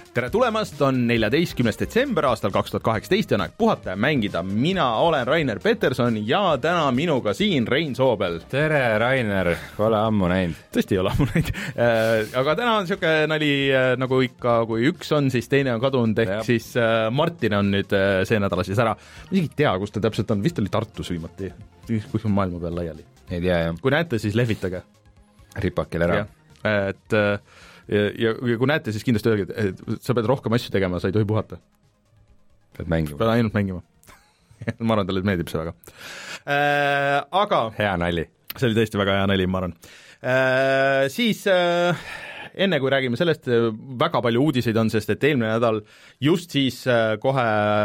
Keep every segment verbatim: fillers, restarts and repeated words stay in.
tere tulemast, on neljateistkümnes detsember aastal kaks tuhat kaheksateist ja on aeg puhata ja mängida. Mina olen Rainer Peterson ja täna minuga siin Rein Soobel. Tere, Rainer, pole ammu näinud. Tõesti ei ole ammu näinud. Aga täna on siuke nali, nagu ikka, kui üks on, siis teine on kadunud, ehk ja. Siis Martin on nüüd see nädala siis ära. Ma isegi ei tea, kus ta täpselt on, vist oli Tartus viimati, kus on maailma peal laiali. Ei tea, jah. Kui näete, siis lehvitage. Ripakil ära. Ja, et... Ja, ja kui näete, siis kindlasti öelge, et sa pead rohkem asju tegema, sa ei tohi puhata. Pead mängima. Pead ainult mängima. Ma arvan, talle meeldib see väga. Äh, aga... Hea nali. See oli tõesti väga hea nali, ma arvan. Äh, siis äh, enne kui räägime sellest, väga palju uudiseid on, sest et eelmine nädal just siis äh, kohe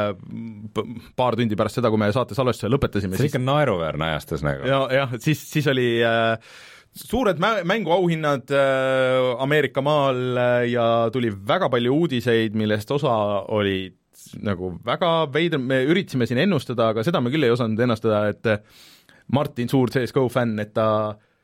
paar tundi pärast seda, kui me saate salvestuse lõpetasime. See on ikka naeruväärne ajastus nagu. Ja, jah, siis, siis oli... Äh, suured mänguauhinnad äh, Ameerika maal äh, ja tuli väga palju uudiseid, millest osa oli nagu väga veidr, me üritasime siin ennustada, aga seda me küll ei osanud ennustada, et Martin, suur C S G O fänn, et ta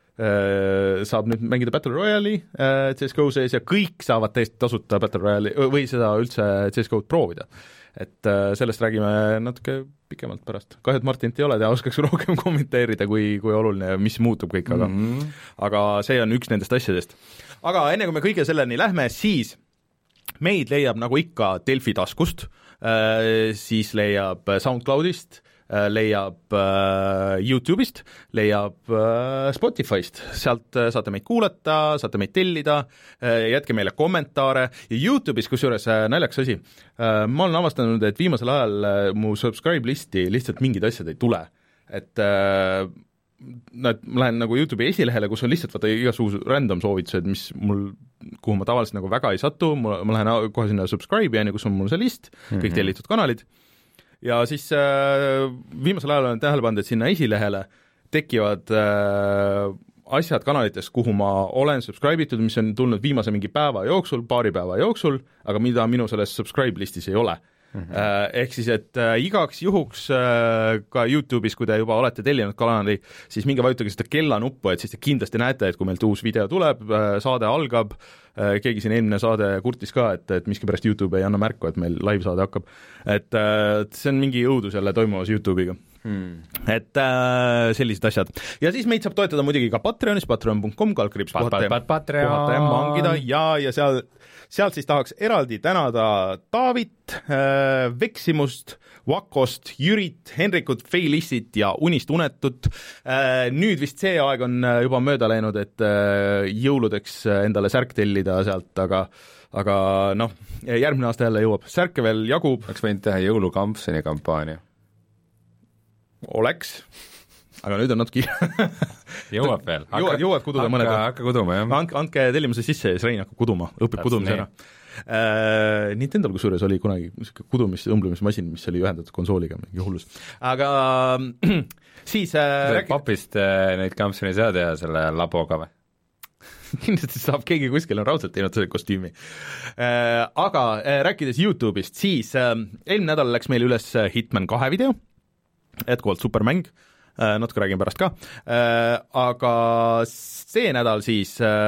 äh, saab nüüd mängida Battle Royale'i äh, C S G O sees ja kõik saavad täiesti tasuta Battle Royale'i või seda üldse C S G O-d proovida. Et äh, sellest räägime natuke pikemalt pärast. Kahju, et Martinit ei ole, ta oskaks rohkem kommenteerida, kui, kui oluline ja mis muutub kõik, aga, mm-hmm. aga see on üks nendest asjadest. Aga enne kui me kõige selleni lähme, siis meid leiab nagu ikka Delfi taskust, äh, siis leiab SoundCloudist, äh, leiab äh, YouTube'ist, leiab äh, Spotify'st, sealt äh, saate meid kuulata, saate meid tellida, äh, jätke meile kommentaare ja YouTube'is, kusjuures äh, naljakas asi, äh, ma olen avastanud, et viimasel ajal äh, mu subscribe listi lihtsalt mingid asjad ei tule, et äh, no, et ma lähen nagu YouTube'i esilehele, kus on lihtsalt vaata igasugused random soovitused, mis mul, kuhu ma tavaliselt nagu väga ei satu, ma, ma lähen kohe sinna subscribe'i, kus on mul see list, kõik mm-hmm. tellitud kanalid, ja siis äh, viimasel ajal olen tähele pannud, et sinna esilehele tekivad äh, asjad kanalitest, kuhu ma olen subscribe itud, mis on tulnud viimase mingi päeva jooksul, paari päeva jooksul, aga mida minu selles subscribe listis ei ole. Mm-hmm. Äh, ehk siis, et äh, igaks juhuks äh, ka YouTube'is, kui te juba olete tellinud kanali, siis minge vajutage seda kellanuppu, et siis te kindlasti näete, et kui meilt uus video tuleb, äh, saade algab, äh, keegi siin eelmine saade kurtis ka, et, et miskipärast YouTube ei anna märku, et meil live saade hakkab. Et äh, see on mingi õudus jälle toimuvas YouTube'iga. Hmm. Et äh, sellised asjad. Ja siis meid saab toetada muidugi ka Patreonis, patreon punkt com, kalkriips puhata ja mangida ja, ja seal, sealt siis tahaks eraldi tänada Taavit, äh, Veksimust, Vakost, Jürit, Henrikut, Feilissit ja Unist unetut. Äh, nüüd vist see aeg on juba mööda läinud, et äh, jõuludeks endale särk tellida sealt, aga aga noh, järgmine aasta jälle jõuab. Särke veel jagub. Oleks võinud teha jõulukampseni kampaania. Oleks, aga nüüd on natuke jõuab veel. Jõuad, jõuad kududa mõned. Hakka kuduma, jah. Andke, andke tellimuse sisse ja siis Rein hakkab kuduma, õpib kudumise ära. Äh, Nintendol kusjuures oli kunagi kudumis- ja õmblemismasin, mis oli ühendatud konsooliga, mingi hullus. Aga siis äh, rääk... papist äh, neid kampsuni saa teha selle laboga või? Kindlasti saab, keegi kuskil on raudselt teinud selle kostüümi. Äh, aga äh, rääkides YouTube'ist, siis äh, eelmine nädal läks meil üles Hitman kahe video, etkuvalt supermäng, natuke räägin pärast ka, aga see nädal siis,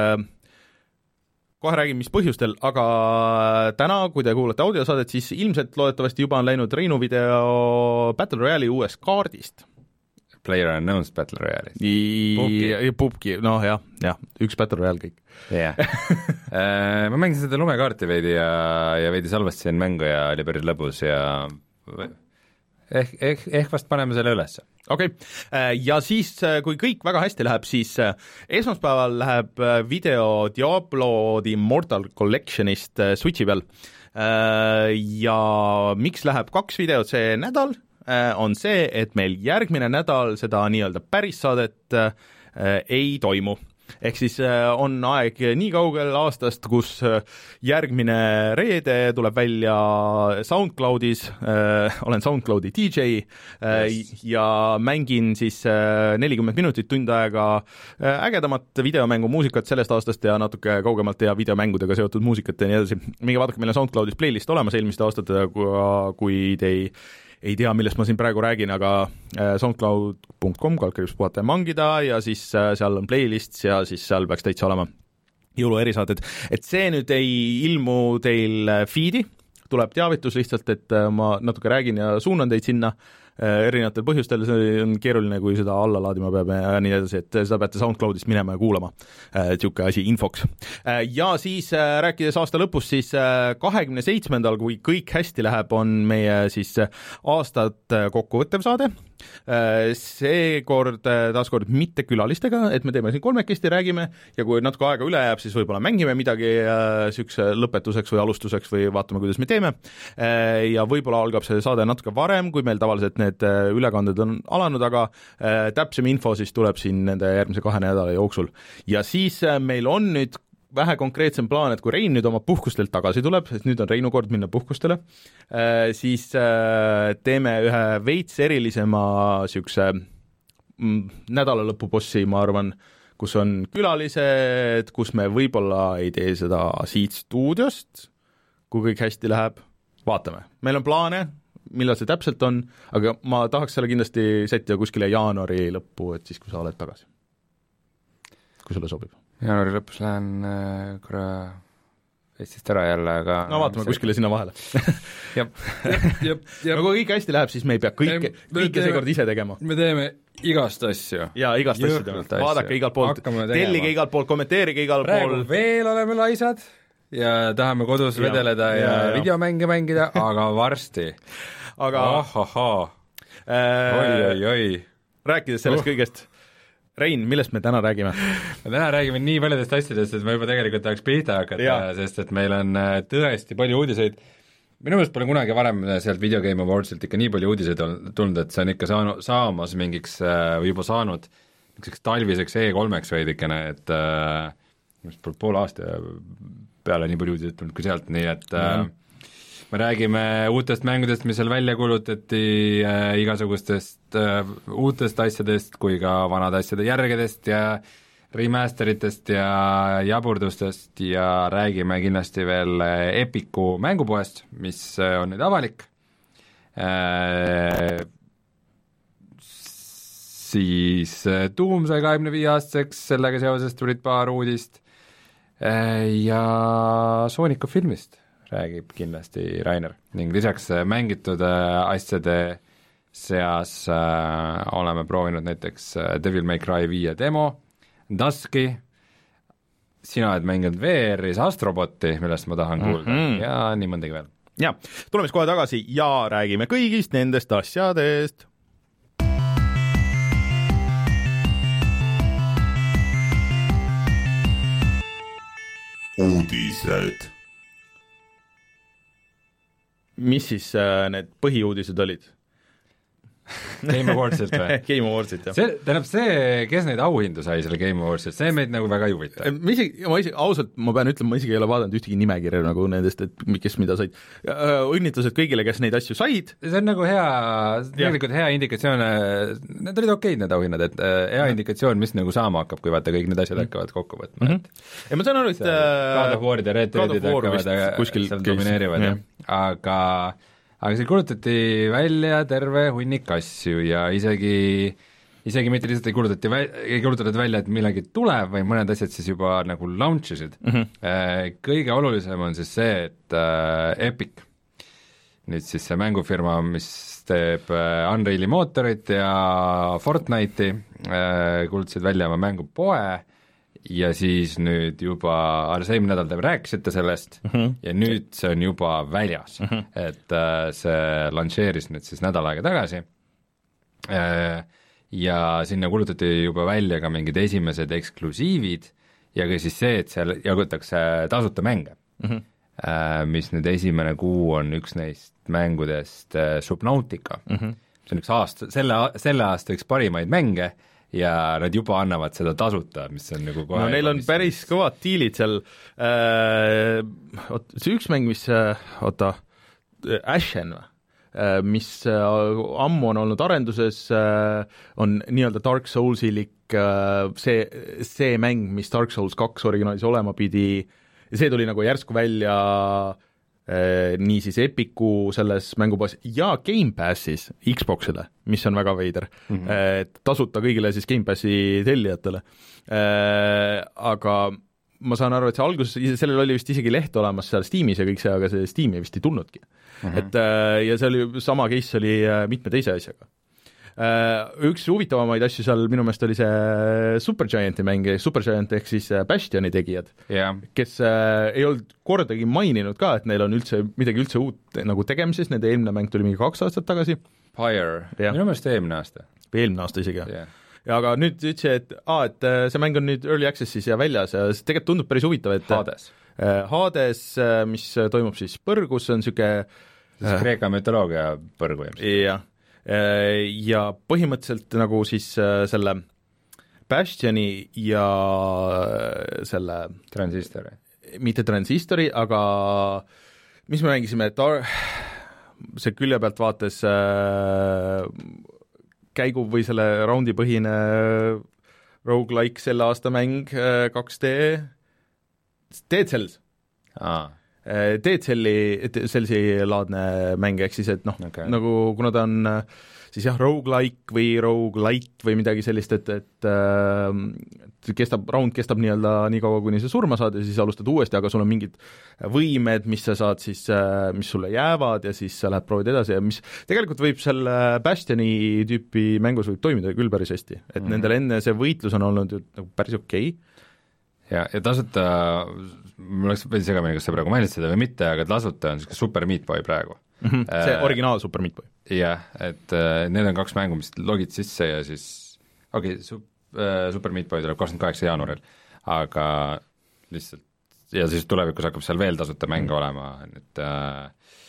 kohe räägin, mis põhjustel, aga täna, kui te kuulate audiosaadet, siis ilmselt loodetavasti juba on läinud Reinu video Battle Royale'i uuest kaardist. Player Unknown's Battle Royale'ist. Pubki. Pubki, noh jah, jah, üks Battle Royale kõik. jah yeah. Ma mängisin seda lumekaarti veidi ja, ja veidi salvestasin mängu ja oli päris lõbus ja... Ehk, ehk, ehk vast paneme selle üles. Okei, okay. Ja siis, kui kõik väga hästi läheb, siis esmaspäeval läheb video Diablo The Immortal Collectionist Switchi peal. Ja miks läheb kaks videot see nädal, on see, et meil järgmine nädal seda nii-öelda päris saadet ei toimu. Ehk siis on aeg nii kaugel aastast, kus järgmine reede tuleb välja SoundCloudis, äh, olen SoundCloudi D J äh, yes. ja mängin siis nelikümmend minutit tund aega ägedamat videomängu muusikat sellest aastast ja natuke kaugemalt ja videomängudega seotud muusikat ja nii edasi. Minge vaadake, meil on SoundCloudis playlist olemas eelmiste aastate, kui te ei ei tea, millest ma siin praegu räägin, aga soundcloud punkt com, kalkriips puhata ja mangida ja siis seal on playlist ja siis seal peaks täitsa olema. jõuluerisaated, et see nüüd ei ilmu teil feed'i, tuleb teavitus lihtsalt, et ma natuke räägin ja suunan teid sinna erinevatel põhjustel, see on keeruline, kui seda alla laadima peab ja nii edasi, et seda peate SoundCloudist minema ja kuulama, niisugune asi infoks. Ja siis rääkides aasta lõpus, siis kahekümne seitsmendal, kui kõik hästi läheb, on meie siis aastat kokkuvõttev saade, seekord taaskord mitte külalistega, et me teeme siin kolmekesti, räägime ja kui natuke aega üle jääb, siis võib-olla mängime midagi niisuguse lõpetuseks või alustuseks või vaatame, kuidas me teeme ja võib-olla algab see saade natuke varem, kui meil tavaliselt need ülekanded on alanud, aga täpsem info siis tuleb siin nende järgmise kahe nädala jooksul. Ja siis meil on nüüd vähe konkreetsem plaan, et kui Rein nüüd oma puhkustelt tagasi tuleb, sest nüüd on Reinu kord minna puhkustele, siis teeme ühe veits erilisema niisuguse nädalalõpubossi, ma arvan, kus on külalised, kus me võib-olla ei tee seda siit stuudiost, kui kõik hästi läheb, vaatame. Meil on plaane, millal see täpselt on, aga ma tahaks selle kindlasti sättida kuskile jaanuari lõppu, et siis, kui sa oled tagasi. Kui sulle sobib. Jaanuari lõpus lähen korra Eestist ära jälle, aga no vaatame see... kuskile sinna vahele. Jab, jab, jab, jab. No kui kõik hästi läheb, siis me ei pea kõike, kõike seekord ise tegema. Me teeme igast asju. Jaa, igast asju teeme. Vaadake igalt poolt, tellige igalt poolt, kommenteerige igalt pool. Praegu veel oleme laisad ja tahame kodus ja, vedeleda ja, ja, ja videomänge mängida, aga varsti. Aga Ahahaa. Oi, oi, oi. Rääkides sellest uh. kõigest, Rein, millest me täna räägime? Me täna räägime nii paljudest asjadest, et ma juba tegelikult tahaks pihta hakata, sest et meil on tõesti palju uudiseid. Minu meelest pole kunagi varem sealt Video Game Awardsilt ikka nii palju uudiseid tulnud, et see on ikka saanu, saamas mingiks või juba saanud mingiks talviseks E kolmeks veidikene, et äh, pool aasta peale nii palju uudiseid tulnud kui sealt, nii et äh, me räägime uutest mängudest, mis seal välja kulutati, äh, igasugustest äh, uutest asjadest kui ka vanade asjade järgedest ja remasteritest ja jaburdustest ja räägime kindlasti veel Epiku mängupoest, mis on nüüd avalik. Äh, siis Doom sai kahekümne viie aastaseks, sellega seoses tulid paar uudist äh, ja Sooniku filmist räägib kindlasti Rainer ning lisaks mängitud asjade seas äh, oleme proovinud näiteks Devil May Cry viie demo, Duski, sina oled mänginud V R-is Astroboti, millest ma tahan kuulda mm-hmm. ja nii mõndagi veel. Ja, tuleme siis kohe tagasi ja räägime kõigist nendest asjadest. Uudised. Mis siis äh, need põhiuudised olid? Game Awardsilt või? Game Awardsilt, jah. See, tähendab see, kes neid auhindu sai selle Game Awardsilt, see meid nagu väga ei huvita. Ma isegi, ma isegi, ausalt, ma pean ütlema, ma isegi ei ole vaadanud ühtegi nimekirja nagu nendest, et kes mida said. Õnnitlused kõigile, kes neid asju said. See on nagu hea, tegelikult hea indikatsioon, need olid okeid need auhinnad, et hea ja. indikatsioon, mis nagu saama hakkab, kui vaata kõik need asjad hakkavad kokku võtma. Mm-hmm. Ja ma saan aru, et God of Warid ja Red Deadid hakkavad seal domineerivad, ja. aga aga see kulutati välja terve hunnik asju ja isegi, isegi mitte lihtsalt ei kulutati vä-, ei kulutatud välja, et millegi tuleb, või mõned asjad siis juba nagu launch isid. Mm-hmm. Kõige olulisem on siis see, et äh, Epic, nüüd siis see mängufirma, mis teeb äh, Unreali mootorit ja Fortnite'i äh,, kulutasid välja oma mängupoe ja siis nüüd juba, alles eelmine nädal te rääkisite sellest uh-huh. ja nüüd see on juba väljas uh-huh., et äh, see lansseeris nüüd siis nädal aega tagasi äh, ja sinna kulutati juba välja ka mingid esimesed eksklusiivid ja ka siis see, et seal jagutakse tasuta mänge uh-huh. äh, mis nüüd esimene kuu on üks neist mängudest äh, Subnautica uh-huh. see on üks aasta, selle, selle aasta üks parimaid mänge ja nad juba annavad seda tasuta, mis on nagu kohe no neil on päris kõvad diilid seal äh,, oot, see üks mäng, mis oota, Ashen äh, mis äh, ammu on olnud arenduses äh, on nii-öelda Dark Soulsilik äh, see, see mäng, mis Dark Souls kaks originaalis olema pidi ja see tuli nagu järsku välja äh, nii siis Epiku selles mängupoes ja Game Passis Xboxile, mis on väga veider mm-hmm., et tasuta kõigile siis Game Passi tellijatele äh,. Aga ma saan aru, et see alguses, sellel oli vist isegi leht olemas seal Steamis ja kõik see, aga see Steam'i vist ei tulnudki mm. -hmm. Et ja see oli, sama case oli mitme teise asjaga. Üks huvitavamaid asju seal minu meelest oli see Supergianti mäng, Supergiant ehk siis Bastioni tegijad yeah., kes ei olnud kordagi maininud ka, et neil on üldse midagi üldse uut nagu tegemises, nende eelmine mäng tuli mingi kaks aastat tagasi. Pyre, minu meelest eelmine aasta. eelmine aasta isegi, jah yeah. Ja aga nüüd ütlesin, et aa, et see mäng on nüüd Early Access'is ja väljas ja see tegelikult tundub päris huvitav, et Hades, Hades, mis toimub siis põrgus, see on niisugune Kreeka mütoloogia põrgu ilmselt. Jah, ja põhimõtteliselt nagu siis selle Bastioni ja selle Transistori, mitte Transistori, aga mis me mängisime, et see külje pealt vaates äh, käigu või selle raundi põhine roguelike selle aasta mäng kaks D, Dead Cells ah. Dead Celli, Cellsi laadne mäng, ehk siis, et noh okay., nagu kuna ta on siis jah, roguelike või roguelite või midagi sellist, et, et, et kestab, round kestab nii-öelda nii kaua, kuni sa surma saad ja siis alustad uuesti, aga sul on mingid võimed, mis sa saad siis, mis sulle jäävad ja siis sa lähed proovid edasi ja mis tegelikult võib selle Bastioni tüüpi mängus võib toimida küll päris hästi, et mm -hmm. nendel enne see võitlus on olnud ju nagu päris okei okay. ja, ja tasuta, mul oleks veidi segamini, kas sa praegu mainid seda või mitte, aga tasuta on niisugune Super Meat Boy praegu mm. -hmm. see äh, originaal Super Meat Boy. Jah, et äh, need on kaks mängu, mis logid sisse ja siis okei okay,, su, äh, Super Meat Boy tuleb kakskümmend kaheksa jaanuaril, aga lihtsalt ja siis tulevikus hakkab seal veel tasuta mänge mm. olema, et äh,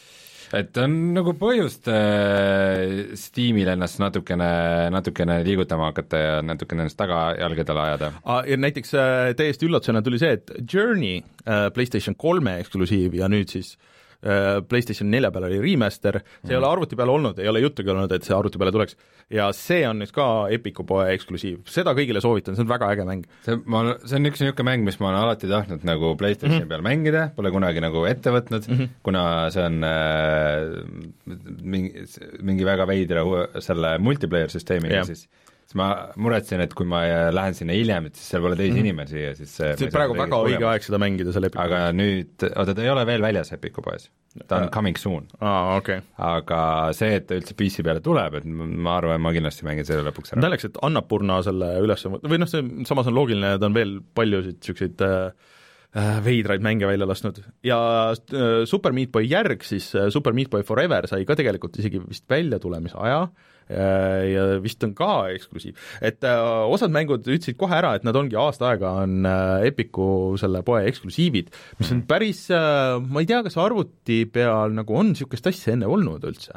et on nagu põhjust äh, Steamil ennast natukene, natukene liigutama hakata ja natukene ennast tagajalgedele ajada ah,. Ja näiteks äh, täiesti üllatusena tuli see, et Journey äh, PlayStation kolme eksklusiiv ja nüüd siis äh, PlayStation nelja peal oli remaster, see mm. ei ole arvuti peal olnud, ei ole juttugi olnud, et see arvuti peale tuleks ja see on nüüd ka Epiku poe eksklusiiv, seda kõigile soovitan, see on väga äge mäng. see, ma, see on üks niisugune mäng, mis ma olen alati tahtnud nagu PlayStationi mm -hmm. peal mängida, pole kunagi nagu ette võtnud mm, -hmm. kuna see on äh, mingi, mingi väga veidra selle multiplayer süsteemiga yeah., siis siis ma muretsen, et kui ma lähen sinna hiljem, et siis seal pole teisi mm -hmm. inimesi ja siis see see praegu väga õige aeg seda mängida, selle Epiku aga nüüd, oota, ta ei ole veel väljas Epiku poes, ta on uh, coming soon ah, okay. aga see, et ta üldse P C peale tuleb, et ma arvan, ma kindlasti mängin selle lõpuks ära. Naljakas, et Annapurna selle üles või noh, see samas on loogiline, ta on veel paljusid niisuguseid äh, veidraid mänge välja lasknud ja äh, Super Meat Boy järg siis, äh, Super Meat Boy Forever sai ka tegelikult isegi vist välja tulemise aja ja vist on ka eksklusiiv, et äh, osad mängud ütlesid kohe ära, et nad ongi aasta aega on äh, Epiku selle poe eksklusiivid, mis on päris äh,, ma ei tea, kas arvuti peal nagu on niisugust asja enne olnud üldse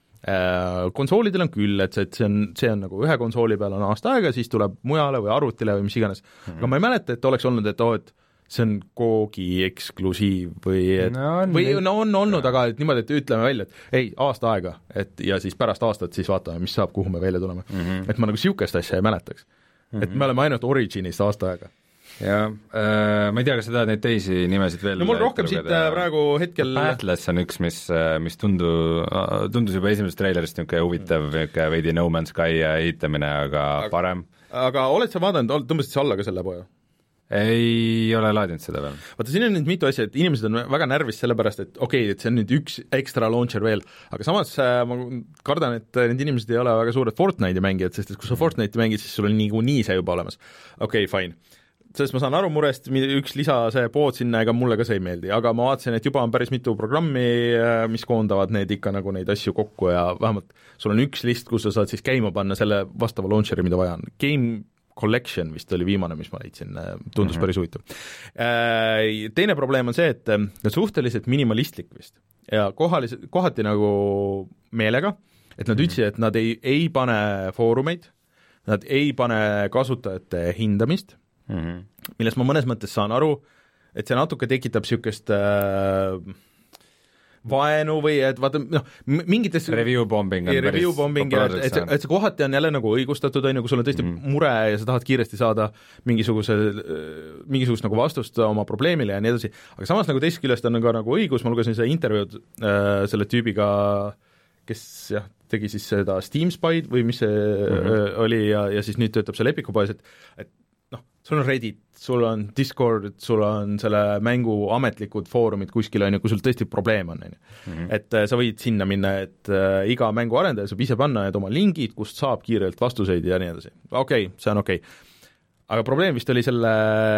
äh,. Konsoolidel on küll, et see, et see on, see on nagu ühe konsooli peal on aasta aega, siis tuleb mujale või arvutile või mis iganes mm, -hmm. aga ma ei mäleta, et oleks olnud, et oo, et see on Googi eksklusiiv või et no, on, või no on olnud, aga et niimoodi, et ütleme välja, et ei, aasta aega, et ja siis pärast aastat siis vaatame, mis saab, kuhu me välja tuleme mm. -hmm. et ma nagu niisugust asja ei mäletaks mm. -hmm. et me oleme ainult Originist aasta aega. Jaa, äh, ma ei tea, kas sa tahad neid teisi nimesid veel no mul rohkem siit äh, praegu hetkel Pathless on üks, mis, mis tundu, tundus juba esimesest trailerist niisugune huvitav, niisugune veidi No Man's Sky ehitamine, aga, aga parem. Aga oled sa vaadanud, tõmbasid sa alla ka selle poja? Ei ole laadinud seda veel. Vaata, siin on nüüd mitu asja, et inimesed on väga närvis sellepärast, et okei okay,, et see on nüüd üks ekstra launcher veel, aga samas äh, ma kardan, et need inimesed ei ole väga suured Fortnite'i mängijad, sest et kui sa Fortnite'i mängid, siis sul on niikuinii see juba olemas. okei okay,, fine. Sellest ma saan aru murest, üks lisa see pood sinna, ega mulle ka see ei meeldi, aga ma vaatasin, et juba on päris mitu programmi, mis koondavad need ikka nagu neid asju kokku ja vähemalt sul on üks list, kus sa saad siis käima panna selle vastava launcheri, mida vaja on. Game Collection vist oli viimane, mis ma leidsin, tundus mm-hmm. päris huvitav. Teine probleem on see, et suhteliselt minimalistlik vist ja kohalis, kohati nagu meelega, et nad ütlesid, et nad ei, ei pane foorumeid, nad ei pane kasutajate hindamist, mm-hmm. millest ma mõnes mõttes saan aru, et see natuke tekitab niisugust äh, vaenu või et vaata, noh, mingites review bombing on review bombing ja et, et, see, et see kohati on jälle nagu õigustatud, on ju, kui sul on tõesti mm. mure ja sa tahad kiiresti saada mingisuguse, mingisugust nagu vastust oma probleemile ja nii edasi, aga samas nagu teisest küljest on ka nagu õigus, ma lugesin seda intervjuud äh, selle tüübiga, kes jah, tegi siis seda Steam Spy'd või mis see mm-hmm. äh, oli ja, ja siis nüüd töötab seal Epiku poes, et, et noh, sul on Reddit, sul on Discord, sul on selle mängu ametlikud foorumid kuskil, on ju, kui sul tõesti probleem on, on ju. Et äh, sa võid sinna minna, et äh, iga mängu arendaja saab ise panna need oma lingid, kust saab kiirelt vastuseid ja nii edasi. Okei okay,, see on okei okay. Aga probleem vist oli selle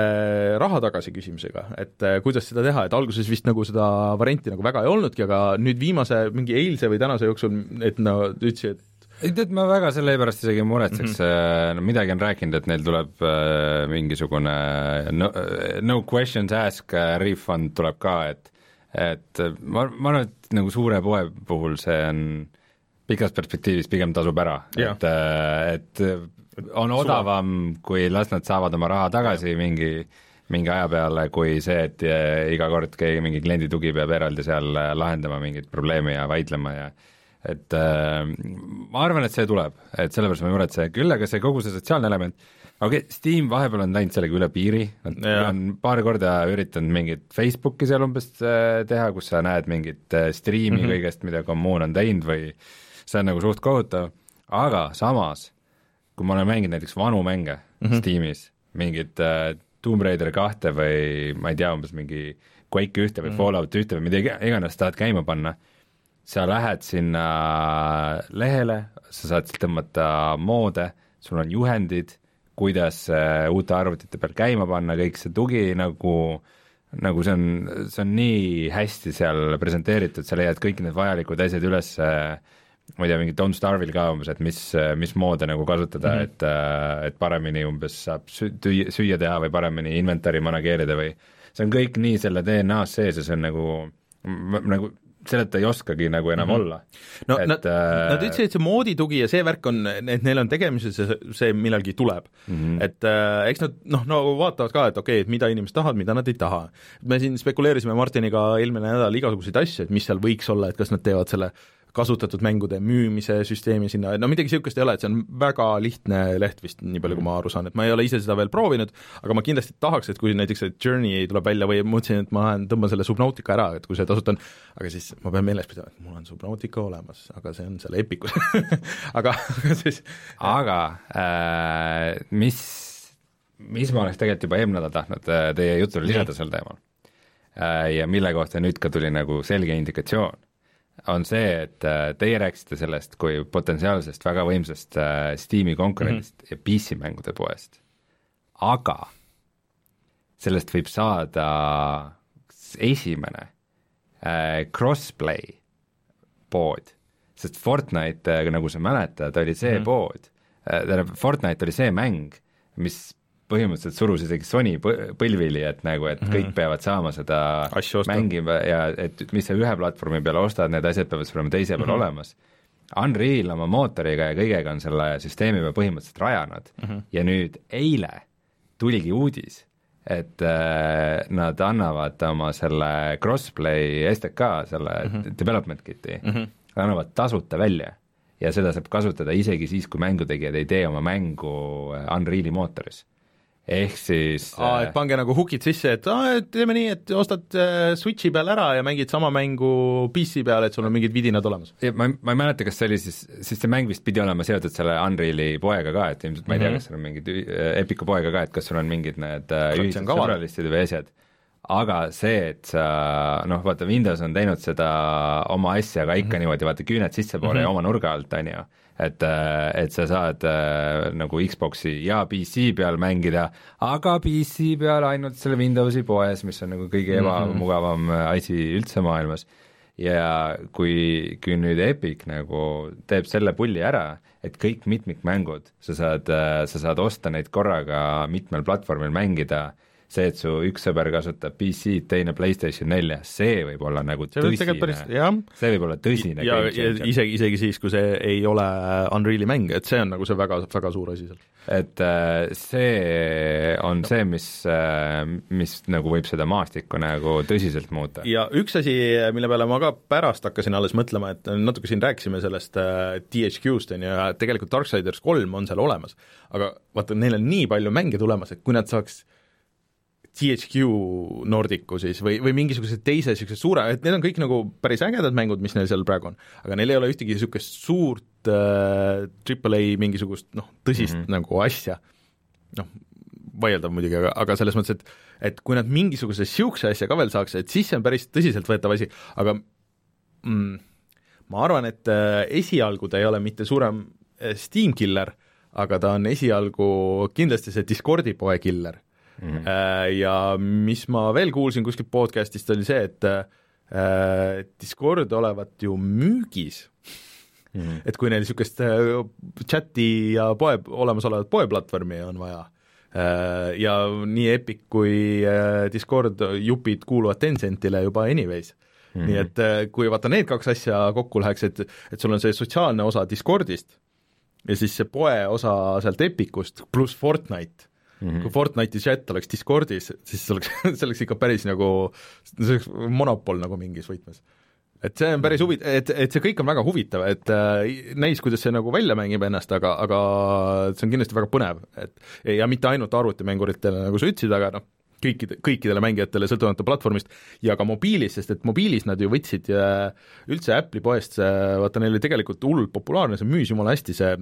raha tagasi küsimusega, et äh, kuidas seda teha, et alguses vist nagu seda varianti nagu väga ei olnudki, aga nüüd viimase mingi eilse või tänase jooksul, et no ütlesid, et ei tead, ma väga selle pärast isegi muretseks mm-hmm. no midagi on rääkinud, et neil tuleb äh, mingisugune no, no questions ask refund tuleb ka, et et ma, ma arvan, et nagu suure poe puhul see on pikas perspektiivis pigem tasub ära yeah., et, et on odavam, kui las nad saavad oma raha tagasi yeah. mingi mingi aja peale, kui see, et iga kord keegi mingi kliendi tugi peab eraldi seal lahendama mingit probleemi ja vaidlema ja et äh, ma arvan, et see tuleb, et sellepärast ma ei muretse, küll aga see kogu see sotsiaalne element, okei okay,, Steam vahepeal on läinud sellega üle piiri, nad on paar korda üritanud mingit Facebooki seal umbes äh, teha, kus sa näed mingit äh, striimi mm-hmm. kõigest, mida kommuun on teinud või see on nagu suht kohutav, aga samas, kui ma olen mänginud näiteks vanu mänge mm-hmm. Steamis, mingit äh, Tomb Raider kahte või ma ei tea, umbes mingi Quake ühte või mm-hmm. Fallout ühte või mida iganes tahad käima panna, sa lähed sinna lehele, sa saad sealt tõmmata moode, sul on juhendid, kuidas uute arvutite peal käima panna, kõik see tugi nagu, nagu see on, see on nii hästi seal presenteeritud, sa leiad kõik need vajalikud asjad üles, ma ei tea, mingi Don't Starve'il ka umbes, et mis, mis moode nagu kasutada mm, -hmm. et, et paremini umbes saab süüa, süüa teha või paremini inventari manageerida või see on kõik nii selle D N A-s sees ja see on nagu, nagu selleta ei oskagi nagu enam mm-hmm. olla. No et, nad, äh... nad ütlesid, et see mooditugi ja see värk on, et neil on tegemises see, see millalgi tuleb mm-hmm. et äh, eks nad noh, no vaatavad ka, et okei okay,, et mida inimesed tahavad, mida nad ei taha. Me siin spekuleerisime Martiniga eelmine nädal igasuguseid asju, et mis seal võiks olla, et kas nad teevad selle kasutatud mängude müümise süsteemi sinna, no midagi niisugust ei ole, et see on väga lihtne leht vist, nii palju kui ma aru saan, et ma ei ole ise seda veel proovinud, aga ma kindlasti tahaks, et kui näiteks see Journey tuleb välja või mõtlesin, et ma lähen, tõmban selle Subnautica ära, et kui see tasutan, aga siis ma pean meeles pidama, et mul on Subnautica olemas, aga see on seal Epicus aga siis aga äh, mis, mis ma oleks tegelikult juba eelmine nädal tahtnud teie jutule lisada sel teemal äh, ja mille kohta nüüd ka tuli nagu selge indikatsioon, on see, et teie rääkisite sellest kui potentsiaalsest väga võimsast Steam'i konkurendist mm-hmm. ja P C-mängude poest, aga sellest võib saada esimene äh, crossplay pood, sest Fortnite, nagu sa mäletad, oli see mm-hmm. pood, tähendab, Fortnite oli see mäng, mis põhimõtteliselt surus isegi Sony põlvili, et nagu, et mm-hmm. kõik peavad saama seda mängima ja et mis sa ühe platvormi peale ostad, need asjad peavad sul olema teise peal mm-hmm. olemas. Unreal oma mootoriga ja kõigega on selle süsteemi peal põhimõtteliselt rajanud mm-hmm. ja nüüd eile tuligi uudis, et äh, nad annavad oma selle crossplay S D K, selle mm-hmm. development kit'i mm-hmm. annavad tasuta välja ja seda saab kasutada isegi siis, kui mängutegijad ei tee oma mängu Unreali mootoris. Ehk siis Aa, et pange nagu hookid sisse, et aa, et teeme nii, et ostad äh, Switchi peal ära ja mängid sama mängu P C peal, et sul on mingid vidinad olemas. Ja ma, ma ei mäleta, kas see oli siis, siis see mäng vist pidi olema seotud selle Unreali poega ka, et ilmselt ma ei tea, kas sul on mingid Epicu poega ka, et kas sul on mingid need ühised sõbralistid või asjad. Aga see, et sa, noh, vaata, Windows on teinud seda oma asja, aga ikka mm-hmm. niimoodi, vaata, küüned sissepoole mm-hmm. ja oma nurga alt, on ju. Et, et sa saad äh, nagu Xboxi ja P C peal mängida, aga P C peal ainult selle Windowsi poes, mis on nagu kõige ebamugavam mm-hmm. asi üldse maailmas. Ja kui, kui nüüd Epic nagu teeb selle pulli ära, et kõik mitmikmängud, sa saad, sa saad osta neid korraga mitmel platvormil mängida, see, et su üks sõber kasutab P C-d, teine PlayStation nelja, see võib olla nagu see tõsine, päris, see võib olla tõsine ja, ja isegi, isegi siis, kui see ei ole Unreali mäng, et see on nagu see väga, väga suur asi seal. Et see on see, mis, mis nagu võib seda maastikku nagu tõsiselt muuta. Ja üks asi, mille peale ma ka pärast hakkasin alles mõtlema, et natuke siin rääkisime sellest T H Q-st ja tegelikult Darksiders kolm on seal olemas, aga vaata, neil on nii palju mänge tulemas, et kui nad saaks T H Q Nordicu siis või, või mingisuguse teise niisuguse suure, et need on kõik nagu päris ägedad mängud, mis neil seal praegu on, aga neil ei ole ühtegi niisugust suurt äh, triple A mingisugust noh, tõsist mm-hmm. nagu asja, noh, vaieldav muidugi, aga, aga selles mõttes, et et kui nad mingisuguse siukse asja ka veel saaks, et siis see on päris tõsiseltvõetav asi, aga mm, ma arvan, et äh, esialgu ta ei ole mitte suurem äh, Steam killer, aga ta on esialgu kindlasti see Discordi poe killer. Mm-hmm. Äh, ja mis ma veel kuulsin kuskilt podcastist, oli see, et äh, Discord olevat ju müügis. Mm-hmm. Et kui neil niisugust äh, chati ja poe, olemasolevat poeplatvormi on vaja, ja nii Epic kui Discord jupid kuuluvad Tencentile juba anyways. Mm-hmm. Nii et kui vaata need kaks asja kokku läheks, et, et sul on see sotsiaalne osa Discordist ja siis see poe osa sealt Epicust pluss Fortnite, mm-hmm. kui Fortnite'i chat oleks Discordis, siis see oleks, see oleks ikka päris nagu, see oleks monopol nagu mingis võtmes. Et see on päris huvitav, et, et see kõik on väga huvitav, et äh, näis, kuidas see nagu välja mängib ennast, aga, aga see on kindlasti väga põnev, et ja mitte ainult arvutimänguritele, nagu sa ütlesid, aga noh, kõikide, kõikidele mängijatele sõltumata platvormist ja ka mobiilis, sest et mobiilis nad ju võtsid ja üldse Apple'i poest, vaata neil oli tegelikult hullult populaarne, see müüs jumala hästi see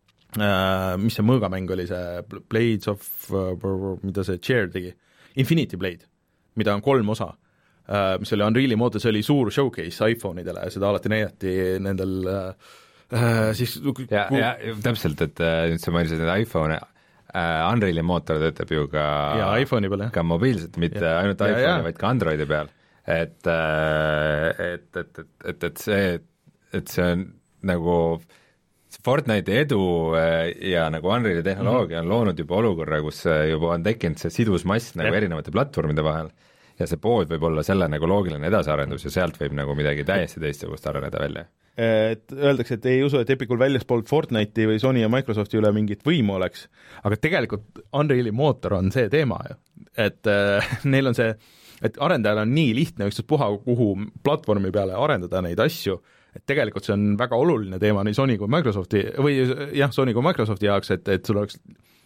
äh, mis see mõõgamäng oli, see Blades of uh,, mida see Chair tegi, Infinity Blade, mida on kolm osa, Uh, mis oli Unreali moodi, see oli suur showcase iPhone'idele ja seda alati näidati nendel uh, uh, siis ja, ja täpselt, et uh, nüüd sa mainisid need iPhone uh, Unreali mootor töötab ju ka ja iPhone'i peal, ka mobiilselt, mitte ja. ainult iPhone'i, vaid ka Androidi peal, et uh, et, et, et, et, et see, et see on nagu Fortnite'i edu ja nagu Unreali tehnoloogia mm-hmm. on loonud juba olukorra, kus juba on tekkinud see sidusmass nagu ja. erinevate platvormide vahel ja see pood võib olla selle nagu loogiline edasiarendus ja sealt võib nagu midagi täiesti teistsugust areneda välja. Et öeldakse, et ei usu, et Epicul väljaspool Fortnite'i või Sony ja Microsofti üle mingit võimu oleks, aga tegelikult Unreali mootor on see teema ju, et äh, neil on see, et arendajal on nii lihtne ükstaspuha, kuhu platvormi peale arendada neid asju, et tegelikult see on väga oluline teema nii Sony kui Microsofti, või jah, Sony kui Microsofti jaoks, et, et sul oleks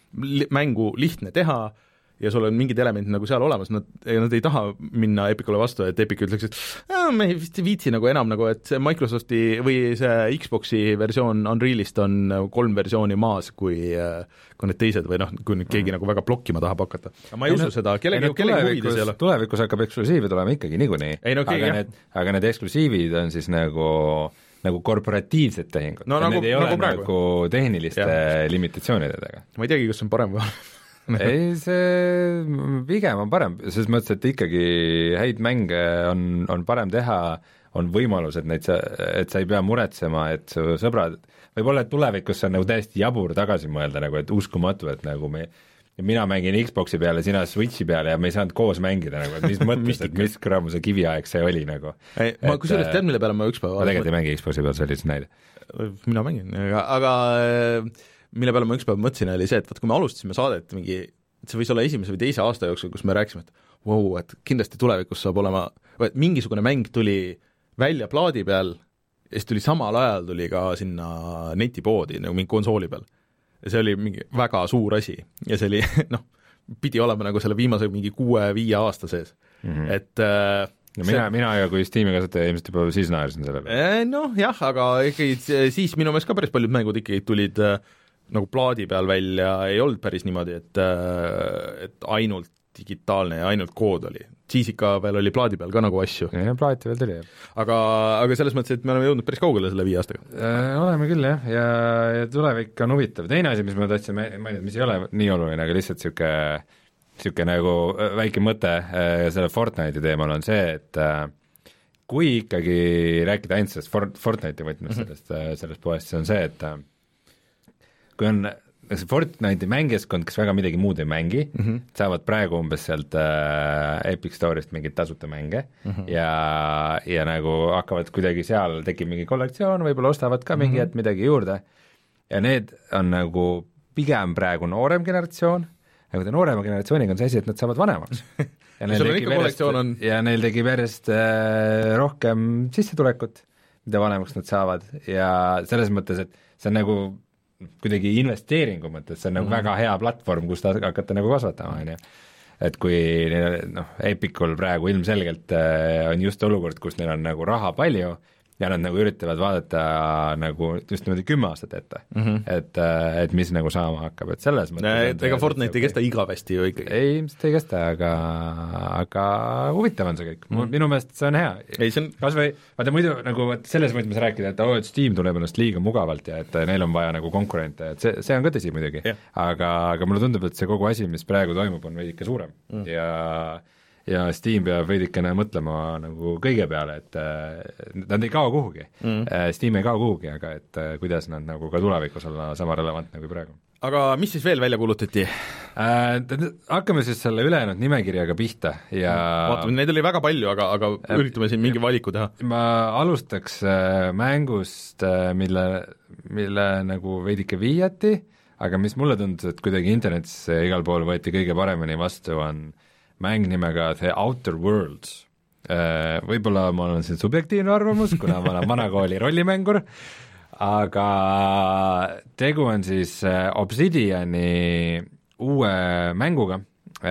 mängu lihtne teha, ja sul on mingid elemendid nagu seal olemas, nad, nad ei taha minna Epicule vastu, et Epic ütleks, et äh, me vist ei viitsi nagu enam nagu, et see Microsofti või see Xboxi versioon Unrealist on kolm versiooni maas, kui, kui need teised või noh, kui nüüd keegi mm. nagu väga blokkima tahab hakata. Aga ma ei, ei usu no, seda, kellegi, kellegi huvides ei ole. Tulevikus hakkab eksklusiivid olema ikkagi niikuinii, no, okay, aga, need, aga need eksklusiivid on siis nagu nagu korporatiivsed tehingud no,, need nagu, ei ole nagu, nagu tehniliste ja. limitatsioonidega. Ma ei teagi, kas see on parem või ei, see pigem on parem, selles mõttes, et ikkagi häid mänge on, on parem teha, on võimalus, et neid sa, et sa ei pea muretsema, et su sõbrad, võib-olla et tulevikus on nagu täiesti jabur tagasi mõelda, nagu et uskumatu, et nagu me mina mängin Xboxi peale, sina Switchi peale ja me ei saanud koos mängida, nagu, et mis mõttes, et mis kraam see kiviaeg see oli nagu. ei, ma kui sellest tead, mille peale ma ükspäev ma tegelikult ei mängi Xboxi peal, see oli siis näide. Mina mängin, aga, aga mille peale ma ükspäev mõtlesin, oli see, et vaat kui me alustasime saadet mingi, et see võis olla esimese või teise aasta jooksul, kus me rääkisime, et vau wow,, et kindlasti tulevikus saab olema, et mingisugune mäng tuli välja plaadi peal ja siis tuli samal ajal tuli ka sinna netipoodi nagu mingi konsooli peal. Ja see oli mingi väga suur asi ja see oli, noh, pidi olema nagu selle viimase mingi kuue-viie aasta sees, mm-hmm. et äh, no mina, see... mina ja kui Steam'i kasutaja ilmselt juba siis naersin sellele. Noh jah, aga ikkagi siis minu meelest ka päris paljud mängud ikkagi tulid äh, nagu plaadi peal välja, ei olnud päris niimoodi, et, et ainult digitaalne ja ainult kood oli. Siis ikka veel oli plaadi peal ka nagu asju. Ja plaati veel tuli, jah. Aga, aga selles mõttes, et me oleme jõudnud päris kaugele selle viie aastaga. Äh, oleme küll, jah, ja, ja tulevik on huvitav. Teine asi, mis ma tahtsin mainida, mis ei ole nii oluline, aga lihtsalt siuke, siuke nagu väike mõte selle Fortnite'i teemal on see, et kui ikkagi rääkida ainult sellest Fortnite'i võtmest mm-hmm. sellest, sellest poest, see on see, et kui on see Fortnite'i mängijaskond, kes väga midagi muud ei mängi mm, -hmm. saavad praegu umbes sealt äh, Epic Store'ist mingeid tasuta mänge mm -hmm. ja, ja nagu hakkavad kuidagi seal, tekib mingi kollektsioon, võib-olla ostavad ka mm -hmm. mingi hetk midagi juurde ja need on nagu pigem praegu noorem generatsioon, aga ta noorema generatsiooniga on see asi, et nad saavad vanemaks ja neil tekib järjest, on... ja neil tekib järjest äh, rohkem sissetulekut, mida vanemaks nad saavad ja selles mõttes, et see on nagu kuidagi investeeringu mõttes, see on nagu mm-hmm. väga hea platvorm, kus ta hakata nagu kasvatama, on ju. Et kui noh, Epicul praegu ilmselgelt on just olukord, kus neil on nagu raha palju ja nad nagu üritavad vaadata nagu just niimoodi kümme aastat ette mm, -hmm. et, et mis nagu saama hakkab, et selles mõttes ega Fortnite ei kesta igavesti ju ikkagi. ei, ilmselt ei kesta, aga, aga huvitav on see kõik mm, -hmm. minu meelest see on hea. ei, see on kas või, vaata muidu nagu selles mõttes rääkida, et oo, et Steam tunneb ennast liiga mugavalt ja et neil on vaja nagu konkurente, et see, see on ka tõsi muidugi yeah., aga, aga mulle tundub, et see kogu asi, mis praegu toimub, on veidike suurem mm. ja ja Steam peab veidikene mõtlema nagu kõige peale, et nad ei kao kuhugi mm., Steam ei kao kuhugi, aga et kuidas nad nagu ka tulevikus olla sama relevantne kui praegu. Aga mis siis veel välja kuulutati äh,? Hakkame siis selle ülejäänud nimekirjaga pihta ja vaatame, neid oli väga palju, aga, aga äh, üritame siin mingi valiku teha. Ma alustaks äh, mängust, äh, mille, mille nagu veidike viiati, aga mis mulle tundus, et kuidagi internetis äh, igal pool võeti kõige paremini vastu, on mäng nimega The Outer Worlds. Võib-olla ma olen siin subjektiivne arvamus, kuna ma olen vanakooli rollimängur, aga tegu on siis Obsidiani uue mänguga,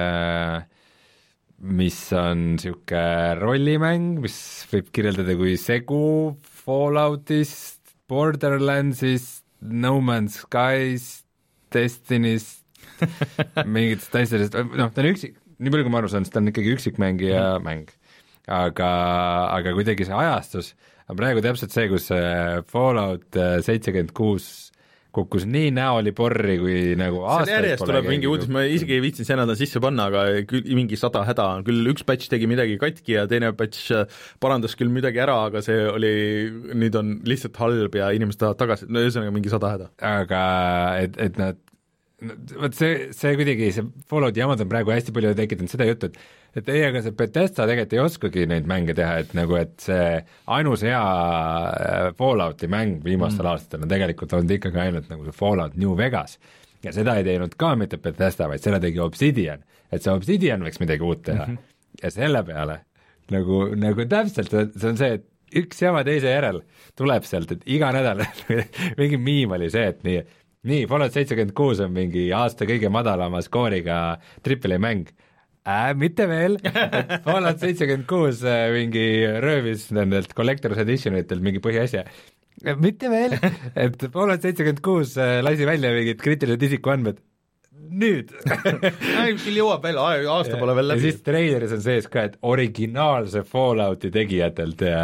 mis on niisugune rollimäng, mis võib kirjeldada kui segu Falloutist, Borderlandsist, No Man's Skyst, Destinist, mingitest asjadest, noh, ta on üksik, nii palju kui ma aru saan, ta on ikkagi üksikmängija mm. mäng. Aga, aga kuidagi see ajastus on praegu täpselt see, kus Fallout seitsekümmend kuus kukkus nii näoli porri, kui nagu aastaid pole järjest tuleb mingi uudis, ma isegi ei viitsin see nädal sisse panna, aga küll mingi sada häda on, küll üks patch tegi midagi katki ja teine patch parandas küll midagi ära, aga see oli, nüüd on lihtsalt halb ja inimesed tahavad tagasi, no ühesõnaga mingi sada häda. Aga et, et nad vot see, see kuidagi, see Fallouti jamad on praegu hästi palju tekitanud seda juttu, et et ei, aga see Bethesda tegelikult ei oskagi neid mänge teha, et nagu, et see ainus hea Fallouti mäng viimastel mm. aastatel on tegelikult olnud ikkagi ainult nagu see Fallout New Vegas ja seda ei teinud ka mitte Bethesda, vaid seda tegi Obsidian, et see Obsidian võiks midagi uut teha mm -hmm. ja selle peale nagu, nagu täpselt, see on see, et üks jama teise järel tuleb sealt, et iga nädal mingi miim oli see, et nii nii, Fallout seitsekümmend kuus on mingi aasta kõige madalama skooriga triple A mäng äh,, mitte veel, et Fallout seitsekümmend kuus äh, mingi röövis nendelt Collector's Editionitelt mingi põhiasja, mitte veel, et Fallout seitsekümmend kuus äh, lasi välja mingid kriitilised isikuandmed, nüüd küll jõuab veel, aasta pole veel läbi. Ja siis treileris on sees ka, et originaalse Fallouti tegijatelt ja,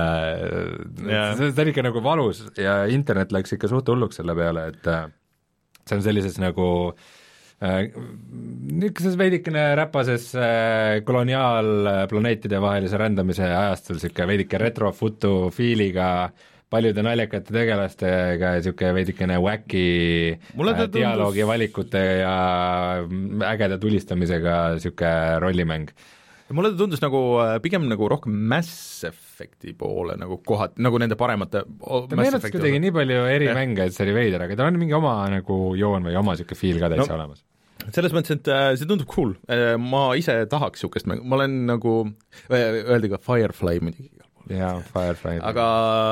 ja. See, see on ikka nagu valus ja internet läks ikka suht hulluks selle peale, et see on sellises nagu äh, niisuguses veidikene räpases äh, koloniaalplaneetide vahelise rändamise ajastul, niisugune veidike retrofutu fiiliga, paljude naljakate tegelastega ja niisugune veidikene wacky äh, dialoogi tundus... valikute ja ägeda tulistamisega niisugune rollimäng. Mulle ta tundus nagu pigem nagu rohkem Mass Effecti poole nagu kohad, nagu nende paremate ta meenutas kuidagi nii palju eri ja. mänge, et see oli veider, aga ta on mingi oma nagu joon või oma niisugune feel ka täitsa no, olemas. Selles mõttes, et see tundub cool, ma ise tahaks niisugust mängu, ma olen nagu, öeldi ka Firefly muidugi. jaa, Firefly. aga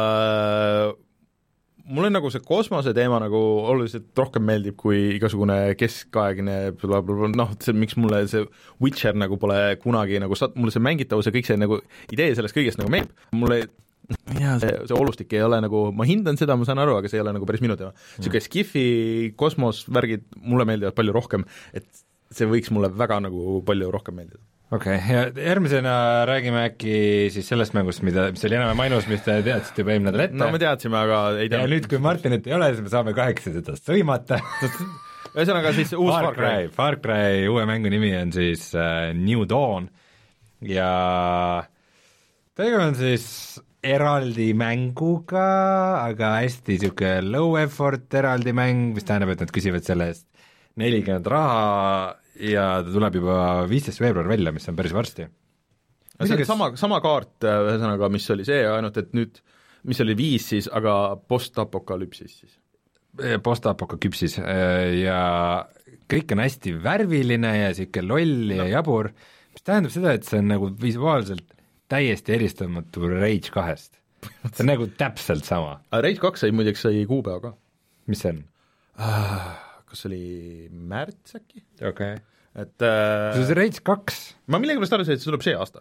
mulle nagu see kosmose teema nagu oluliselt rohkem meeldib kui igasugune keskaegne noh, see, miks mulle see Witcher nagu pole kunagi nagu sat-, mulle see mängitavus ja kõik see nagu idee sellest kõigest nagu meeldib, mulle jaa, see, see olustik ei ole nagu, ma hindan seda, ma saan aru, aga see ei ole nagu päris minu teema. Niisugune mm. Skifi kosmosvärgid mulle meeldivad palju rohkem, et see võiks mulle väga nagu palju rohkem meeldida. okei okay,, ja järgmisena räägime äkki siis sellest mängust, mida, mis oli enam ainus, mis te teadsite juba eelmine nädal ette. no me teadsime, aga ei tea. ja nüüd, kui Martinit ei ole, siis me saame kaheksa seda sõimata. ühesõnaga siis uus Far Cry. Far Cry uue mängu nimi on siis uh, New Dawn ja tegu on siis eraldi mänguga, aga hästi niisugune low effort eraldi mäng, mis tähendab, et nad küsivad selle eest nelikümmend raha ja ta tuleb juba viisteist veebruar välja, mis on päris varsti. see on sama, sama kaart, ühesõnaga, mis oli see, ainult et nüüd, mis oli viis siis, aga post-apokalüpsis siis. Post-apokalüpsis ja kõik on hästi värviline ja siuke loll ja no. jabur, mis tähendab seda, et see on nagu visuaalselt täiesti eristamatu Rage kahest. see on nagu täpselt sama. Rage kaks sai muideks sai kuupäeva ka. mis see on? kas oli märts äkki? okei okay. et äh, see on see Rage kaks. ma millegipärast arvasin, et see tuleb see aasta.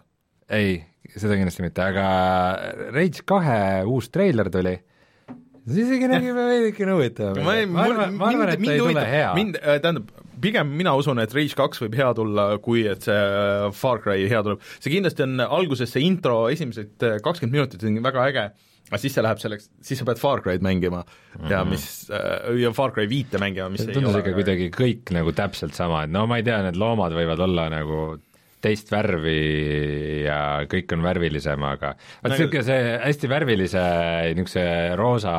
ei, seda kindlasti mitte, aga Rage kahe uus treiler tuli, see isegi nägi veidikene huvitav. ma, ma, ma arvan, et ta ei tule hea. Mind, tähendab, pigem mina usun, et Rage kaks võib hea tulla, kui et see Far Cry hea tuleb. See kindlasti on alguses see intro, esimesed kakskümmend minutit on väga äge, aga siis see läheb selleks, siis sa pead Far Cry'd mängima mm -hmm. ja mis, ja Far Cry viite mängima, mis see tundus ikka kuidagi kõik nagu täpselt sama, et no ma ei tea, need loomad võivad olla nagu teist värvi ja kõik on värvilisem, aga vaat niisugune see hästi värvilise niisuguse roosa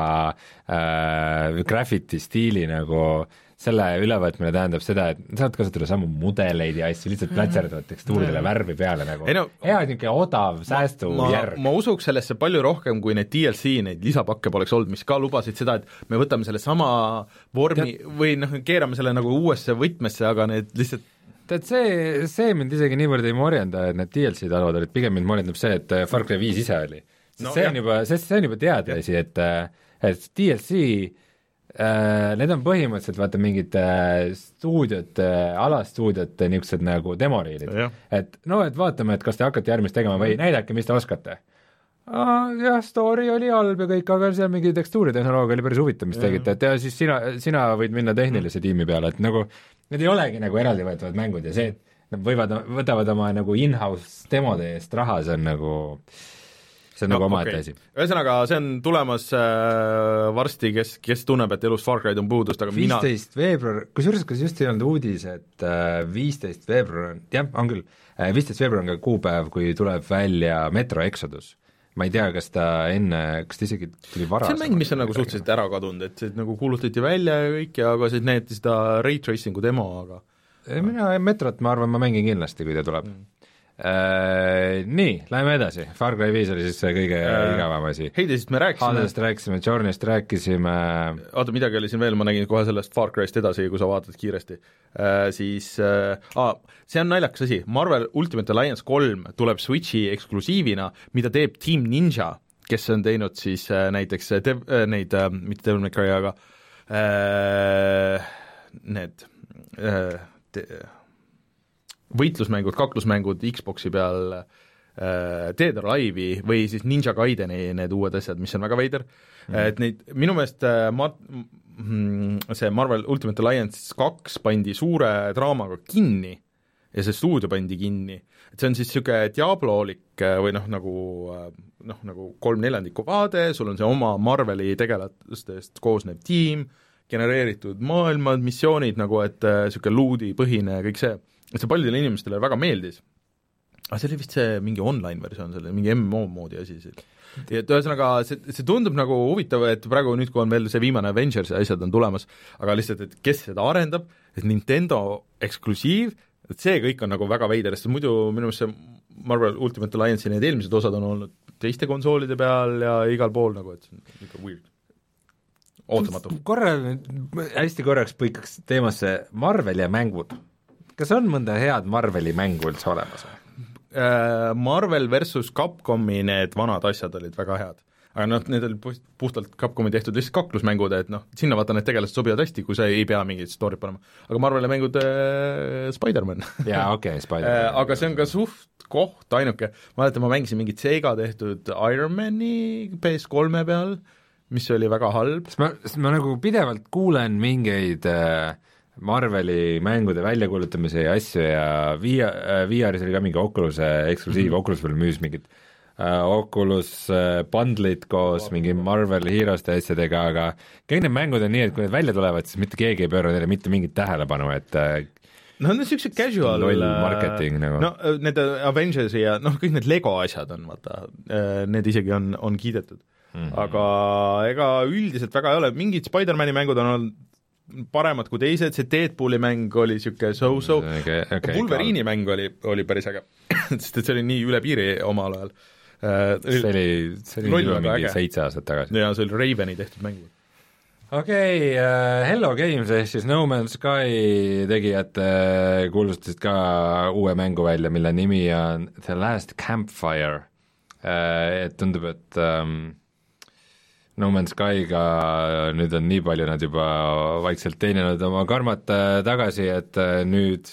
äh, graffiti stiili nagu selle ülevõtmine tähendab seda, et saad kasutada samu mudeleid ja asju, lihtsalt plätserdavad tekstuuridele mm. värvi peale nagu no, hea niisugune odav säästujärg. Ma usuks sellesse palju rohkem, kui need D L C, neid lisapakke poleks olnud, mis ka lubasid seda, et me võtame selle sama vormi Tead... või noh, keerame selle nagu uuesse võtmesse, aga need lihtsalt tead, see, see mind isegi niivõrd ei morjenda, et need D L C-d alvad olid, pigem mind morjendab see, et Far Cry viis ise oli. No, see, on juba, see, see on juba teada asi, et, et D L C äh, need on põhimõtteliselt vaata mingid stuudiote, alastuudiote niisugused nagu demoriilid. Et no, et vaatame, et kas te hakkate järgmist tegema või näidake, mis te oskate. Ah, jah, story oli halb ja kõik, aga seal mingi tekstuuritehnoloogia oli päris huvitav, mis ja. tegite, et ja siis sina, sina võid minna tehnilise tiimi peale, et nagu need ei olegi nagu eraldi võetavad mängud ja see, et nad võivad, võtavad oma nagu in-house demode eest raha, see on nagu see on no, nagu omaette okay. asi. Ühesõnaga, see on tulemas äh, varsti, kes, kes tunneb, et elus Far Cry'd on puudust, aga viisteist mina... veebruar, kusjuures, kas just ei olnud uudis, et äh, viisteist veebruar on, jah, on küll, viisteist veebruar on ka kuupäev, kui tuleb välja Metro Exodus. Ma ei tea, kas ta enne, kas ta isegi tuli vara see on mäng, mis on nagu suhteliselt ära kadunud, et see nagu kuulutati välja ja kõik ja aga siis näeti seda ray tracing'u demo, aga mina Metrot, ma arvan, ma mängin kindlasti, kui ta tuleb mm. Äh, nii, läheme edasi, Far Cry viis oli siis see kõige äh, igavam asi. Heidesist me rääkisime Hadest rääkisime, Journey'st rääkisime oota, midagi oli siin veel, ma nägin kohe sellest Far Cry'st edasi, kui sa vaatad kiiresti äh, siis äh, ah, see on naljakas asi, Marvel Ultimate Alliance kolm tuleb Switchi eksklusiivina, mida teeb Team Ninja, kes on teinud siis äh, näiteks dev, äh, neid äh, mitte Devil May Cry, aga äh, need äh, te, võitlusmängud, kaklusmängud Xboxi peal äh, Dead or Alive'i või siis Ninja Gaideni need uued asjad, mis on väga veider mm., et neid, minu meelest äh, ma, see Marvel Ultimate Alliance kaks pandi suure draamaga kinni ja see stuudio pandi kinni, et see on siis niisugune Diablo-lik või noh, nagu noh, nagu kolm-neljandiku vaade, sul on see oma Marveli tegelastest koosnev tiim, genereeritud maailmad, missioonid nagu, et niisugune luudipõhine ja kõik see, et see paljudele inimestele väga meeldis. Aga see oli vist see mingi online versioon, selle mingi M M O moodi asi. Et ühesõnaga, see, see tundub nagu huvitav, et praegu nüüd, kui on veel see viimane Avengers ja asjad on tulemas, aga lihtsalt, et kes seda arendab, et Nintendo eksklusiiv, et see kõik on nagu väga veider, sest muidu minu meelest see Marvel Ultimate Alliance'i need eelmised osad on olnud teiste konsoolide peal ja igal pool nagu, et see on ikka weird. Ootamatu. Korra, hästi korraks põikaks teemasse Marvel ja mängud. Kas on mõnda head Marveli mängu üldse olemas? Marvel versus Capcomi need vanad asjad olid väga head. Aga noh, need olid puhtalt Capcomi tehtud lihtsalt kaklusmängud, et noh, sinna vaata need tegelased sobivad hästi, kui sa ei pea mingit story't panema. Aga Marveli mängud äh, Spider-Man. jaa, okei, okay, Spider-Man. Aga see on ka suht koht ainuke. Ma mäletan, ma mängisin mingit Sega tehtud Iron Mani P S kolme peal, mis oli väga halb. Sest ma, sest ma nagu pidevalt kuulen mingeid äh, Marveli mängude väljakuulutamise ja asju ja V R-is oli ka mingi Oculus'e eksklusiiv mm, -hmm. Oculus veel müüs mingid uh, Oculus uh, bundlid koos oh, mingi Marvel Hero'ste asjadega, aga kõik need mängud on nii, et kui need välja tulevad, siis mitte keegi ei pööra neile mitte mingit tähelepanu, et uh, no need niisugused casual loll marketing nagu. No need Avengersi ja noh, kõik need Lego asjad on, vaata, need isegi on, on kiidetud mm. -hmm. Aga ega üldiselt väga ei ole, mingid Spider-Mani mängud on olnud paremad kui teised, see Deadpooli mäng oli niisugune so-so okay,, okay, Wolverine'i mäng oli, oli päris äge, sest et see oli nii üle piiri omal ajal. See oli, see oli juba mingi seitse aastat tagasi. jaa, see oli Raveni tehtud mäng. Okei okay, uh,, Hello Games ehk siis No Man's Sky tegijad uh, kuulustasid ka uue mängu välja, mille nimi on The Last Campfire uh,, et tundub, et um, No Man's Skyga nüüd on nii palju nad juba vaikselt teeninud oma karmat tagasi, et nüüd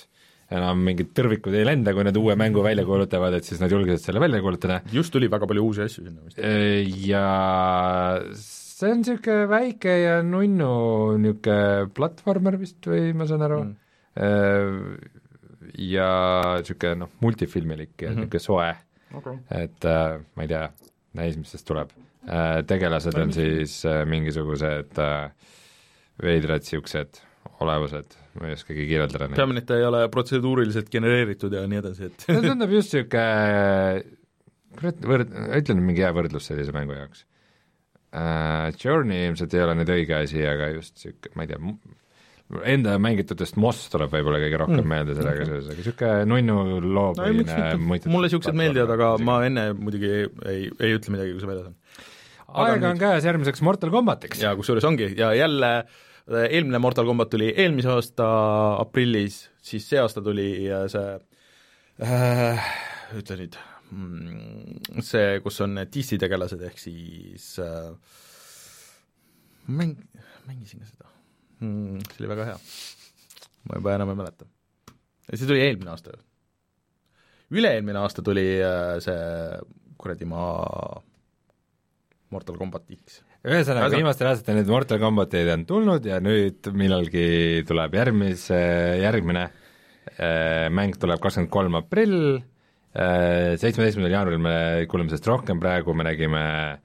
enam mingid tõrvikud ei lenda, kui nad uue mängu välja kuulutavad, et siis nad julgesid selle välja kuulutada. Just tuli väga palju uusi asju sinna vist. Ja see on niisugune väike ja nunnu niisugune platvormer vist või ma saan aru mm., ja niisugune noh, multifilmilik ja mm-hmm. niisugune soe okay., et äh, ma ei tea, näis, mis sest tuleb äh,. Tegelased on siis äh, mingisugused äh, veidrad niisugused olevused, ma ei oskagi kirjeldada neid. peamine, et ta ei ole protseduuriliselt genereeritud ja nii edasi, et see tundub just niisugune, kurat, võrd-, ütlen mingi hea võrdlus sellise mängu jaoks uh,. Journey ilmselt ei ole nüüd õige asi, aga just niisugune, ma ei tea, enda mängitudest Moss tuleb võib-olla kõige rohkem mm. meelde sellega okay. seoses, aga niisugune nunnu loopõhine no, mulle niisugused meeldivad, aga ma enne muidugi ei, ei, ei ütle midagi, kui see väljas on. Aega on käes järgmiseks Mortal Combatiks. ja kusjuures ongi, ja jälle eelmine Mortal Combat tuli eelmise aasta aprillis, siis see aasta tuli see äh, ütle nüüd see, kus on D C tegelased, ehk siis äh, mäng, mängisin ka seda hmm,, see oli väga hea, ma juba enam ei mäleta. See tuli eelmine aasta, üle-eelmine aasta tuli äh, see kuradi maa Mortal Combat X. Ühesõnaga, viimastel aastatel need Mortal Combatid on tulnud ja nüüd millalgi tuleb järgmise, järgmine äh, mäng tuleb kakskümmend kolm aprill, äh, seitsmeteistkümnendal jaanuaril me kuuleme sellest rohkem, praegu me nägime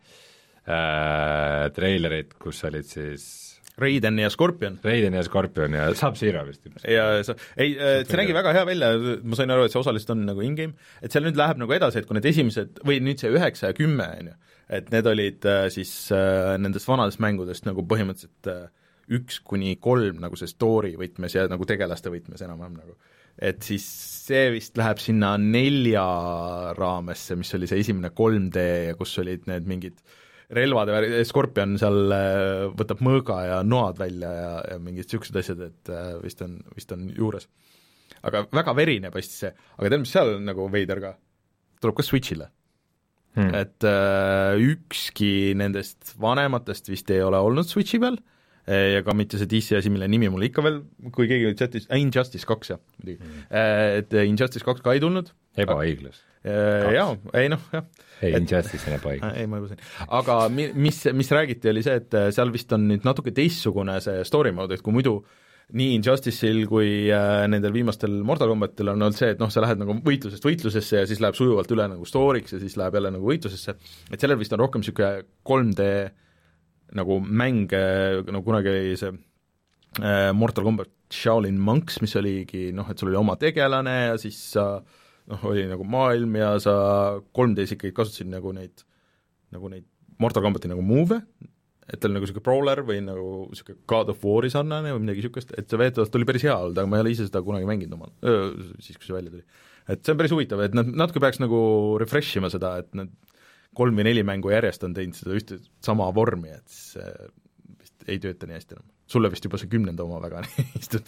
äh, treilerit, kus olid siis Raiden ja Scorpion. Raiden ja Scorpion ja Sub-Zero vist. ja sa, ei, see nägi väga hea välja, ma sain aru, et see osaliselt on nagu in-game, et seal nüüd läheb nagu edasi, et kui need esimesed, või nüüd see üheksa ja kümme, on ju, et need olid äh, siis äh, nendest vanadest mängudest nagu põhimõtteliselt äh, üks kuni kolm nagu see story võtmes ja nagu tegelaste võtmes enam-vähem nagu. Et siis see vist läheb sinna nelja raamesse, mis oli see esimene kolm D ja kus olid need mingid relvade, Scorpion seal äh, võtab mõõga ja noad välja ja, ja mingid niisugused asjad, et äh, vist on, vist on juures. Aga väga verine paistis see, aga tead, mis seal nagu veider ka, tuleb ka Switchile. Hmm. Et äh, ükski nendest vanematest vist ei ole olnud Switchi peal ja ka mitte see D C asi, mille nimi mul ikka veel, kui keegi chatis, äh, Injustice kaks jah, muidugi hmm. äh, et Injustice kaks ka ei tulnud. Ebaõiglus. Äh, jaa, ei noh, jah. ei, Injustice on ebaõiglus. ei, ma juba sain. aga mi, mis, mis räägiti, oli see, et seal vist on nüüd natuke teistsugune see story mode, et kui muidu nii Injustice'il kui äh, nendel viimastel Mortal Combatil on olnud see, et noh, sa lähed nagu võitlusest võitlusesse ja siis läheb sujuvalt üle nagu story'ks ja siis läheb jälle nagu võitlusesse, et sellel vist on rohkem niisugune kolm D nagu mäng, nagu kunagi oli see äh, Mortal Combat Shaolin Monks, mis oligi noh, et sul oli oma tegelane ja siis sa noh, oli nagu maailm ja sa kolm D-s ikkagi kasutasid nagu neid, nagu neid Mortal Combati nagu move'e, et tal nagu niisugune brawler või nagu niisugune God of War'i sarnane või midagi niisugust, et see veetavalt oli päris hea olnud, aga ma ei ole ise seda kunagi mänginud omal, siis kui see välja tuli. Et see on päris huvitav, et nad natuke peaks nagu refresh ima seda, et nad kolm või neli mängu järjest on teinud seda ühte sama vormi, et see vist ei tööta nii hästi enam. Sulle vist juba see kümnenda oma väga istud.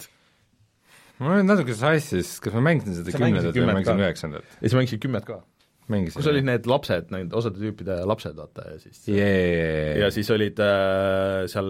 Ma olen natuke sassis, kas ma mängisin seda kümnendat või mängisin üheksandat? Ja sa mängisid kümmet ka? Mängisin, kus olid need lapsed, need osade tüüpide lapsed, vaata, ja siis yeah. ja siis olid äh, seal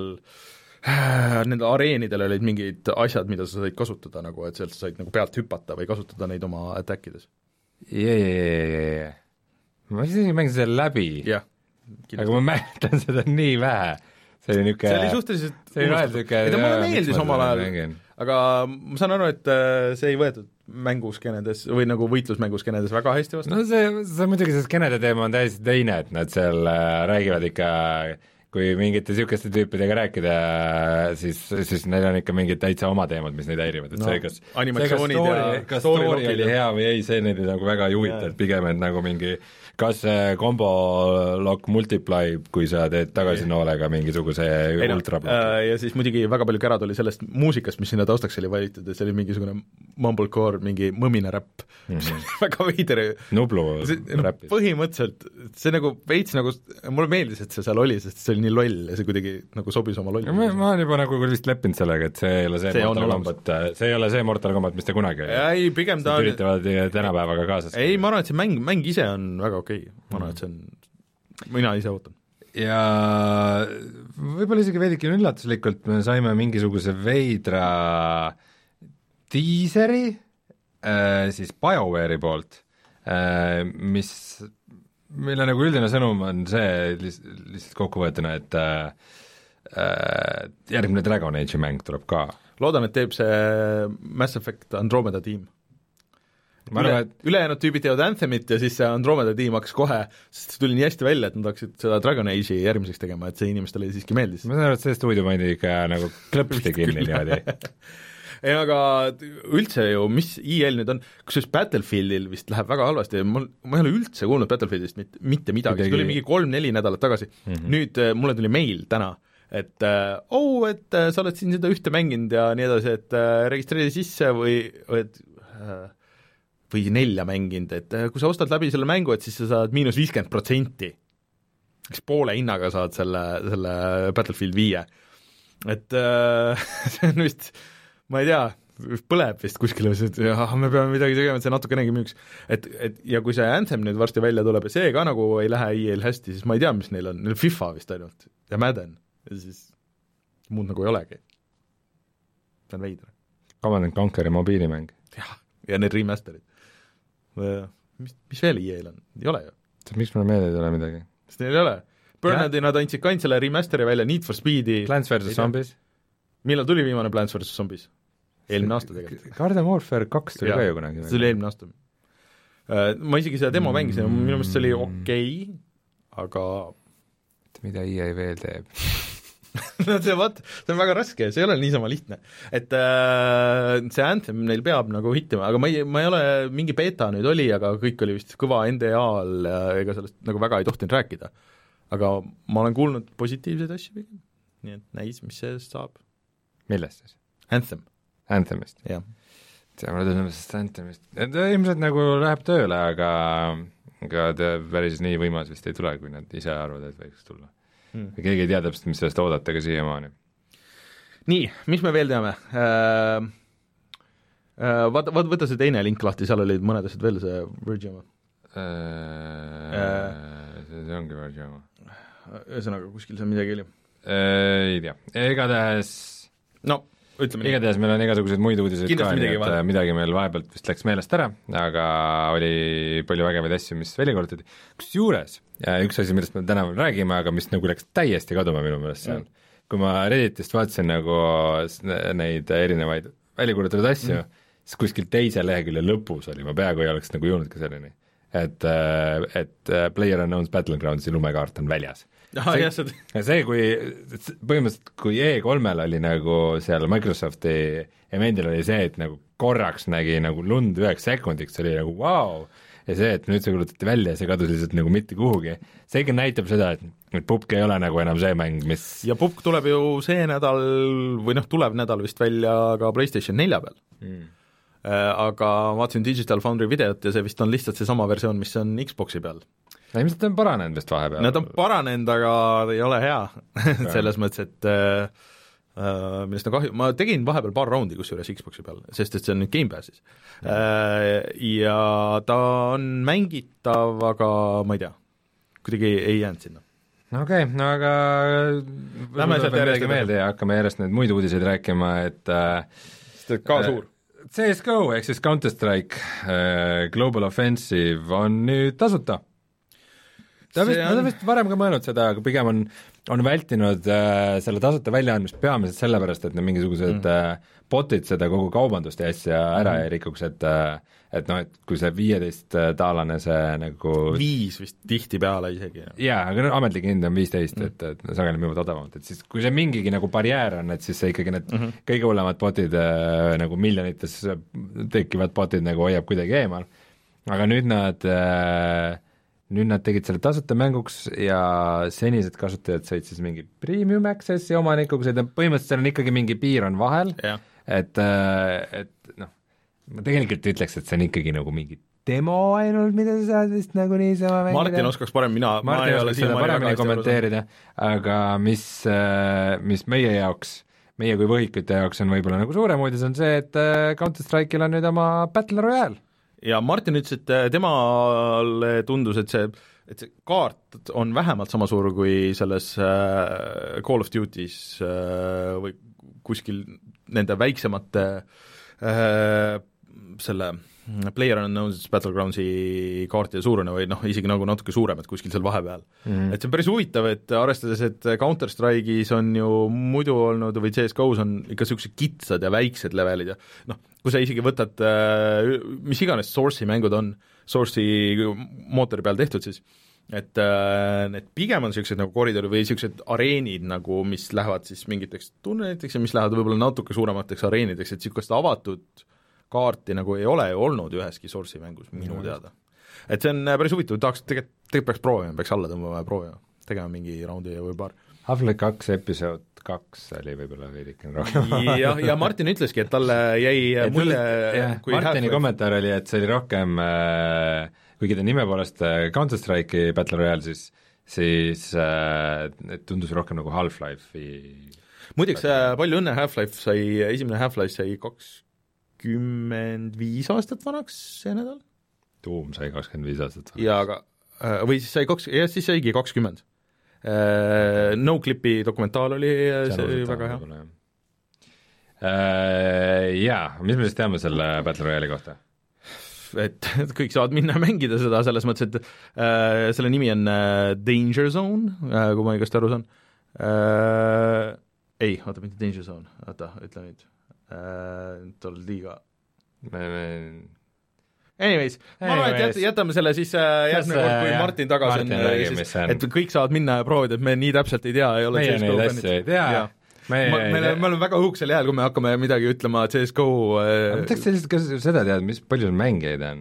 äh, nendel areenidel olid mingid asjad, mida sa said kasutada nagu, et sealt sa said nagu pealt hüpata või kasutada neid oma attack-ides. Jee, jee, jee, jee. Ma isegi mängisin selle läbi, yeah, aga ma mäletan seda nii vähe. See oli niisugune see oli suhteliselt see oli niisugune ei ta mulle meeldis omal ajal, aga ma saan aru, et see ei võetud mänguskenedes või nagu võitlusmänguskenedes väga hästi vastu. No see, see muidugi see skenede teema on täiesti teine, et nad seal räägivad ikka, kui mingite niisuguste tüüpidega rääkida, siis, siis neil on ikka mingid täitsa oma teemad, mis neid häirivad, et no, see, kas animatsioonid see, kas story, ja kas story, story oli hea või ei, see neid nagu väga ei huvita, et pigem, et nagu mingi kas combo lock multiply, kui sa teed tagasinoolega mingisuguse ei, ultrabloki. Ja siis muidugi väga palju kärad oli sellest muusikast, mis sinna taustaks oli valitud, et see oli mingisugune mumblecore, mingi mõmine räpp mm, -hmm. väga veider. Nublu räppis. Põhimõtteliselt, see nagu veits nagu, mulle meeldis, et see seal oli, sest see oli nii loll ja see kuidagi nagu sobis oma lolli. Ma, ma olen juba nagu vist leppinud sellega, et see ei ole see, see Mortal Combat, see ei ole see Mortal Combat, mis te kunagi ei, pigem ta üritavad tänapäevaga kaasas. Ei, ma arvan, et see mäng, mäng ise on väga okei okay. ma arvan, et see on, mina ise ootan. Ja võib-olla isegi veidike üllatuslikult me saime mingisuguse veidra diiseri äh, siis BioWare'i poolt äh,, mis, mille nagu üldine sõnum on see lihtsalt kokkuvõetuna, et äh, järgmine Dragon Age'i mäng tuleb ka. Loodan, et teeb see Mass Effect Andromeda tiim. Ma Üle, arvan, et... ülejäänud tüübid teevad Anthemit ja siis see Andromeda tiim hakkas kohe, sest see tuli nii hästi välja, et nad hakkasid seda Dragon Age'i järgmiseks tegema, et see inimestele siiski meeldis. Ma saan aru, et see stuudio pandi ikka nagu klõpsti kinni niimoodi. ei, aga üldse ju, mis E L nüüd on, kusjuures Battlefieldil vist läheb väga halvasti, mul, ma ei ole üldse kuulnud Battlefieldist mitte, mitte midagi, see tuli mingi kolm-neli nädalat tagasi. Mm-hmm. Nüüd mulle tuli meil täna, et äh, oh, et äh, sa oled siin seda ühte mänginud ja nii edasi, et äh, registreeri sisse või et, äh, või nelja mänginud, et äh, kui sa ostad läbi selle mängu, et siis sa saad miinus viiskümmend protsenti. Eks poole hinnaga saad selle, selle Battlefield viie. Et äh, see on vist, ma ei tea, põleb vist kuskile, et jah, me peame midagi tegema, et see natukenegi müüks. Et, et ja kui see Anthem nüüd varsti välja tuleb ja see ka nagu ei lähe E L hästi, siis ma ei tea, mis neil on, neil FIFA vist ainult ja Madden. Ja siis muud nagu ei olegi. See on veidra. Command and Conquer'i mobiilimäng. jah, ja need remasterid. Mis, mis veel E L on? Ei ole ju. Miks mulle meelde ei ole midagi? Sest neil ei ole. Burnadi nad andsid ka ainult selle remasteri välja, Need for Speedi. Plants versus. Zombies. Millal tuli viimane Plants versus. Zombies? Eelmine aasta tegelikult. Garden Warfare kaks tuli ja, ka ju kunagi. See tuli eelmine aasta. Ma isegi seda demo mm. mängisin, minu meelest see oli okei, okay, aga mida E A veel teeb? no see, vaat, see on väga raske, see ei ole niisama lihtne. Et äh, see Anthem neil peab nagu hittima, aga ma ei, ma ei ole, mingi beta nüüd oli, aga kõik oli vist kõva N D A-l ja ega sellest nagu väga ei tohtinud rääkida. Aga ma olen kuulnud positiivseid asju pigem, nii et näis, mis sellest saab. Millest siis? Anthem. Anthemist? jah. see mulle tundub sellest Anthemist, et ilmselt nagu läheb tööle, aga aga ta päris nii võimas vist ei tule, kui nad ise arvavad, et võiks tulla hmm.. ja keegi ei tea täpselt, mis sellest oodata ka siiamaani. Nii, mis me veel teame? Äh, äh, vaata, vaata, võta see teine link lahti, seal olid mõned asjad veel, see Virgin äh, äh, see, see ongi Virgin ühesõnaga, kuskil seal midagi oli äh,? Ei tea, igatahes no ütleme nii. Igatahes meil on igasuguseid muid uudiseid ka, nii et vahe. midagi meil vahepealt vist läks meelest ära, aga oli palju vägevaid asju, mis välja korrutati. Kusjuures, üks asi, millest me täna räägime, aga mis nagu läks täiesti kaduma minu meelest seal, mm. kui ma Redditist vaatasin nagu neid erinevaid välja korrutatud asju mm., siis kuskil teise lehekülje lõpus oli, ma peaaegu ei oleks nagu jõudnud ka selleni, et, et PlayerUnknown's Battlegroundsi lumekaart on väljas. Aha, see, see, see, kui põhimõtteliselt, kui E kolmel oli nagu seal Microsofti evendil oli see, et nagu korraks nägi nagu lund üheks sekundiks, oli nagu vau wow!, ja see, et nüüd see kulutati välja ja see kadus lihtsalt nagu mitte kuhugi, see ikka näitab seda, et, et Pupk ei ole nagu enam see mäng, mis ja Pupk tuleb ju see nädal, või noh, tulev nädal vist välja ka PlayStation nelja peal mm. aga vaatasin Digital Foundry videot ja see vist on lihtsalt seesama versioon, mis on Xboxi peal. Ilmselt on paranenud vist vahepeal. Nad on paranenud, aga ei ole hea selles mõttes, et äh, millest on kahju, ma tegin vahepeal paar raundi kusjuures Xboxi peal, sest et see on nüüd Game Passis äh, ja ta on mängitav, aga ma ei tea, kuidagi ei jäänud sinna. No okei okay,, no aga lähme sealt järjest meelde ja hakkame järjest neid muid uudiseid rääkima, et sest et ka äh, suur C S G O ehk siis Counter-Strike äh, Global Offensive on nüüd tasuta. Ta vist, on... Nad on vist varem ka mõelnud seda, aga pigem on, on vältinud äh, selle tasuta väljaandmist peamiselt sellepärast, et need mingisugused mm. äh, botid seda kogu kaubandust ja asja ära mm. ei rikuks, et äh, et noh, et kui see viieteist taalane see nagu viis vist tihtipeale isegi. jaa, aga ametlik hind on viisteist mm., et, et sageli müüvad odavamalt, et siis kui see mingigi nagu barjäär on, et siis see ikkagi need mm -hmm. kõige hullemad botid äh, nagu miljonites tekkivad botid nagu hoiab kuidagi eemal, aga nüüd nad äh, nüüd nad tegid selle tasuta mänguks ja senised kasutajad said siis mingi premium access'i omanikuga, põhimõtteliselt seal on ikkagi mingi piir on vahel yeah., et, et noh, ma tegelikult ütleks, et see on ikkagi nagu mingi demo ainult, mida sa saad vist nagu niisama mängida. Martin oskaks parem, mina Martin ma oskaks seda paremini kommenteerida, aga mis, mis meie jaoks, meie kui võhikute jaoks on võib-olla nagu suurem uudis, on see, et Counter-Strike'il on nüüd oma Battle Royale. Ja Martin ütles, et temale tundus, et see, et see kaart on vähemalt sama suur kui selles äh, Call of Duty's äh, või kuskil nende väiksemate äh, selle PlayerUnknown's Battlegroundsi kaartide suurune või noh, isegi nagu natuke suurem, et kuskil seal vahepeal mm.. et see on päris huvitav, et arvestades, et Counter-Strike'is on ju muidu olnud või C S G O's on ikka niisugused kitsad ja väiksed levelid ja noh, kui sa isegi võtad mis iganes Source'i mängud on, Source'i mootori peal tehtud siis, et äh, need pigem on niisugused nagu koridori või niisugused areenid nagu, mis lähevad siis mingiteks tunneliteks ja mis lähevad võib-olla natuke suuremateks areenideks, et niisugust avatud kaarti nagu ei ole ju olnud üheski Source'i mängus minu teada. Et see on päris huvitav, tahaks tegelikult, tegelikult peaks proovima, peaks alla tõmbama ja proovima, tegema mingi raundi või paar. Half-Life kaks episood kaks oli võib-olla veidikene rohkem. ja, ja Martin ütleski, et talle jäi mulje Martini kommentaar oli, et see oli rohkem äh, kuigi ta nime poolest Counter-Strike'i Battle Royale, siis, siis äh, tundus rohkem nagu Half-Life'i. Muideks äh, palju õnne, Half-Life sai, esimene Half-Life sai kakskümmend viis aastat vanaks see nädal. Doom sai kakskümmend viis aastat vanaks. Ja aga, äh, või siis sai kaks, jah, siis saigi kakskümmend. Äh, No-Clipi dokumentaal oli, see oli väga hea. Äh, jaa, mis me siis teame selle Battle Royale'i kohta? Et kõik saavad minna mängida seda selles mõttes, et äh, selle nimi on äh, Danger Zone äh,, kui ma õigesti aru saan äh,. Ei, oota, mitte Danger Zone, oota, ütle nüüd äh,. Nüüd oled liiga me, me... Anyways, ma arvan, et jät, jätame selle siis äh, järgmine kord, kui jah, Martin tagasi Martin on, räägi, siis, et kõik saavad minna ja proovida, et me nii täpselt ei tea, ei ole meie neid asju ei tea ja. Me, ma, me, me oleme väga õhuksel jääl, kui me hakkame midagi ütlema C S G O äh... ma tahaks sellist, kas seda teada, mis palju mängijaid on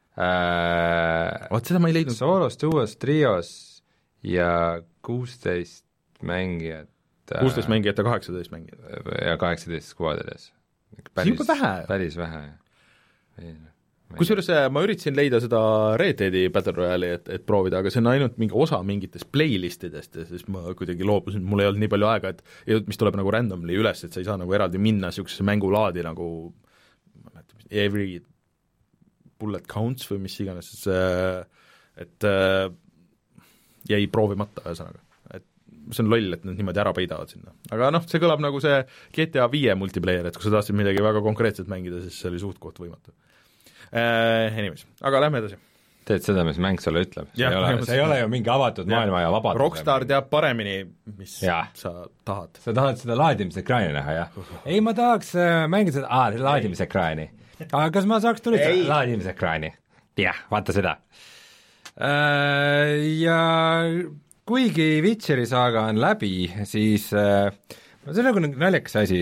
äh,? Oot, seda ma ei leidnud. Soolos, duos, trios ja kuusteist mängijat kuusteist mängijat ja kaheksateist mängijat. Ja kaheksateist skuadides. See on juba vähe. Päris vähe. Kusjuures ma üritasin leida seda Red Deadi Battle Royale'i, et, et proovida, aga see on ainult mingi osa mingitest playlistidest ja siis ma kuidagi loobusin, mul ei olnud nii palju aega, et mis tuleb nagu randomly üles, et sa ei saa nagu eraldi minna niisugusesse mängulaadi nagu every bullet counts või mis iganes, et jäi proovimata ühesõnaga. Et see on loll, et nad niimoodi ära peidavad sinna. Aga noh, see kõlab nagu see G T A viie multiplayer, et kui sa tahtsid midagi väga konkreetset mängida, siis see oli suht koht võimatu. Uh, anyways, aga lähme edasi. Teed seda, mis mäng sulle ütleb, see, ja, ei, ole, see ei ole ju mingi avatud ja. Maailma ja vabadus. Rockstar teab paremini, mis ja. Sa tahad. Sa tahad seda laadimisekraani näha, jah? Ei, ma tahaks äh, mängida seda, aa, laadimisekraani. Aga kas ma saaks tulistada laadimisekraani? Jah, vaata seda. Äh, ja kuigi Witcheri saaga on läbi, siis äh, see on nagu naljakas asi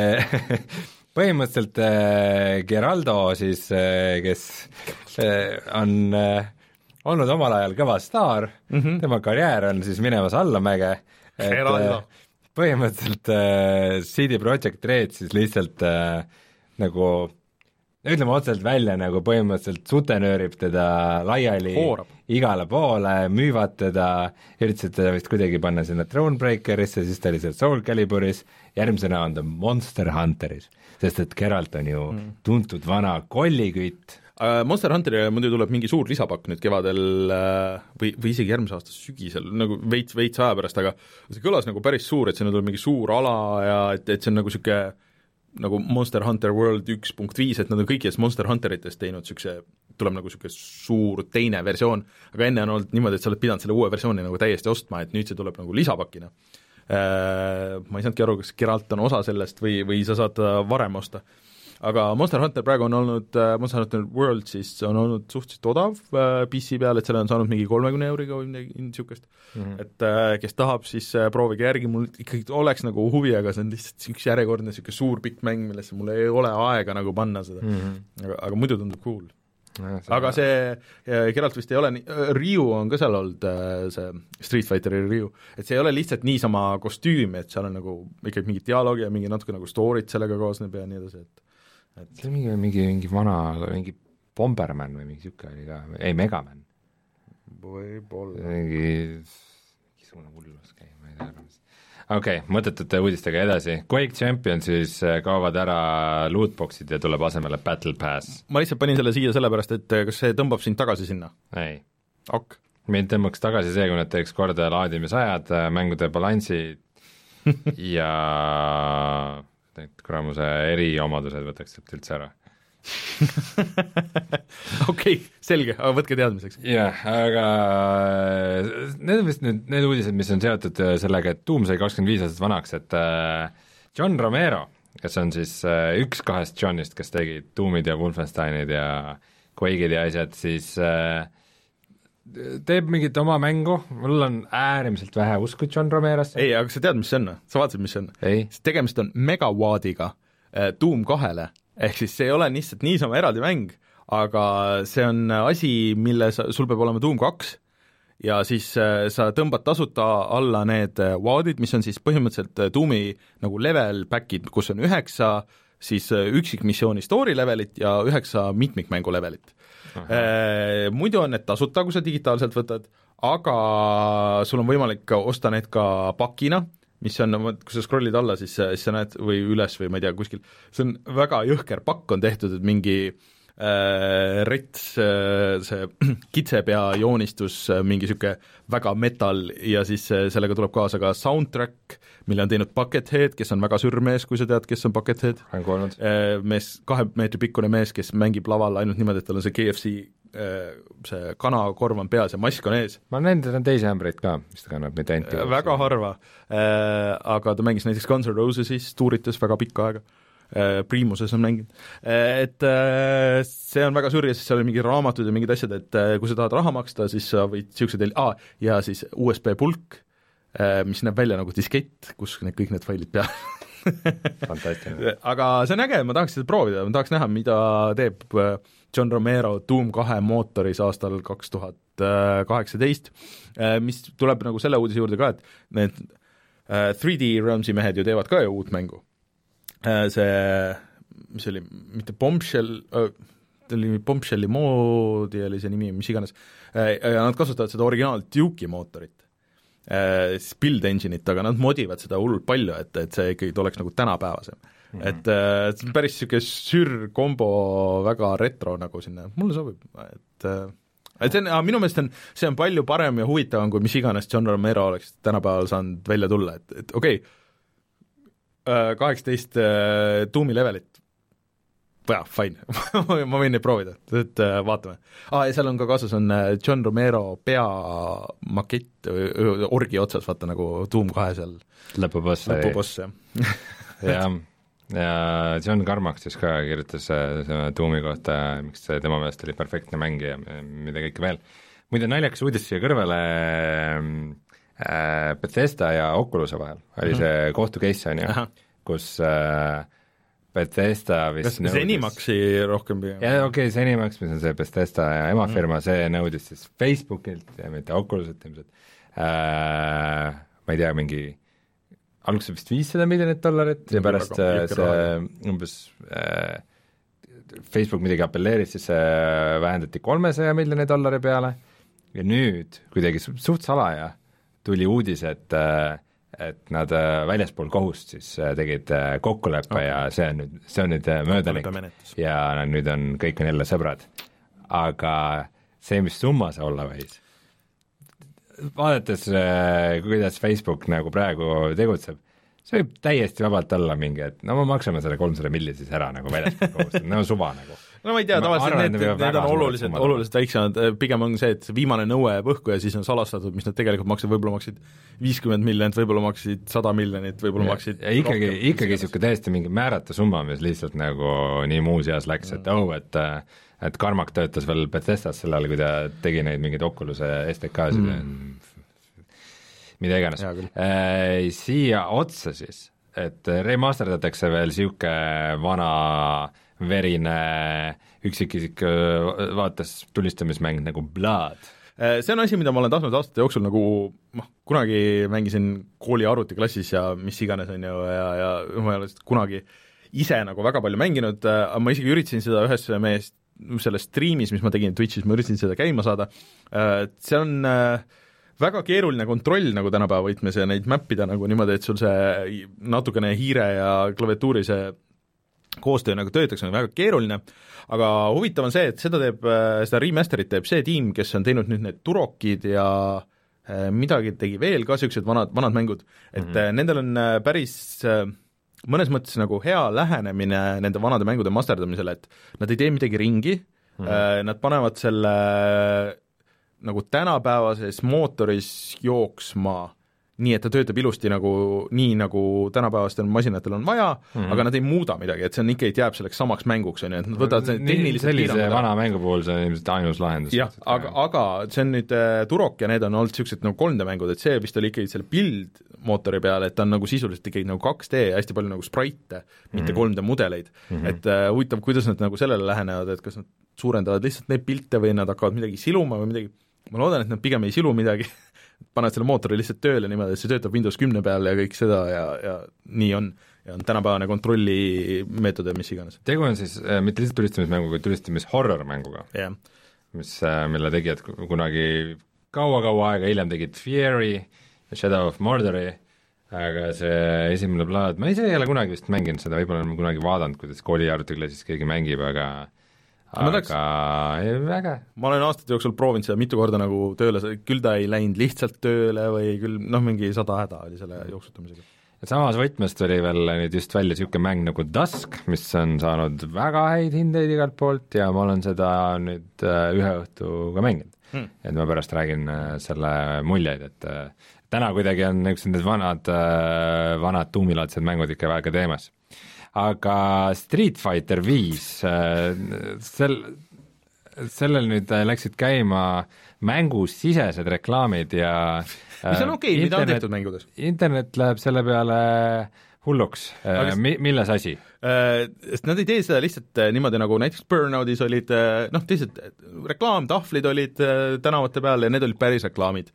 põhimõtteliselt äh, Geraldo siis äh,, kes äh, on äh, olnud omal ajal kõva staar mm, -hmm. tema karjäär on siis minemas allamäge, et äh, põhimõtteliselt äh, C D Projekt Red siis lihtsalt äh, nagu ütleme otseselt välja, nagu põhimõtteliselt sutenöörib teda laiali Hoorab. Igale poole, müüvad teda, üritasid teda vist kuidagi panna sinna Thronebreakerisse, siis ta oli seal Soul Caliburis, järgmisena on ta Monster Hunteris, sest et Geralt on ju mm. tuntud vana kollikütt. Uh, Monster Hunterile muidu tuleb mingi suur lisapakk nüüd kevadel uh, või, või isegi järgmise aasta sügisel, nagu veits, veits aja pärast, aga see kõlas nagu päris suur, et sinna tuleb mingi suur ala ja et, et see on nagu niisugune nagu Monster Hunter World üks punkt viis, et nad on kõikidest Monster Hunteritest teinud niisuguse, tuleb nagu niisugune suur teine versioon, aga enne on olnud niimoodi, et sa oled pidanud selle uue versiooni nagu täiesti ostma, et nüüd see tuleb nagu lisapakina. Ma ei saanudki aru, kas Geralt on osa sellest või, või sa saad varem osta. Aga Monster Hunter praegu on olnud, Monster Hunter World siis on olnud suhteliselt odav P C peal, et selle on saanud mingi kolmekümne euriga või midagi niisugust mm, -hmm. et kes tahab, siis proovige järgi, mul ikkagi oleks nagu huvi, aga see on lihtsalt üks järjekordne niisugune suur pikk mäng, millesse mul ei ole aega nagu panna seda mm, -hmm. aga, aga muidu tundub cool. Ja, see aga see, Geralt vist ei ole nii, Ryu on ka seal olnud, see Street Fighteri Ryu, et see ei ole lihtsalt niisama kostüüm, et seal on nagu ikkagi mingi dialoogi ja mingi natuke nagu story't sellega koosneb ja nii edasi, et et see on mingi, mingi, mingi vana, mingi Bomberman või mingi siuke oli ka, ei Megaman. Võib-olla. mingi, mingisugune hullus käib, ma ei tea. Okei, okay, mõttetute uudistega edasi. Quake Championsis kaovad ära lootboxid ja tuleb asemele Battle Pass. Ma lihtsalt panin selle siia sellepärast, et kas see tõmbab sind tagasi sinna? Ei. Ok. Meid tõmbaks tagasi see, kui nad teeks korda laadimisajad, mängude balansi ja need kuramuse eriomadused võtaks sealt üldse ära. okei, selge, aga võtke teadmiseks. jah, aga need on vist nüüd need uudised, mis on seotud sellega, et Doom sai kakskümmend viis aastat vanaks, et John Romero, kes on siis üks kahest Johnist, kes tegid Doomid ja Wolfensteinid ja Quake'id ja asjad, siis teeb mingit oma mängu, mul on äärmiselt vähe usku John Romerosse. ei, aga sa tead, mis see on? sa vaatasid, mis see on? tegemist on megawaadiga Doom kahele, ehk siis see ei ole lihtsalt niisama eraldi mäng, aga see on asi, mille sa, sul peab olema Doom kaks ja siis sa tõmbad tasuta alla need waadid, mis on siis põhimõtteliselt Doomi nagu level back'id, kus on üheksa siis üksikmissiooni story levelit ja üheksa mitmikmängu levelit. Äh, muidu on need tasuta, kui sa digitaalselt võtad, aga sul on võimalik osta need ka pakina, mis on, kui sa scrollid alla, siis, siis sa näed, või üles või ma ei tea, kuskil, see on väga jõhker pakk on tehtud, et mingi äh, rets, äh, see kitsepea joonistus, mingi niisugune väga metal ja siis äh, sellega tuleb kaasa ka soundtrack, mille on teinud Buckethead, kes on väga sürmees, kui sa tead, kes on Buckethead. mees, kahe meetri pikkune mees, kes mängib laval ainult niimoodi, et tal on see K F C, see kanakorv on peas ja mask on ees. ma olen näinud, et on teisi ämbreid ka, mis ta kannab, mitte ainult. väga harva, aga ta mängis näiteks Guns N' Rosesis, tuuritas väga pikka aega. Primuses on mänginud, et see on väga suri ja siis seal oli mingi raamatud ja mingid asjad, et kui sa tahad raha maksta, siis sa võid niisugused, aa, ja siis U S B pulk, mis näeb välja nagu diskett, kus need kõik need failid peal aga see on äge, ma tahaks seda proovida, ma tahaks näha, mida teeb John Romero Doom kahe mootoris aastal kaks tuhat kaheksateist, mis tuleb nagu selle uudise juurde ka, et need three D Realmsi mehed ju teevad ka ju uut mängu. See, mis oli, mitte Bombshell, ta oli Bombshelli moodi, oli see nimi, mis iganes, ja nad kasutavad seda originaal Duke'i mootorit, siis build engine'it, aga nad modivad seda hullult palju, et, et see ikkagi oleks nagu tänapäevasem mm. -hmm. et see on päris niisugune sür-kombo, väga retro nagu sinna, mulle sobib, et et see on, minu meelest on, see on palju parem ja huvitavam, kui mis iganes John Romero oleks tänapäeval saanud välja tulla, et, et okei okay,, kaheksateist Doomi levelit, jaa, fine ma võin neid proovida, et vaatame. Ah, ja seal on ka kaasas on John Romero pea makett orgi otsas, vaata nagu Doom kahe seal lõpuboss, lõpuboss, jah. ja, ja John Carmack siis ka kirjutas Doomi kohta, miks tema meelest oli perfektne mäng ja mida kõike veel. Muide, naljakas uudis siia kõrvale äh, Bethesda ja Oculus'e vahel oli mm -hmm. see kohtu case on ju, kus äh, Bethesda vist kas Zenimaxi rohkem pigem? jaa, okei okay,, Zenimax, mis on see Bethesda ja emafirma mm., see nõudis siis Facebookilt ja mitte Oculuselt ilmselt äh, ma ei tea, mingi alguses vist viissada miljonit dollarit ja pärast see, see umbes äh, Facebook midagi apelleeris, siis see vähendati kolmesaja miljoni dollari peale ja nüüd kuidagi suht salaja tuli uudis, et äh, et nad väljaspool kohust siis tegid kokkuleppe okay. ja see on nüüd, see on nüüd möödanik ja nüüd on, kõik on jälle sõbrad. Aga see, mis summa see olla võis, vaadates, kuidas Facebook nagu praegu tegutseb, see võib täiesti vabalt olla mingi, et no me maksame selle kolmsada milli siis ära nagu väljaspool kohust, no suva nagu. no ma ei tea, tavaliselt need, need, need on oluliselt, oluliselt väiksemad, pigem on see, et viimane nõue jääb õhku ja siis on salastatud, mis nad tegelikult maksid, võib-olla maksid viiskümmend miljonit, võib-olla maksid sada miljonit, võib-olla maksid ja ikkagi, ikkagi niisugune täiesti mingi määrata summa, mis lihtsalt nagu nii muus eas läks, et oh, et et Carmack töötas veel Bethesdas sel ajal, kui ta tegi neid mingeid Oculus'e S D K-sid mm. mida iganes. Äh, siia otsa siis, et remasterdatakse veel niisugune vana verine üksikisik vaates tulistamismäng nagu Blood. See on asi, mida ma olen tahtnud aastate jooksul nagu noh, kunagi mängisin kooli arvutiklassis ja mis iganes on ju ja, ja ma ei ole kunagi ise nagu väga palju mänginud, aga ma isegi üritasin seda ühes mees selles streamis, mis ma tegin Twitchis, ma üritasin seda käima saada, see on väga keeruline kontroll nagu tänapäeva võtmes ja neid mäppida nagu niimoodi, et sul see natukene hiire ja klaviatuuri see koostöö nagu töötaks, on väga keeruline, aga huvitav on see, et seda teeb, seda remasterit teeb see tiim, kes on teinud nüüd need Turokid ja midagi tegi veel ka, niisugused vanad, vanad mängud, et mm -hmm. nendel on päris mõnes mõttes nagu hea lähenemine nende vanade mängude masterdamisele, et nad ei tee midagi ringi mm., nad panevad selle nagu tänapäevases mootoris jooksma nii, et ta töötab ilusti nagu, nii nagu tänapäevastel masinatel on vaja mm., aga nad ei muuda midagi, et see on ikka, et jääb selleks samaks mänguks, on ju, et nad võtavad see tehniliselt sellise piirama, vana mängu puhul see on ilmselt ainus lahendus. jah, aga, aga see on nüüd äh, Turok ja need on olnud niisugused nagu kolm D mängud, et see vist oli ikkagi selle build mootori peal, et ta on nagu sisuliselt ikkagi nagu kaks D, hästi palju nagu sprite, mitte mm. kolm D mudeleid mm, -hmm. et äh, huvitav, kuidas nad nagu sellele lähenevad, et kas nad suurendavad lihtsalt neid pilte või nad hakkavad midagi siluma või midagi, ma loodan, et nad pigem ei silu midagi paned selle mootori lihtsalt tööle niimoodi, et see töötab Windows kümne peal ja kõik seda ja, ja nii on. Ja on tänapäevane kontrollimeetod ja mis iganes. Tegu on siis äh, mitte lihtsalt tulistamismänguga, tulistamis-horror-mänguga yeah., mis äh,, mille tegijad kunagi kaua-kaua aega hiljem tegid Fury ja Shadow of Mordori, aga see esimene plaat, ma ise ei ole kunagi vist mänginud seda, võib-olla olen kunagi vaadanud, kuidas kooliarvutiklassis keegi mängib, aga aga tahaks... väga. Ma olen aastate jooksul proovinud seda mitu korda nagu tööle, küll ta ei läinud lihtsalt tööle või küll noh, mingi sada häda oli selle jooksutamisega. Et samas võtmest oli veel nüüd just välja niisugune mäng nagu Dusk, mis on saanud väga häid hindeid igalt poolt ja ma olen seda nüüd ühe õhtu ka mänginud hmm.. et ma pärast räägin selle muljeid, et täna kuidagi on niisugused need vanad, vanad tuumilaadsed mängud ikka väga teemas. Aga Street Fighter viis, sel, sellel nüüd läksid käima mängusisesed reklaamid ja mis on okei okay,, mida on tehtud mängudes? Internet läheb selle peale hulluks, Mi, milles asi? Sest nad ei tee seda lihtsalt niimoodi, nagu näiteks Burnoutis olid noh, teised reklaamtahvlid olid tänavate peal ja need olid päris reklaamid.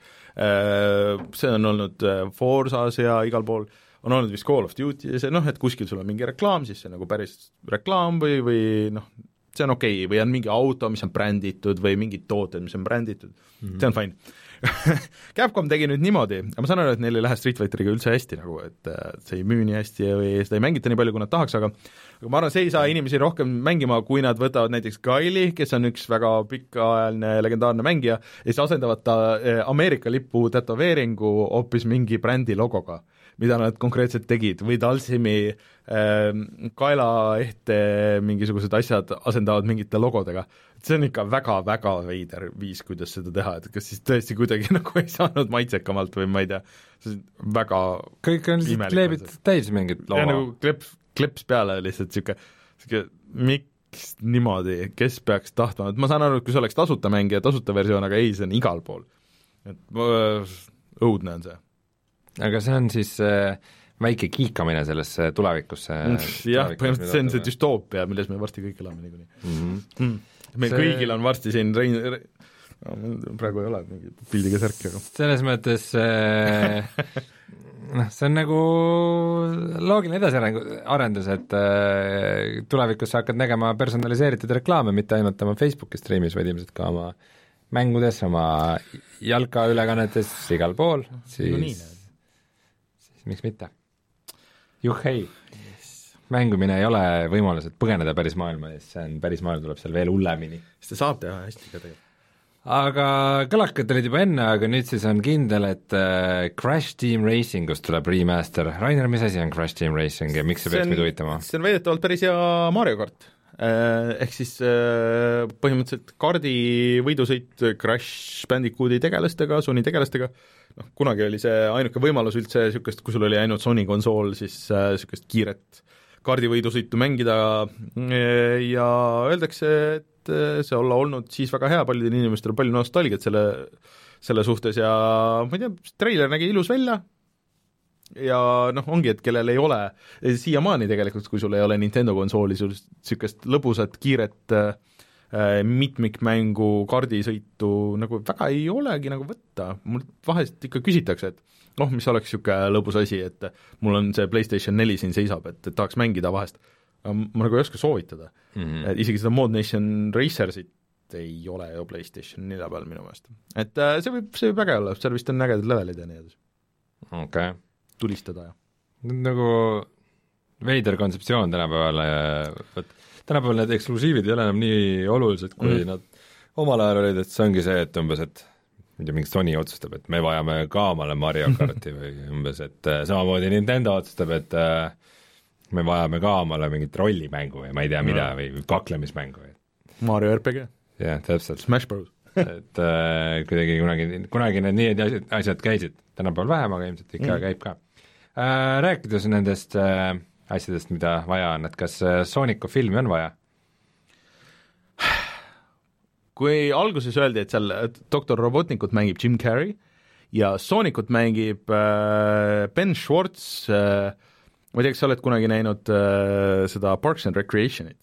See on olnud Forsas ja igal pool on olnud vist Call of Duty ja see noh, et kuskil sul on mingi reklaam, siis see on nagu päris reklaam või, või noh, see on okei okay. või on mingi auto, mis on bränditud või mingid tooted, mis on bränditud mm, -hmm. see on fine Capcom tegi nüüd niimoodi, ma saan aru, et neil ei lähe Street Fighteriga üldse hästi nagu, et see ei müü nii hästi või seda ei mängita nii palju, kui nad tahaks, aga aga ma arvan, see ei saa inimesi rohkem mängima, kui nad võtavad näiteks Guile'i, kes on üks väga pikaajaline legendaarne mängija, ja siis asendavad ta Ameerika lipu tätoveeringu hoopis mingi brändi logoga, mida nad konkreetselt tegid, või Dalsimi äh, kaelaehte mingisugused asjad asendavad mingite logodega. See on ikka väga-väga veider viis, kuidas seda teha, et kas siis tõesti kuidagi nagu ei saanud maitsekamalt või ma ei tea, see on väga kõik on lihtsalt kleebid täis mingit logo. Ja nagu kleps, kleps peale lihtsalt niisugune, miks niimoodi, kes peaks tahtma, et ma saan aru, et kui see oleks tasuta mäng ja tasuta versioon, aga ei, see on igal pool. Et õudne on see. Aga see on siis äh, väike kiikamine sellesse tulevikusse. jah, põhimõtteliselt see on see düstoopia, milles me varsti kõik elame niikuinii mm. -hmm. mm. meil see... kõigil on varsti siin rein... Re... No, praegu ei ole mingi pildiga särki, aga selles mõttes äh, noh, see on nagu loogiline edasiarendus, et äh, tulevikus sa hakkad nägema personaliseeritud reklaame, mitte ainult oma Facebooki streamis, vaid ilmselt ka oma mängudes, oma jalkaülekannetes, igal pool, siis no nii, miks mitte? Juh ei yes., mängumine ei ole võimalus, et põgeneda päris maailma ees, see on päris maailm, tuleb seal veel hullemini. Seda saab teha hästi ka tegelikult. Aga kõlakad olid juba enne, aga nüüd siis on kindel, et äh, Crash Team Racingust tuleb remaster. Rainer, mis asi on Crash Team Racing ja miks see, see peaks meid huvitama? See on väidetavalt päris hea Mario Kart. Ehk siis põhimõtteliselt kaardi võidusõit Crash Bandicooti tegelastega, Sony tegelastega, noh, kunagi oli see ainuke võimalus üldse niisugust, kui sul oli ainult Sony konsool, siis niisugust kiiret kaardivõidusõitu mängida ja öeldakse, et see olla olnud siis väga hea, paljudel inimestel palju nostalgiat selle, selle suhtes ja ma ei tea, treiler nägi ilus välja, ja noh, ongi, et kellel ei ole, siiamaani tegelikult, kui sul ei ole Nintendo konsooli, sul niisugust lõbusat, kiiret äh, mitmikmängu kaardisõitu nagu väga ei olegi nagu võtta, mul vahest ikka küsitakse, et noh, mis oleks niisugune lõbus asi, et mul on see PlayStation neli siin seisab, et, et tahaks mängida vahest, ma nagu ei oska soovitada mm, -hmm. et isegi seda Mod Nation Racersit ei ole ju PlayStation nelja peal minu meelest, et äh, see võib, see võib äge olla, seal vist on ägedad levelid ja nii edasi. okei okay. tulistada ja nagu veider kontseptsioon tänapäeval, vot tänapäeval need eksklusiivid ei ole enam nii olulised, kui mm. nad omal ajal olid, et see ongi see, et umbes, et mingi Sony otsustab, et me vajame ka omale Mario Karti või umbes, et samamoodi Nintendo otsustab, et me vajame ka omale mingit rollimängu ja ma ei tea mida no. või kaklemismängu. Mario R P G. jah, täpselt. Smash Bros. et äh, kuidagi kunagi, kunagi need nii asjad, asjad käisid, tänapäeval vähem, aga ilmselt ikka mm. käib ka äh,. Rääkides nendest äh, asjadest, mida vaja on, et kas äh, Sooniku filmi on vaja? Kui alguses öeldi, et seal doktor Robotnikut mängib Jim Carrey ja Soonikut mängib äh, Ben Schwartz äh,, ma ei tea, kas sa oled kunagi näinud äh, seda Parks and Recreationit?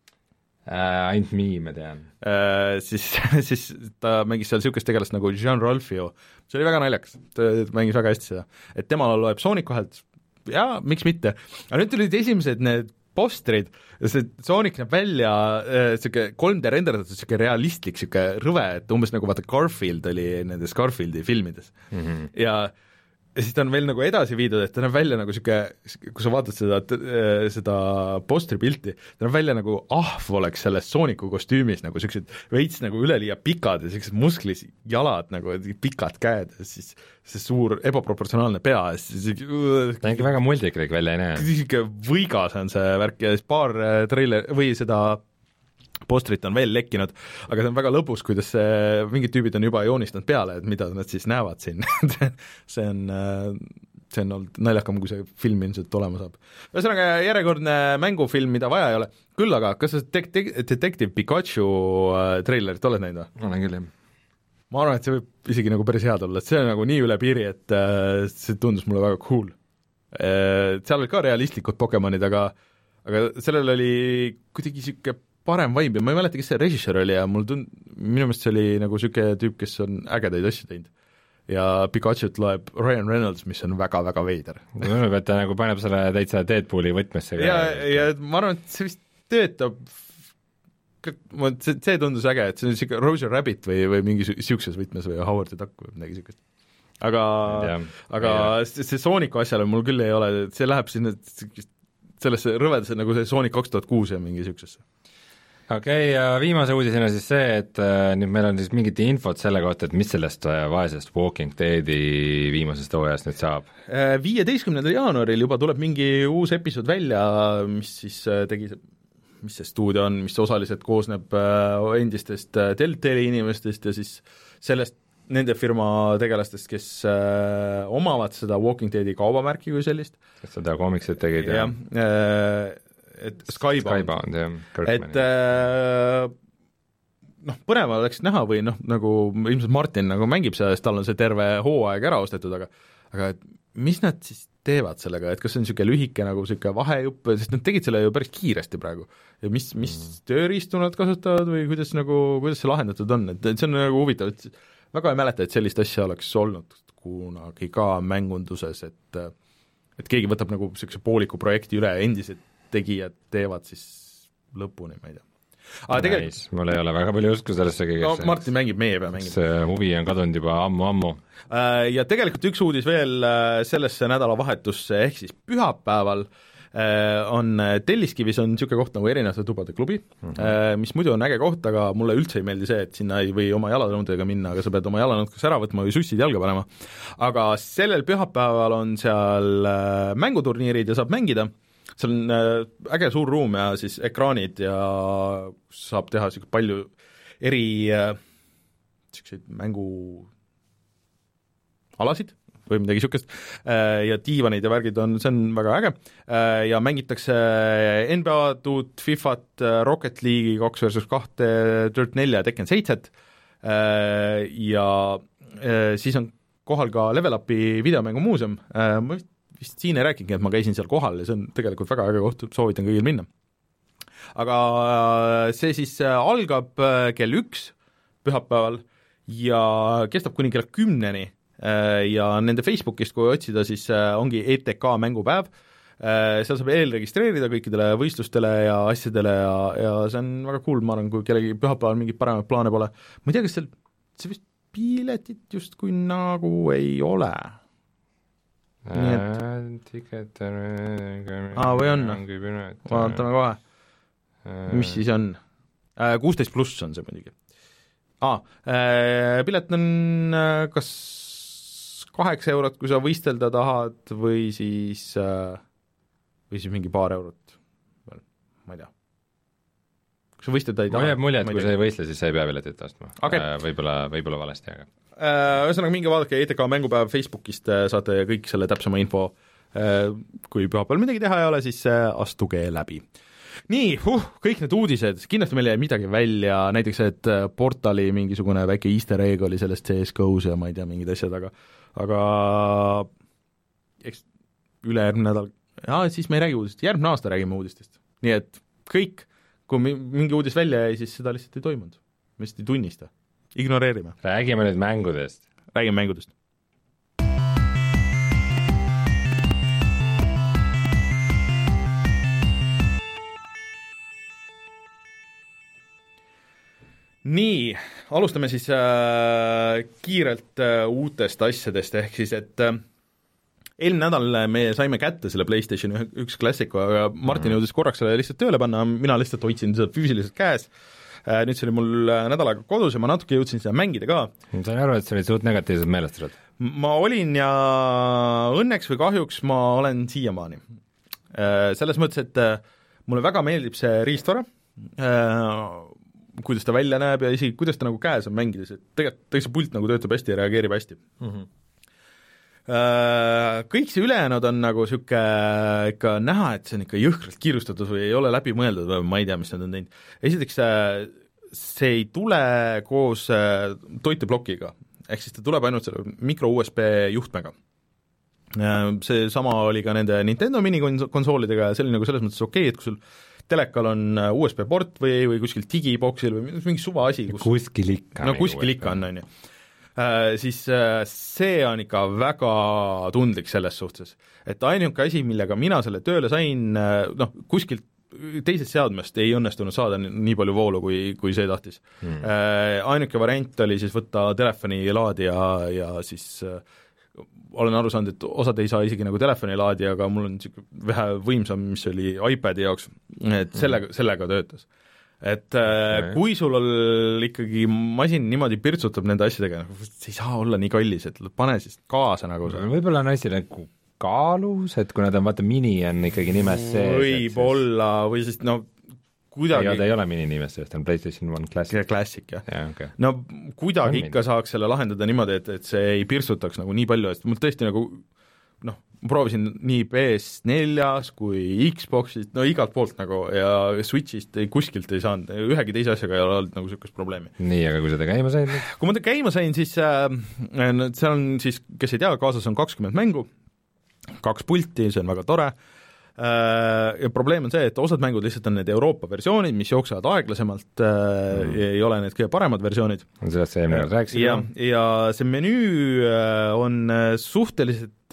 Äh, ainult miime tean äh,. Siis, siis ta mängis seal niisugust tegelast nagu Jean Ralphio, see oli väga naljakas, ta mängis väga hästi seda, et temal loeb Sooniku häält, jaa, miks mitte, aga nüüd tulid esimesed need postrid, see Sonic näeb välja niisugune äh, kolm D renderdatud, niisugune realistlik, niisugune rõve, et umbes nagu vaata Garfield oli nendes Garfieldi filmides mm. -hmm. ja ja siis ta on veel nagu edasi viidud, et ta näeb välja nagu niisugune, kui sa vaatad seda, seda postri pilti, ta näeb välja nagu ahv oleks selles Sooniku kostüümis, nagu niisugused veits nagu üleliia pikad ja niisugused musklis jalad, nagu pikad käed ja siis see suur ebaproportsionaalne pea ja siis ta on ikka väga multiklik välja, ei näe? niisugune võigas on see värk ja siis paar treiler või seda postrit on veel lekkinud, aga see on väga lõbus, kuidas see, mingid tüübid on juba joonistanud peale, et mida nad siis näevad siin see on, see on olnud naljakam, kui see film ilmselt olema saab. Ühesõnaga järjekordne mängufilm, mida vaja ei ole, küll aga, kas sa det-, det-, Detective Pikachu treilerit oled näinud või? olen küll, jah. Ma arvan, et see võib isegi nagu päris head olla, et see on nagu nii üle piiri, et see tundus mulle väga cool. Seal olid ka realistlikud Pokemonid, aga aga sellel oli kuidagi niisugune parem vibe ja ma ei mäleta, kes see režissöör oli ja mul tund-, minu meelest see oli nagu niisugune tüüp, kes on ägedaid asju teinud. Ja Pikachut loeb Ryan Reynolds, mis on väga-väga veider. Tundub, et ta nagu paneb selle täitsa Deadpooli võtmesse. ja, ja ma arvan, et see vist töötab, see, see tundus äge, et see on niisugune Roger Rabbit või, või mingi niisuguses võtmes või Howard the Duck või midagi niisugust. Aga, aga see, see Sooniku asjale mul küll ei ole, see läheb sinna sellesse rõvedasse nagu see Sonic kaks tuhat kuus ja mingi niisugusesse. Okei okay,, ja viimase uudisena siis see, et äh, nüüd meil on siis mingit infot selle kohta, et mis sellest äh, vaesest Walking Deadi viimasest hooajast nüüd saab? viieteistkümnendal jaanuaril juba tuleb mingi uus episood välja, mis siis äh, tegi, mis see stuudio on, mis osaliselt koosneb äh, endistest äh, Telltale'i inimestest ja siis sellest nende firma tegelastest, kes äh, omavad seda Walking Deadi kaubamärki kui sellist. kes seda komiksit tegid ja, ja äh, et Skybound, Skybound, jah, et äh, noh, põnev oleks näha või noh, nagu ilmselt Martin nagu mängib seda, sest tal on see terve hooaeg ära ostetud, aga aga et mis nad siis teevad sellega, et kas see on niisugune lühike nagu niisugune vahejupp, sest nad tegid selle ju päris kiiresti praegu ja mis, mis mm. tööriistu nad kasutavad või kuidas nagu, kuidas see lahendatud on, et, et see on nagu huvitav, et väga ei mäleta, et sellist asja oleks olnud kunagi ka mängunduses, et et keegi võtab nagu niisuguse pooliku projekti üle, endised tegijad teevad siis lõpuni, ma ei tea. Aga tegelikult nice. Mul ei ole väga palju usku sellesse kõigesse. No Martin mängib, meie pea mängib. see huvi on kadunud juba ammu-ammu. Ja tegelikult üks uudis veel sellesse nädalavahetusse, ehk siis pühapäeval on Telliskivis on niisugune koht nagu Erinevate tubade klubi mm, -hmm. mis muidu on äge koht, aga mulle üldse ei meeldi see, et sinna ei või oma jalanõudega minna, aga sa pead oma jalanõud kas ära võtma või sussid jalga panema. Aga sellel pühapäeval on seal mänguturniirid ja saab mängida, seal on äge suur ruum ja siis ekraanid ja saab teha niisugune palju eri niisuguseid mängualasid või midagi niisugust, ja diivanid ja värgid on, see on väga äge, ja mängitakse N B A-d, Fifat, Rocket League'i kaks versus kahte, Dirt nelja ja Tekken seitset, ja siis on kohal ka Level Upi videomängumuuseum, ma vist, vist siin ei rääkingi, et ma käisin seal kohal ja see on tegelikult väga äge koht, soovitan kõigil minna. Aga see siis algab kell üks pühapäeval ja kestab kuni kella kümneni, ja nende Facebookist, kui otsida, siis ongi E T K mängupäev, seal saab eelregistreerida kõikidele võistlustele ja asjadele ja, ja see on väga cool, ma arvan, kui kellegi pühapäeval mingeid paremaid plaane pole. Ma ei tea, kas seal, see vist piletit just kui nagu ei ole. Nii et aa, või on? Vaatame kohe. Mis siis on? kuusteist pluss on see muidugi. Aa, pilet on kas kaheksa eurot, kui sa võistelda tahad, või siis või siis mingi paar eurot, ma ei tea. Kui sa võistleda ei taha. Ma jääb mulje, et kui sa ei võistle, siis sa ei pea piletit ostma okay.. Võib-olla, võib-olla valesti, aga ühesõnaga minge vaadake E T K mängupäev Facebookist, saate kõik selle täpsema info. Kui pühapäeval midagi teha ei ole, siis astuge läbi. Nii, huh, kõik need uudised, kindlasti meil jäi midagi välja, näiteks, et Portali mingisugune väike easter egg oli sellest C S G O-s ja ma ei tea, mingid asjad, aga aga eks ülejärgmine nädal, jaa, siis me ei räägi uudist, järgmine aasta räägime uudistest. Nii et kõik, kui mingi uudis välja jäi, siis seda lihtsalt ei toimunud. Me lihtsalt ei tunnista. Ignoreerime. Räägime nüüd mängudest. Räägime mängudest. Nii, alustame siis äh, kiirelt äh, uutest asjadest, ehk siis, et äh, eelmine nädal me saime kätte selle PlayStation üks klassiku, aga Martin jõudis korraks selle lihtsalt tööle panna, mina lihtsalt hoidsin seda füüsiliselt käes, äh, nüüd see oli mul nädal aega kodus ja ma natuke jõudsin seda mängida ka. Ma sain aru, et see oli suht negatiivselt meelestused. Ma olin ja õnneks või kahjuks ma olen siiamaani. Äh, selles mõttes, et äh, mulle väga meeldib see riistvara, äh, kuidas ta välja näeb ja isegi kuidas ta nagu käes on mängides, et tegelikult, tegelikult see pult nagu töötab hästi ja reageerib hästi. Mm-hmm. Kõik see ülejäänud on nagu niisugune ikka näha, et see on ikka jõhkralt kiirustatud või ei ole läbi mõeldud või ma ei tea, mis nad on teinud. Esiteks see ei tule koos toiteplokiga, ehk siis ta tuleb ainult selle mikro U S B juhtmega. See sama oli ka nende Nintendo minikonsoolidega ja see oli nagu selles mõttes okei, et kui sul telekal on U S B port või, või kuskil digiboksil või mingi suva asi, kus kuskil ikka no kuskil ikka on, on ju. Äh, siis äh, see on ikka väga tundlik selles suhtes, et ainuke asi, millega mina selle tööle sain, äh, noh, kuskilt teisest seadmest ei õnnestunud saada nii palju voolu, kui, kui see tahtis hmm. äh, ainuke variant oli siis võtta telefoni laadija ja siis äh, olen aru saanud, et osad ei saa isegi nagu telefoni laadi, aga mul on niisugune vähe võimsam, mis oli iPadi jaoks, et sellega, sellega töötas. Et okay. Kui sul on ikkagi masin niimoodi pirtsutab nende asjadega, see ei saa olla nii kallis, et pane siis kaasa nagu see. Võib-olla on asi nagu kaalus, et kui nad on, vaata, mini on ikkagi nimes sees. Võib-olla, või siis no kuidagi ei, ta ei ole mini nimes, sest on PlayStation one Classic. Classic, jah. Ja, okay. No kuidagi ikka saaks selle lahendada niimoodi, et, et see ei pirsutaks nagu nii palju, et mul tõesti nagu noh, proovisin nii P S neljas kui Xboxist, no igalt poolt nagu ja Switchist ei, kuskilt ei saanud, ühegi teise asjaga ei ole olnud nagu niisugust probleemi. Nii, aga kui seda käima sain? Kui ma ta käima sain, siis äh, see on siis, kes ei tea, kaasas on kakskümmend mängu, kaks pulti, see on väga tore. Ja probleem on see, et osad mängud lihtsalt on need Euroopa versioonid, mis jooksevad aeglasemalt mm. ja ei ole need kõige paremad versioonid. On sellest see eelmine rääkisid? Ja, ja see menüü on suhteliselt,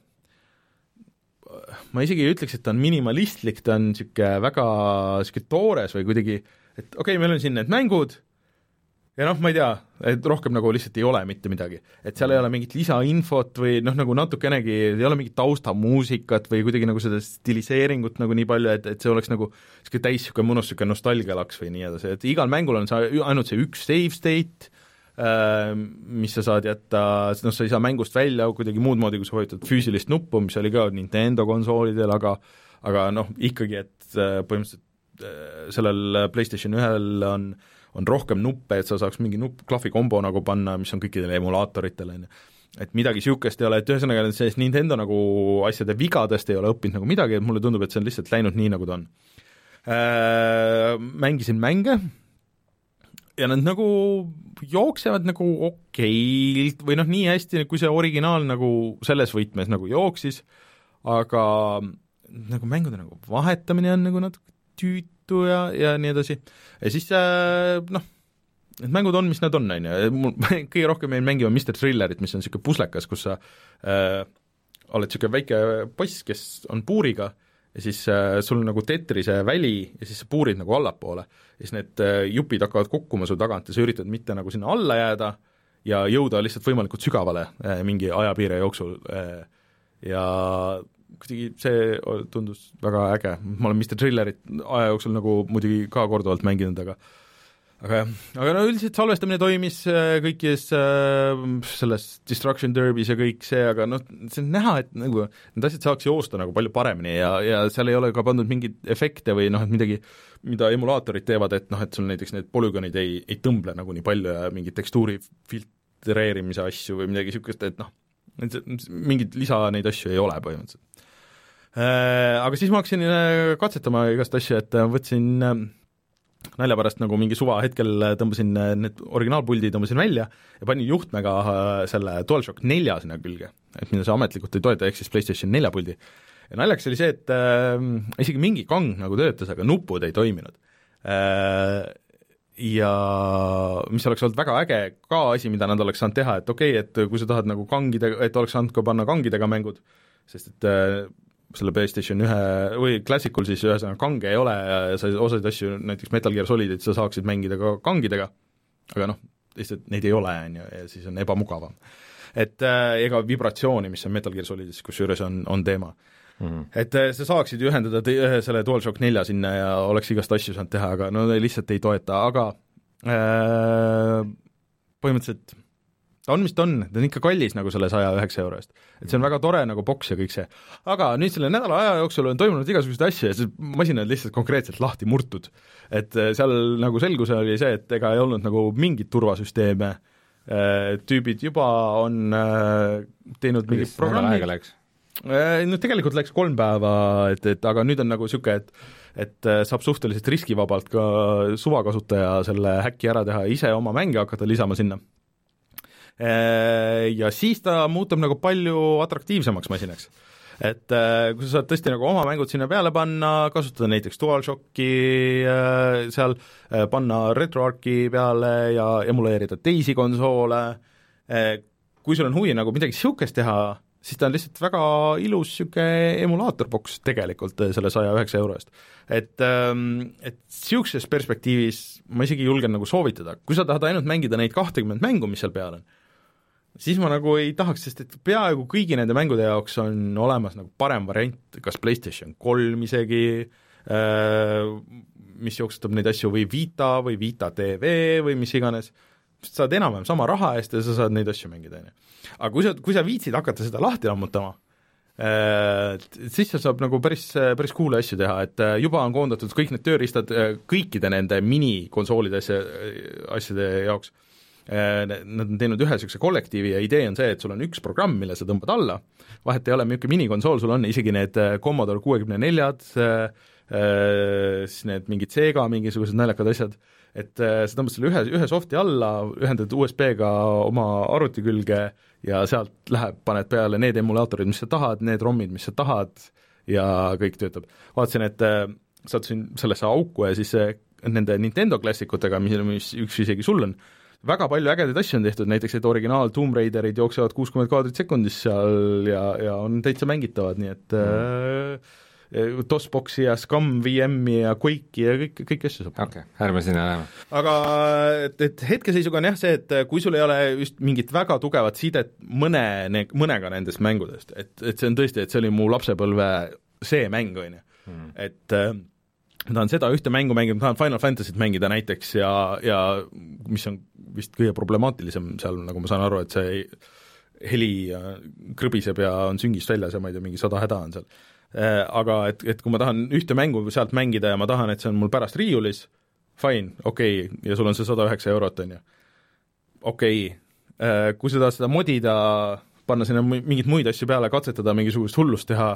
ma isegi ei ütleks, et ta on minimalistlik, ta on niisugune väga niisugune toores või kuidagi, et okei okay,, meil on siin need mängud ja noh, ma ei tea, et rohkem nagu lihtsalt ei ole mitte midagi. Et seal ei ole mingit lisainfot või noh, nagu natukenegi ei ole mingit taustamuusikat või kuidagi nagu seda stiliseeringut nagu nii palju, et, et see oleks nagu niisugune täis niisugune mõnus niisugune nostalgialaks või nii edasi, et igal mängul on see, ainult see üks save state, äh, mis sa saad jätta, noh, sa ei saa mängust välja kuidagi muud moodi, kui sa vajutad füüsilist nuppu, mis oli ka Nintendo konsoolidel, aga aga noh, ikkagi, et äh, põhimõtteliselt äh, sellel PlayStation ühel on on rohkem nuppe, et sa saaks mingi nupp, klahvikombo nagu panna, mis on kõikidele emulaatoritele, et midagi niisugust ei ole, et ühesõnaga sellest Nintendo nagu asjade vigadest ei ole õppinud nagu midagi, et mulle tundub, et see on lihtsalt läinud nii, nagu ta on. Äh, mängisin mänge ja nad nagu jooksevad nagu okeilt või noh, nii hästi, kui see originaal nagu selles võtmes nagu jooksis, aga nagu mängude nagu vahetamine on nagu natuke tüüt, ja, ja nii edasi. Ja siis äh, noh, need mängud on, mis nad on, on ju, mul kõige rohkem jäin mängima mister Thrillerit, mis on niisugune puslekas, kus sa äh, oled niisugune väike poiss, kes on puuriga ja siis äh, sul on nagu Tetrise väli ja siis sa puurid nagu allapoole ja siis need äh, jupid hakkavad kukkuma su tagant ja sa üritad mitte nagu sinna alla jääda ja jõuda lihtsalt võimalikult sügavale äh, mingi ajapiire jooksul äh, ja kuidagi see tundus väga äge, ma olen mister Thrillerit aja jooksul nagu muidugi ka korduvalt mänginud, aga aga jah, aga no üldiselt salvestamine toimis kõikis äh, selles Destruction Derbys ja kõik see, aga noh, see on näha, et nagu need asjad saaks joosta nagu palju paremini ja, ja seal ei ole ka pandud mingeid efekte või noh, et midagi, mida emulaatorid teevad, et noh, et sul näiteks need polügoonid ei, ei tõmble nagu nii palju ja mingid tekstuuri filtreerimise asju või midagi niisugust, et noh, mingid lisa neid asju ei ole põhimõtteliselt äh,. Aga siis ma hakkasin katsetama igast asju, et võtsin äh, nalja pärast nagu mingi suva hetkel tõmbasin need originaalpuldi, tõmbasin välja ja panin juhtmega selle DualShock nelja sinna külge, et mida see ametlikult ei toeta, ehk siis PlayStation nelja puldi. Ja naljaks oli see, et äh, isegi mingi kang nagu töötas, aga nupud ei toiminud äh,. Ja mis oleks olnud väga äge ka asi, mida nad oleks saanud teha, et okei okay,, et kui sa tahad nagu kangidega, et oleks saanud ka panna kangidega mängud, sest et äh, selle PlayStation ühe või Classicul siis ühesõnaga kange ei ole ja sa osasid asju, näiteks Metal Gear Solidit sa saaksid mängida ka kangidega, aga noh, lihtsalt neid ei ole, on ju, ja siis on ebamugavam. Et äh, ega vibratsiooni, mis on Metal Gear Solidis, kusjuures on, on teema. Mm-hmm. Et äh, sa saaksid ühendada te- selle DualShock nelja sinna ja oleks igast asju saanud teha, aga no lihtsalt ei toeta, aga äh, põhimõtteliselt ta on, mis ta on, ta on ikka kallis nagu selle saja üheksa euro eest. Et see on väga tore nagu boks ja kõik see. Aga nüüd selle nädala aja jooksul on toimunud igasuguseid asju ja see masin on lihtsalt konkreetselt lahti murtud. Et seal nagu selguse oli see, et ega ei olnud nagu mingit turvasüsteeme, tüübid juba on teinud mingi programmi. No tegelikult läks kolm päeva, et, et aga nüüd on nagu niisugune, et et saab suhteliselt riskivabalt ka suvakasutaja selle häkki ära teha, ise oma mänge hakata lisama sinna. Ja siis ta muutub nagu palju atraktiivsemaks masinaks. Et kui sa saad tõesti nagu oma mängud sinna peale panna, kasutada näiteks DualShocki seal, panna RetroArchi peale ja emuleerida teisi konsoole, kui sul on huvi nagu midagi niisugust teha, siis ta on lihtsalt väga ilus niisugune emulaatorboks tegelikult selle saja üheksa euro eest. Et, et niisuguses perspektiivis ma isegi julgen nagu soovitada, kui sa tahad ainult mängida neid kahtekümmet mängu, mis seal peal on, siis ma nagu ei tahaks, sest et peaaegu kõigi nende mängude jaoks on olemas nagu parem variant, kas PlayStation kolm isegi, mis jooksutab neid asju, või Vita või Vita T V või mis iganes, saad enam-vähem sama raha eest ja sa saad neid asju mängida. Aga kui sa, kui sa viitsid hakata seda lahti lammutama, siis sa saab nagu päris, päris cool asju teha, et juba on koondatud kõik need tööriistad kõikide nende minikonsoolide asjade jaoks. Nad on teinud ühe niisuguse kollektiivi ja idee on see, et sul on üks programm, mille sa tõmbad alla, vahet ei ole, milline minikonsool sul on, isegi need Commodore kuuekümne neljad, siis need mingid Sega, mingisugused naljakad asjad, et sa tõmbad selle ühe, ühe softi alla, ühendad U S B-ga oma arvuti külge ja sealt läheb, paned peale need emulaatorid, mis sa tahad, need ROM-id, mis sa tahad ja kõik töötab. Vaatasin, et sattusin sellesse auku ja siis nende Nintendo klassikutega, mis, mis üks isegi sul on, väga palju ägedaid asju on tehtud, näiteks et originaal Tomb Raiderid jooksevad kuuskümmend kaadrit sekundis seal ja, ja on täitsa mängitavad, nii et mm. äh, DOSBoxi ja Scum V M-i ja Quake'i ja kõik, kõik asju saab. Okei, okay, ärme sinna läheme. Aga et, et hetkeseisuga on jah see, et kui sul ei ole just mingit väga tugevat sidet mõne, mõnega nendest mängudest, et, et see on tõesti, et see oli mu lapsepõlve see mäng, on ju, mm. et äh, ma tahan seda ühte mängu mängida, ma tahan Final Fantasy't mängida näiteks ja, ja mis on vist kõige problemaatilisem seal, nagu ma saan aru, et see heli krõbiseb ja on süngist väljas ja ma ei tea, mingi sada häda on seal. Aga et, et kui ma tahan ühte mängu sealt mängida ja ma tahan, et see on mul pärast riiulis, fine, okei okay,, ja sul on see sada üheksa eurot, on ju. Okei okay., kui sa tahad seda modida, panna sinna mingid muid asju peale, katsetada, mingisugust hullust teha,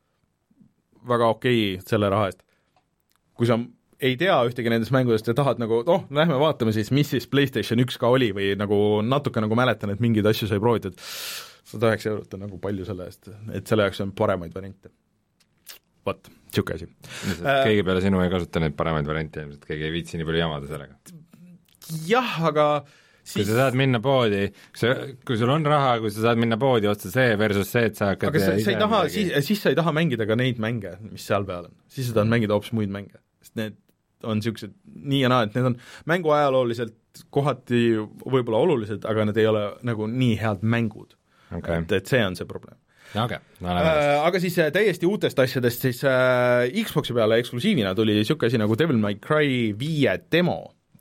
väga okei okay, selle raha eest. Kui sa ei tea ühtegi nendest mängudest ja tahad nagu, oh, lähme vaatame siis, mis siis PlayStation üks ka oli või nagu natuke nagu mäletan, et mingeid asju sai proovitud, sada üheksa eurot on nagu palju selle eest, et selle jaoks on paremaid variante. Vot, siuke asi. Keegi peale sinu ei kasuta neid paremaid variante, ilmselt keegi ei viitsi nii palju jamada sellega. Jah, aga siis... kui sa saad minna poodi, kui sul on raha, kui sa saad minna poodi otsa see versus see, et sa hakkad aga sa, sa ei taha, siis, siis sa ei taha mängida ka neid mänge, mis seal peal on. Siis sa tahad mängida hoopis muid mänge. Sest need on niisugused nii ja naa, et need on mänguajalooliselt kohati võib-olla olulised, aga need ei ole nagu nii head mängud. Okay. Et, et see on see probleem. Okay. No, äh, aga siis täiesti uutest asjadest siis äh, Xboxi peale eksklusiivina tuli niisugune asi nagu Devil May Cry viie demo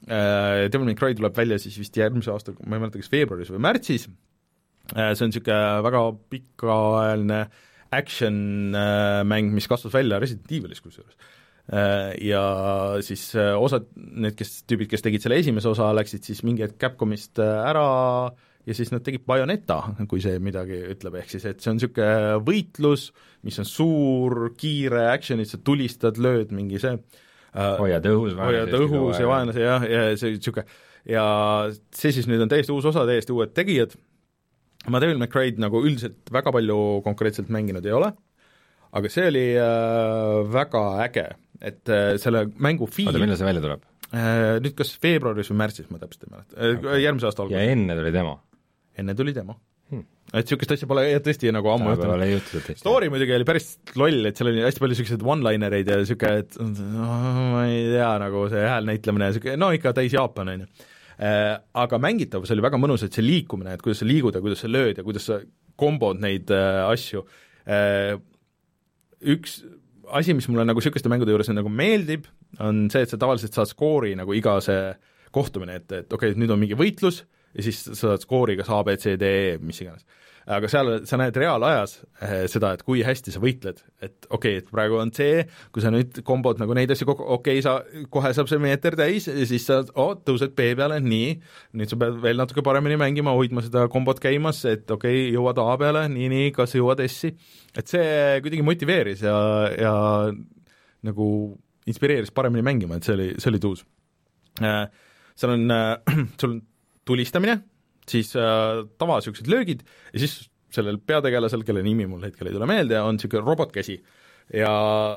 äh, Devil May Cry tuleb välja siis vist järgmise aasta, ma ei mäleta, kas veebruaris või märtsis, äh, see on niisugune väga pikaajaline action-mäng, mis kasvas välja Resident Evilis kusjuures. Ja siis osad, need kes, tüübid, kes tegid selle esimese osa, läksid siis mingi hetk Capcomist ära ja siis nad tegid Bayonetta, kui see midagi ütleb, ehk siis, et see on niisugune võitlus, mis on suur, kiire action'id, sa tulistad, lööd mingi see hoiad õhus, hoiad õhus ja vaenlase, jah, ja see niisugune, ja see siis nüüd on täiesti uus osa, täiesti uued tegijad. Ma Devil May Cry'd nagu üldiselt väga palju konkreetselt mänginud ei ole, aga see oli äh, väga äge, et äh, selle mängu fiil oota, millal see välja tuleb? Äh, nüüd kas veebruaris või märtsis, ma täpselt ei mäleta äh, okay. Järgmise aasta alguses. Ja enne tuli demo? Enne tuli demo hmm. Et niisugust asja pole tõesti nagu ammu juhtunud. Story muidugi oli päris loll, et seal oli hästi palju niisuguseid one-linereid ja niisugune, et oh, ma ei tea, nagu see häälnäitlemine, no ikka täis Jaapan, on ju. Aga mängitavus oli väga mõnus, et see liikumine, et kuidas sa liigud ja kuidas sa lööd ja kuidas sa kombod neid äh, asju. Äh, üks asi, mis mulle nagu niisuguste mängude juures nagu meeldib, on see, et sa tavaliselt saad skoori nagu iga see kohtumine, et, et okei okay,, nüüd on mingi võitlus ja siis sa saad skoori kas A, B, C, D, E, mis iganes. Aga seal sa näed reaalajas eh, seda, et kui hästi sa võitled, et okei okay,, et praegu on C, kui sa nüüd kombod nagu neid asju kokku, okei okay,, sa kohe saab see meeter täis ja siis sa oh, tõused B peale, nii, nüüd sa pead veel natuke paremini mängima, hoidma seda kombot käimas, et okei okay,, jõuad A peale, nii, nii, kas jõuad S-i, et see kuidagi motiveeris ja, ja nagu inspireeris paremini mängima, et see oli, see oli tuus. Äh, seal on äh,, sul on tulistamine, siis äh, tavasüksed löögid ja siis sellel peategelasel, kelle nimi mul hetkel ei tule meelde, on niisugune robotkäsi ja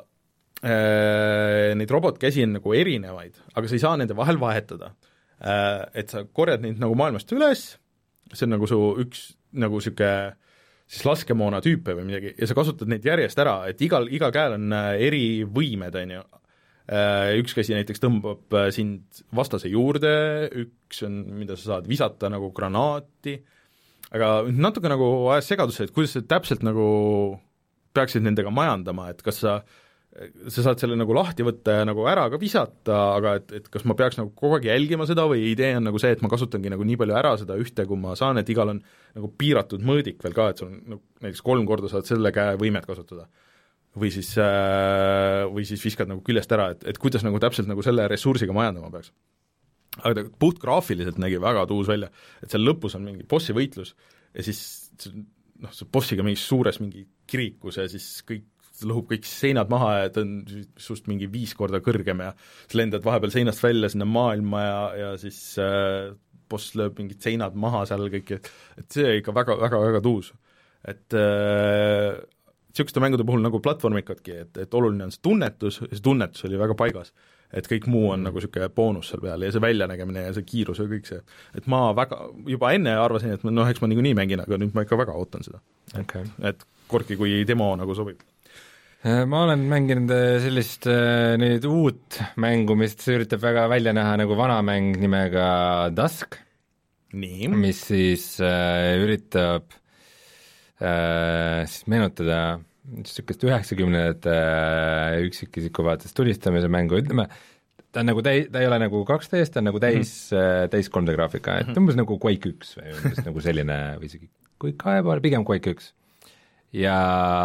äh, neid robotkäsi on nagu erinevaid, aga sa ei saa nende vahel vahetada äh,. Et sa korjad neid nagu maailmast üles, see on nagu su üks nagu niisugune siis laskemoona tüüpe või midagi ja sa kasutad neid järjest ära, et igal, igal käel on eri võimed, on ju. Üks käsi näiteks tõmbab sind vastase juurde, üks on, mida sa saad visata nagu granaati, aga natuke nagu ajas segadusse, et kuidas sa täpselt nagu peaksid nendega majandama, et kas sa, sa saad selle nagu lahti võtta ja nagu ära ka visata, aga et, et kas ma peaks nagu kogu aeg jälgima seda või idee on nagu see, et ma kasutangi nagu nii palju ära seda ühte, kui ma saan, et igal on nagu piiratud mõõdik veel ka, et sul on nagu, näiteks kolm korda saad selle käe võimet kasutada. Või siis, või siis viskad nagu küljest ära, et, et kuidas nagu täpselt nagu selle ressursiga majandama peaks. Aga ta puht graafiliselt nägi väga tuus välja, et seal lõpus on mingi bossi võitlus ja siis noh, see bossiga mingis suures mingi kirikus ja siis kõik, lõhub kõik seinad maha ja ta on sust mingi viis korda kõrgem ja sa lendad vahepeal seinast välja sinna maailma ja, ja siis äh, boss lööb mingid seinad maha seal kõik, et, et see ikka väga, väga, väga tuus. Et äh, niisuguste mängude puhul nagu platvormikadki, et, et oluline on see tunnetus ja see tunnetus oli väga paigas, et kõik muu on nagu niisugune boonus seal peal ja see väljanägemine ja see kiirus ja kõik see, et ma väga, juba enne arvasin, et noh, eks ma niikuinii mängin, aga nüüd ma ikka väga ootan seda okay.. Et korki, kui demo nagu sobib. Ma olen mänginud sellist nüüd uut mängu, mis üritab väga välja näha nagu vana mäng nimega Dusk, nii. Mis siis äh, üritab siis meenutada niisugust üheksakümnendate üksikisiku vaates tulistamise mängu, ütleme, ta on nagu täi-, ta ei ole nagu kaks D-st, ta on nagu täis mm., täis kolm D graafika, et umbes nagu Quake üks või umbes nagu selline või isegi Quake kahe poole, pigem Quake üks. Ja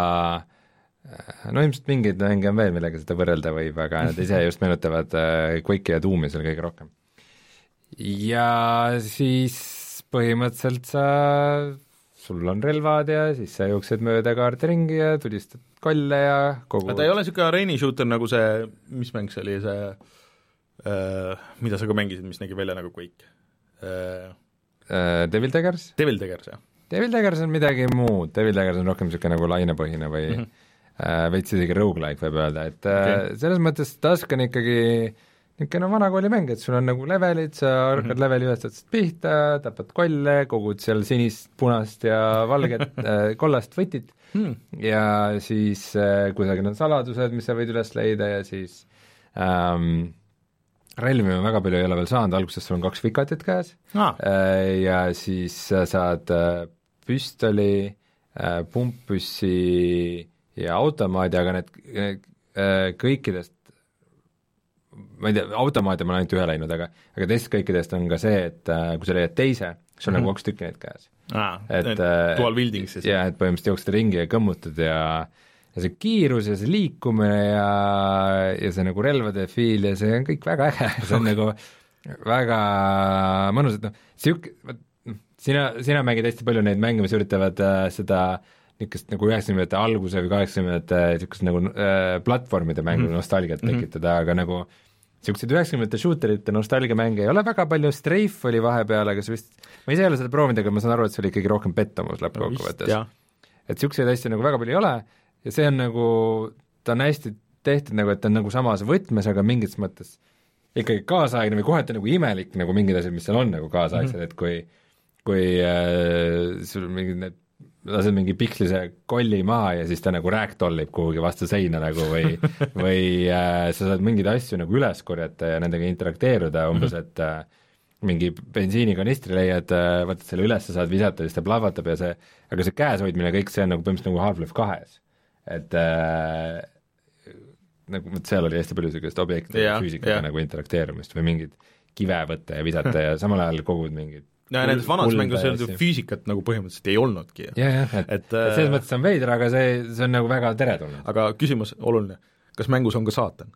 no ilmselt mingeid mänge on veel, millega seda võrrelda võib, aga nad ise just meenutavad Quake'i ja Doomi seal kõige rohkem. Ja siis põhimõtteliselt sa sul on relvad ja siis sa jooksed mööda kaarte ringi ja tulistad kolle ja kogu ta ei ole niisugune areeni shooter nagu see, mis mäng see oli, see äh, mida sa ka mängisid, mis nägi välja nagu Quake äh, äh, Devil Daggers? Devil Daggers, jah. Devil Daggers on midagi muud, Devil Daggers on rohkem niisugune nagu lainepõhine või mm -hmm. äh, veits isegi roguelike võib öelda, et okay. äh, selles mõttes Dusk on ikkagi niisugune vanakooli mäng, et sul on nagu levelid, sa hakkad mm -hmm. leveli ühest otsast pihta, tapad kolle, kogud seal sinist, punast ja valget äh, kollast võtit mm. ja siis äh, kusagil on saladused, mis sa võid üles leida ja siis ähm, relvi ma väga palju ei ole veel saanud, alguses sul on kaks vikatit käes ah. äh, ja siis sa saad äh, püstoli äh,, pumppüssi ja automaadi, aga need, need äh, kõikidest ma ei tea, automaate ma olen ainult ühe läinud, aga aga teist kõikidest on ka see, et äh, kui sa leiad teise, sul on mm -hmm. nagu kaks tükki neid käes. Ah, et dual wielding siis. Jaa, et põhimõtteliselt jooksed ringi ja kõmmutad ja ja see kiirus ja see liikumine ja, ja see nagu relvade fiil ja see on kõik väga äge, see on nagu väga mõnus, et noh, sihuke, sina, sina mängid hästi palju neid mänge, mis üritavad äh, seda niisugust nagu üheksakümnendate alguse või kaheksakümnendate niisugust nagu äh, platvormide mängu mm. nostalgiat tekitada mm, -hmm. aga nagu niisuguseid üheksakümnendate shooterite nostalgiamänge ei ole väga palju, Strafe oli vahepeal, aga see vist, ma ise ei ole seda proovinud, aga ma saan aru, et see oli ikkagi rohkem pettumus lõppkokkuvõttes no,. et niisuguseid asju nagu väga palju ei ole ja see on nagu, ta on hästi tehtud nagu, et ta on nagu samas võtmes, aga mingis mõttes ikkagi kaasaegne või kohati nagu imelik nagu mingid asjad, mis seal on nagu kaasaegsed mm, -hmm. et kui kui äh, sul mingid need lased mingi pikslise kolli maha ja siis ta nagu ragdollib kuhugi vastu seina nagu või või äh, sa saad mingeid asju nagu üles korjata ja nendega interakteeruda, umbes et äh, mingi bensiinikanistri leiad äh,, võtad selle üles, saad visata, siis ta plahvatab ja see, aga see käes hoidmine, kõik see on nagu põhimõtteliselt nagu Half-Life kahes, et äh, nagu vot seal oli hästi palju niisugust objektide ja füüsikaga nagu interakteerumist või mingid kive võtta ja visata ja samal ajal kogud mingid no ja nendes vanas mängus ei olnud ju füüsikat nagu põhimõtteliselt ei olnudki. jah, jah, et, et, et selles mõttes on veider, aga see, see on nagu väga teretulnud. aga küsimus oluline, kas mängus on ka saatan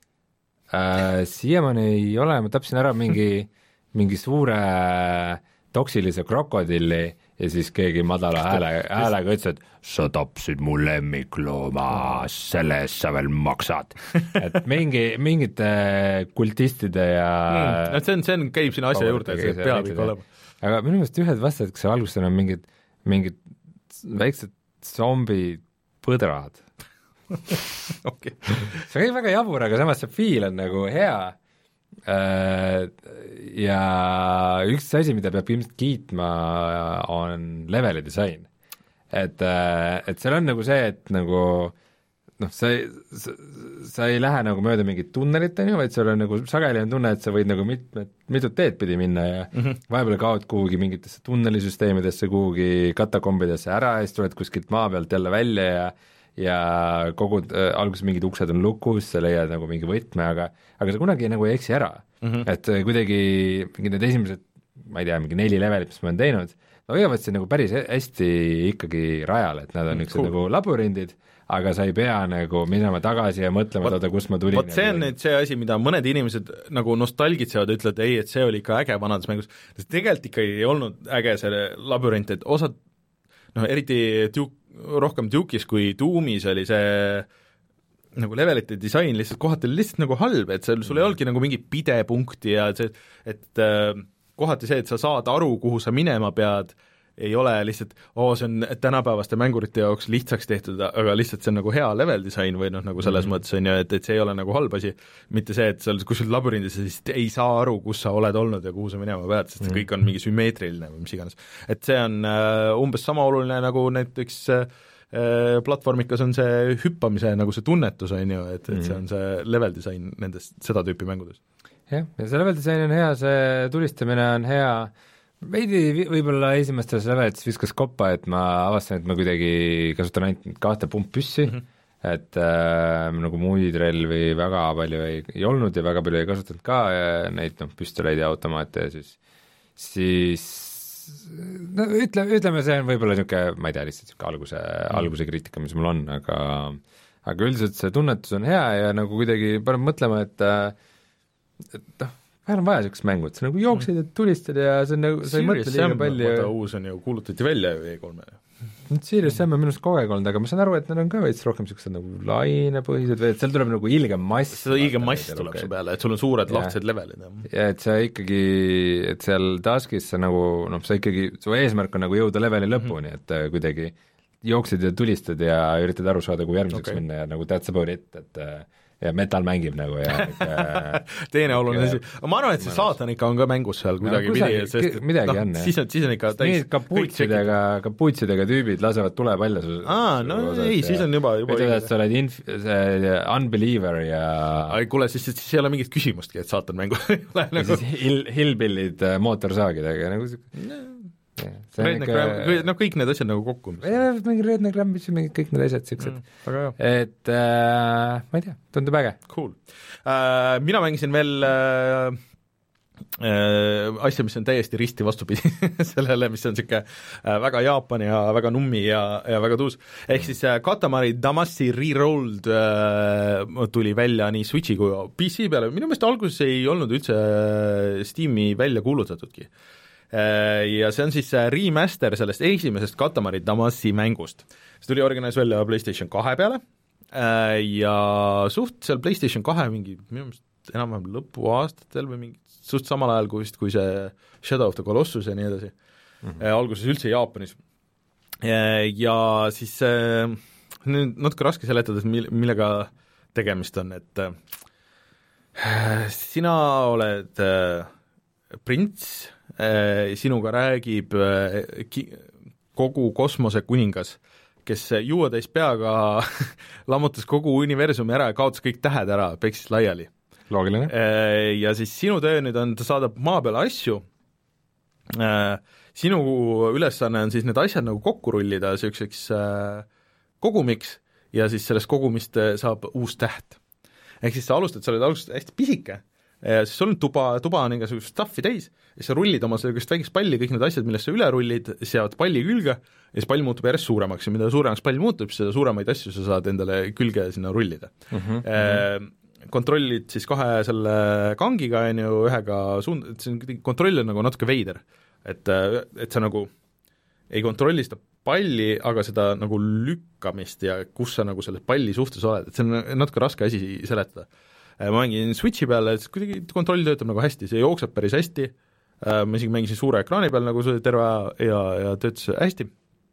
äh,? Siiamaani ei ole, ma tapsin ära mingi, mingi suure toksilise krokodilli ja siis keegi madala hääle, häälega ütles, et sa tapsid mu lemmiklooma, selle eest sa veel maksad. et mingi, mingite kultistide ja mm, et see on, see on, käib sinna asja juurde, see peab ikka olema. aga minu meelest ühed vastased, kes seal alguses on mingid, mingid väiksed zombipõdrad okay. see on kõik väga jabur, aga samas see feel on nagu hea ja üks asi, mida peab ilmselt kiitma, on leveli disain. et, et seal on nagu see, et nagu noh, sa ei, sa, sa ei lähe nagu mööda mingit tunnelit, on ju, vaid sul on nagu sageli on tunne, et sa võid nagu mitmed, mitut teed pidi minna ja mm -hmm. vahepeal kaod kuhugi mingitesse tunnelisüsteemidesse, kuhugi katakombidesse ära ja siis tuled kuskilt maa pealt jälle välja ja ja kogud äh,, alguses mingid uksed on lukus, sa leiad nagu mingi võtme, aga aga sa kunagi nagu ei eksi ära mm. -hmm. et kuidagi mingid need esimesed, ma ei tea, mingi neli levelit, mis ma olen teinud, no hoiavad siin nagu päris hästi ikkagi rajal, et nad on niisugused cool. nagu labürindid, aga sa ei pea nagu minema tagasi ja mõtlema, et oota, kust ma tulin. vot see on nüüd see asi, mida mõned inimesed nagu nostalgitsevad, ütlevad, ei, et see oli ikka äge vanades mängus, sest tegelikult ikkagi ei olnud äge see labürint, et osad noh, eriti Duke, rohkem Duke'is kui Doomis oli see nagu levelite disain lihtsalt kohati oli lihtsalt nagu halb, et seal sul ei olnudki nagu mingit pidepunkti ja see, et äh, kohati see, et sa saad aru, kuhu sa minema pead, ei ole lihtsalt, oo, see on tänapäevaste mängurite jaoks lihtsaks tehtud, aga lihtsalt see on nagu hea level disain või noh, nagu selles mm -hmm. mõttes on ju, et, et see ei ole nagu halb asi, mitte see, et sa oled kuskil labürindis ja siis ei saa aru, kus sa oled olnud ja kuhu sa minema pead, sest mm -hmm. kõik on mingi sümmeetriline või mis iganes. et see on äh, umbes sama oluline nagu näiteks äh, platvormikas on see hüppamise nagu see tunnetus, on ju, et, et see on see level disain nendest, seda tüüpi mängudes. jah, ja see level disain on hea, see tulistamine on hea, veidi võib-olla esimestes levelites viskas koppa, et ma avastasin, et ma kuidagi kasutan ainult kahte pumppüssi mm, -hmm. et äh, nagu muid relvi väga palju ei, ei olnud ja väga palju ei kasutanud ka ja neid noh, püstoleid ja automaate ja siis siis no ütle, ütleme, see on võib-olla niisugune, ma ei tea, lihtsalt niisugune alguse mm., alguse kriitika, mis mul on, aga aga üldiselt see tunnetus on hea ja nagu kuidagi paneb mõtlema, et et noh, vahel on vaja niisugust mängu, et sa nagu jooksed ja tulistad ja see on nagu, sa ei mõtle liiga palju vaata, uus on ju, kuulutati välja ju E kolme. Serious Sam on minu arust kogu aeg olnud, aga ma saan aru, et need on ka veits rohkem niisugused nagu lainepõhised või et seal tuleb nagu ilge mass. seda ilge mass tuleb su peale, et sul on suured ja. lahtised levelid. ja et sa ikkagi, et seal task'is sa nagu noh, sa ikkagi, su eesmärk on nagu jõuda leveli lõpuni mm, -hmm. et kuidagi jooksed ja tulistad ja üritad aru saada, kuhu järgmiseks okay. minna ja nagu that's about it, et ja metal mängib nagu ja teine oluline asi, ma arvan, et see saatan ikka on ka mängus seal kuidagi no, pidi, sest midagi no, on, jah. siis on, siis on ikka täis kapuutsidega, kapuutsidega tüübid lasevad tule välja su aa, no osas, ei, siis on juba, juba ütled, et sa oled inf-, see unbeliever ja ai, kuule, siis, siis ei ole mingit küsimustki, et saatan mängu ei ole nagu ja siis hill, hillbillid mootorsaagidega nagu Redneck ikka... Ram-, no kõik need asjad nagu kokku. mingi Redneck Rampage, mingi kõik need asjad, siuksed mm,. et äh, ma ei tea, tundub äge. Cool uh,. Mina mängisin veel uh, uh, asja, mis on täiesti risti vastupidi sellele, mis on niisugune uh, väga Jaapani ja väga nummi ja, ja väga tuus. Ehk siis uh, Katamari Damacy Rerolled uh, tuli välja nii Switchi kui P C peale, minu meelest alguses ei olnud üldse Steam'i välja kuulutatudki. Ja see on siis remaster sellest esimesest Katamari Damacy mängust. See tuli originaalis välja PlayStation kahe peale ja suht seal PlayStation kahe mingi, minu meelest enam-vähem lõpuaastatel või mingi suht samal ajal kui, kui see Shadow of the Colossus ja nii edasi mm-hmm. alguses üldse Jaapanis. Ja siis nüüd natuke raske seletada, millega tegemist on, et sina oled prints, sinuga räägib kogu kosmose kuningas, kes juuatäis peaga lammutas kogu universumi ära ja kaotas kõik tähed ära, peksis laiali. Loogiline. Ja siis sinu töö nüüd on, ta saadab maa peale asju, sinu ülesanne on siis need asjad nagu kokku rullida selliseks kogumiks ja siis sellest kogumist saab uus täht. Ehk siis sa alustad, sa oled alguses hästi pisike, ja siis sul on tuba, tuba on igasugust stuffi täis ja sa rullid oma sellist väikest palli, kõik need asjad, millest sa üle rullid, seavad palli külge ja siis pall muutub järjest suuremaks ja mida suuremaks pall muutub, seda suuremaid asju sa saad endale külge sinna rullida mm. -hmm. Kontrollid siis kahe selle kangiga, on ju, ühega suund, et see on, kontroll on nagu natuke veider, et, et sa nagu ei kontrolli seda palli, aga seda nagu lükkamist ja kus sa nagu selle palli suhtes oled, et see on natuke raske asi seletada. Ma mängin Switchi peale, et kuidagi kontroll töötab nagu hästi, see jookseb päris hästi, ma isegi mängisin suure ekraani peal nagu terve ja, ja töötas hästi.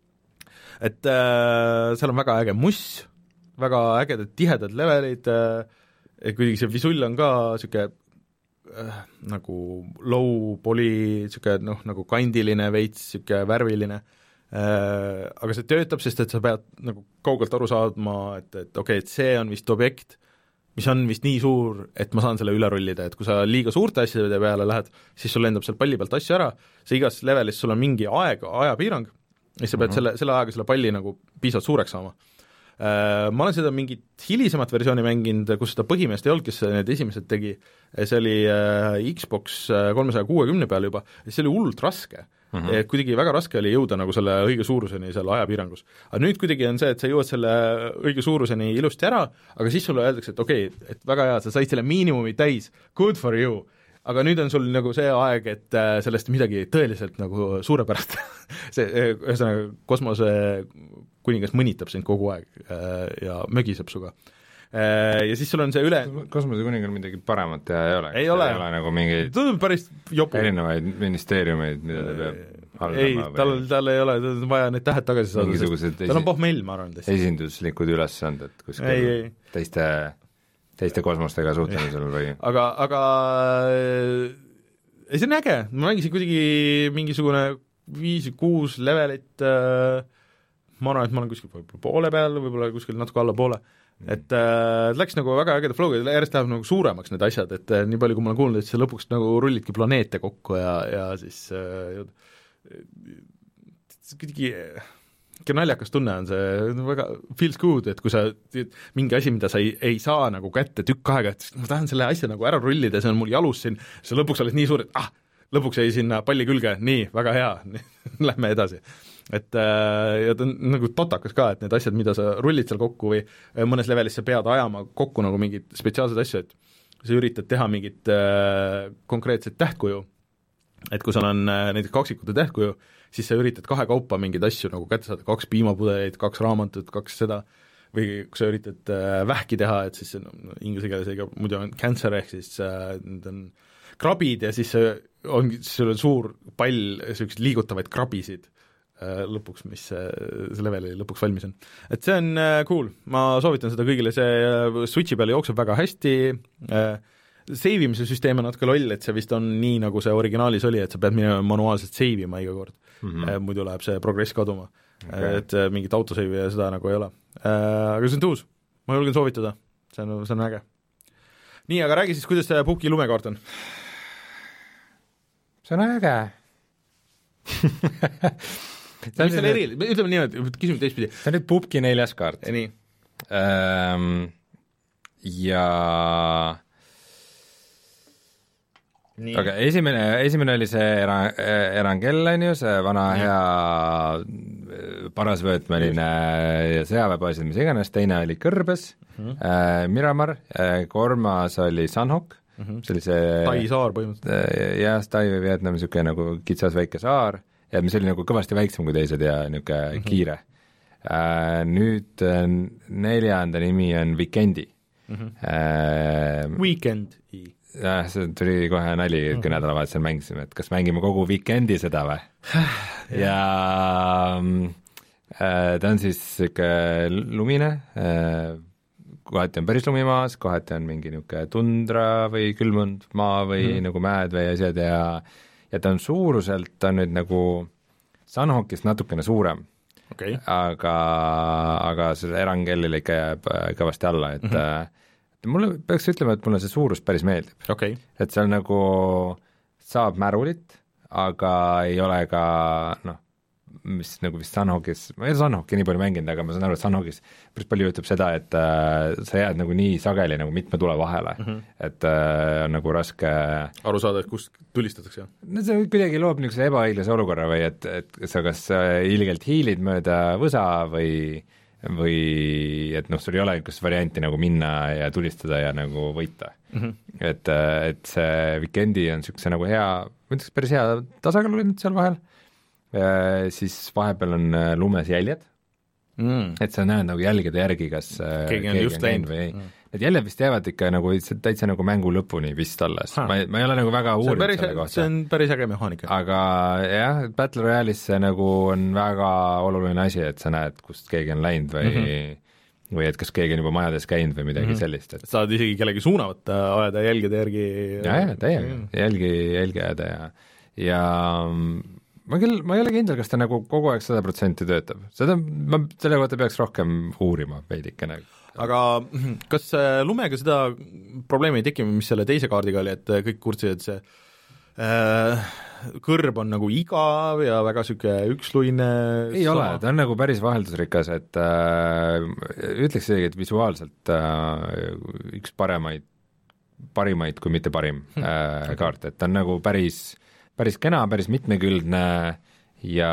Et äh, seal on väga äge muss, väga ägedad tihedad levelid, äh, kuidagi see visull on ka niisugune äh, nagu low poly, niisugune noh, nagu kandiline veits, niisugune värviline, äh, aga see töötab, sest et sa pead nagu kaugelt aru saadma, et, et okei okay,, et see on vist objekt, mis on vist nii suur, et ma saan selle üle rullida, et kui sa liiga suurte asjade peale lähed, siis sul lendab seal palli pealt asju ära, see igas levelis sul on mingi aeg, ajapiirang, ja sa pead mm -hmm. selle, selle ajaga selle palli nagu piisavalt suureks saama. Ma olen seda mingit hilisemat versiooni mänginud, kus seda põhimeest ei olnud, kes need esimesed tegi, see oli Xbox kolmesaja kuuekümne peal juba, ja see oli hullult raske. Mm-hmm. Et kuidagi väga raske oli jõuda nagu selle õige suuruseni seal ajapiirangus. Aga nüüd kuidagi on see, et sa jõuad selle õige suuruseni ilusti ära, aga siis sulle öeldakse, et okei okay,, et väga hea, sa said selle miinimumi täis, good for you, aga nüüd on sul nagu see aeg, et sellest midagi tõeliselt nagu suurepärast see, ühesõnaga, kosmose kuningas mõnitab sind kogu aeg ja mögiseb suga. Ja siis sul on see üle kosmose kuningal midagi paremat teha ei ole, ei ole, ei ole nagu mingeid päris jopu erinevaid ministeeriumeid, mida ta peab haldama ei, tal, tal ei ole, tal on vaja need tähed tagasi saada, tal on pohmell, ma arvan tõesti. Esinduslikud ülesanded kuskil ei, ei. teiste, teiste kosmostega suhtlemisel või aga, aga ei, see on äge, ma mängisin kuidagi mingisugune viis, kuus levelit, ma arvan, et ma olen kuskil poole peal, võib-olla kuskil natuke alla poole, et äh, läks nagu väga ägeda flow, järjest läheb nagu suuremaks need asjad, et äh, nii palju, kui ma olen kuulnud, et see lõpuks nagu rullidki planeete kokku ja, ja siis äh, kuidagi äh, naljakas tunne on see, väga feels good, et kui sa mingi asi, mida sa ei, ei saa nagu kätte tükk aega, et ma tahan selle asja nagu ära rullida, see on mul jalus siin, sa lõpuks oled nii suur, et ah, lõpuks jäi sinna palli külge, nii, väga hea lähme edasi. Et äh, ja ta on nagu totakas ka, et need asjad, mida sa rullid seal kokku või mõnes levelis sa pead ajama kokku nagu mingid spetsiaalsed asju, et sa üritad teha mingit äh, konkreetset tähtkuju, et kui sul on äh, näiteks kaksikute tähtkuju, siis sa üritad kahe kaupa mingeid asju nagu kätte saada, kaks piimapudelit, kaks raamatut, kaks seda, või kui sa üritad äh, vähki teha, et siis no, inglise keeles ega muidu on cancer, ehk siis äh, need on krabid ja siis on, sul on suur pall selliseid liigutavaid krabisid lõpuks, mis see leveli lõpuks valmis on. Et see on cool, ma soovitan seda kõigile, see Switchi peale jookseb väga hästi, save imise süsteem on natuke loll, et see vist on nii, nagu see originaalis oli, et sa pead minema manuaalselt save ima iga kord mm, -hmm. muidu läheb see progress kaduma okay., et mingit autosave ja seda nagu ei ole. Aga see on tuus, ma julgen soovitada, see on, see on äge. Nii, aga räägi siis, kuidas see Puki lumekaart on? See on äge. mis selle eri, ütleme niimoodi, küsime teistpidi. See on nüüd pubki neljas kaart. Nii. Ähm, ja nii. Aga esimene, esimene oli see era-, Erangel, on ju, see vana nii. hea parasvöötmeline sõjaväebaas, mis iganes, teine oli Kõrbes, mm-hmm. äh, Miramar, äh, kolmas oli Sanhok, mm-hmm. see oli see Tai saar põhimõtteliselt. Jah, Tai või Vietnam, niisugune nagu kitsas väike saar, ja mis oli nagu kõvasti väiksem kui teised ja niisugune mm-hmm. kiire. Äh, nüüd neljanda nimi on Weekendi. Mm-hmm. Äh, Weekend. jah, see tuli kohe nali, kui mm-hmm. nädalavahetusel mängisime, et kas mängime kogu Weekendi seda või? ja äh, ta on siis niisugune lumine, äh, kohati on päris lumi maas, kohati on mingi niisugune tundra või külmunud maa või mm-hmm. nagu mäed või asjad ja ja ta on suuruselt, ta on nüüd nagu Sanhokist natukene suurem okay., aga, aga see Erangelile ikka jääb kõvasti alla, et mm-hmm. mulle peaks ütlema, et mulle see suurus päris meeldib okay.. et seal nagu saab märulit, aga ei ole ka noh, mis nagu vist Sanhokis, ma ei ole Sanhoki nii palju mänginud, aga ma saan aru, et Sanhokis päris palju juhtub seda, et äh, sa jääd nagu nii sageli nagu mitme tule vahele mm-hmm. et äh, on nagu raske aru saada, et kust tulistatakse? no see kuidagi loob niisuguse ebaõiglase olukorra või et, et sa kas ilgelt hiilid mööda võsa või või et noh, sul ei ole niisugust varianti nagu minna ja tulistada ja nagu võita mm-hmm. et, et see Weekendi on niisuguse nagu hea, ma ütleks päris hea tasakaalu nüüd seal vahel. Ja siis vahepeal on lumes jäljed mm., et sa näed nagu jälgede järgi, kas keegi on just läinud või ei mm.. Need jäljed vist jäävad ikka nagu täitsa nagu mängu lõpuni vist alles, ma, ma ei ole nagu väga uurinud päris, selle kohta. See on päris äge mehaanika. Aga jah, Battle Royale'is see nagu on väga oluline asi, et sa näed, kust keegi on läinud või mm-hmm. või et kas keegi on juba majades käinud või midagi mm-hmm. sellist. Et saad isegi kellegi suuna võtta, ajada jälgede järgi. ja, ja, täiega mm., jälgi, jälgi ajada ja ja ma küll, ma ei ole kindel, kas ta nagu kogu aeg sada protsenti töötab. Seda, ma selle kohta peaks rohkem uurima veidikene. Aga kas lumega seda probleemi ei teki, mis selle teise kaardiga oli, et kõik kurtsid, et see äh, kõrb on nagu igav ja väga niisugune üksluine ei saa. Ole, ta on nagu päris vaheldusrikas, et äh, ütleks isegi, et visuaalselt äh, üks paremaid, parimaid kui mitte parim äh, okay. kaart, et ta on nagu päris päris kena, päris mitmekülgne ja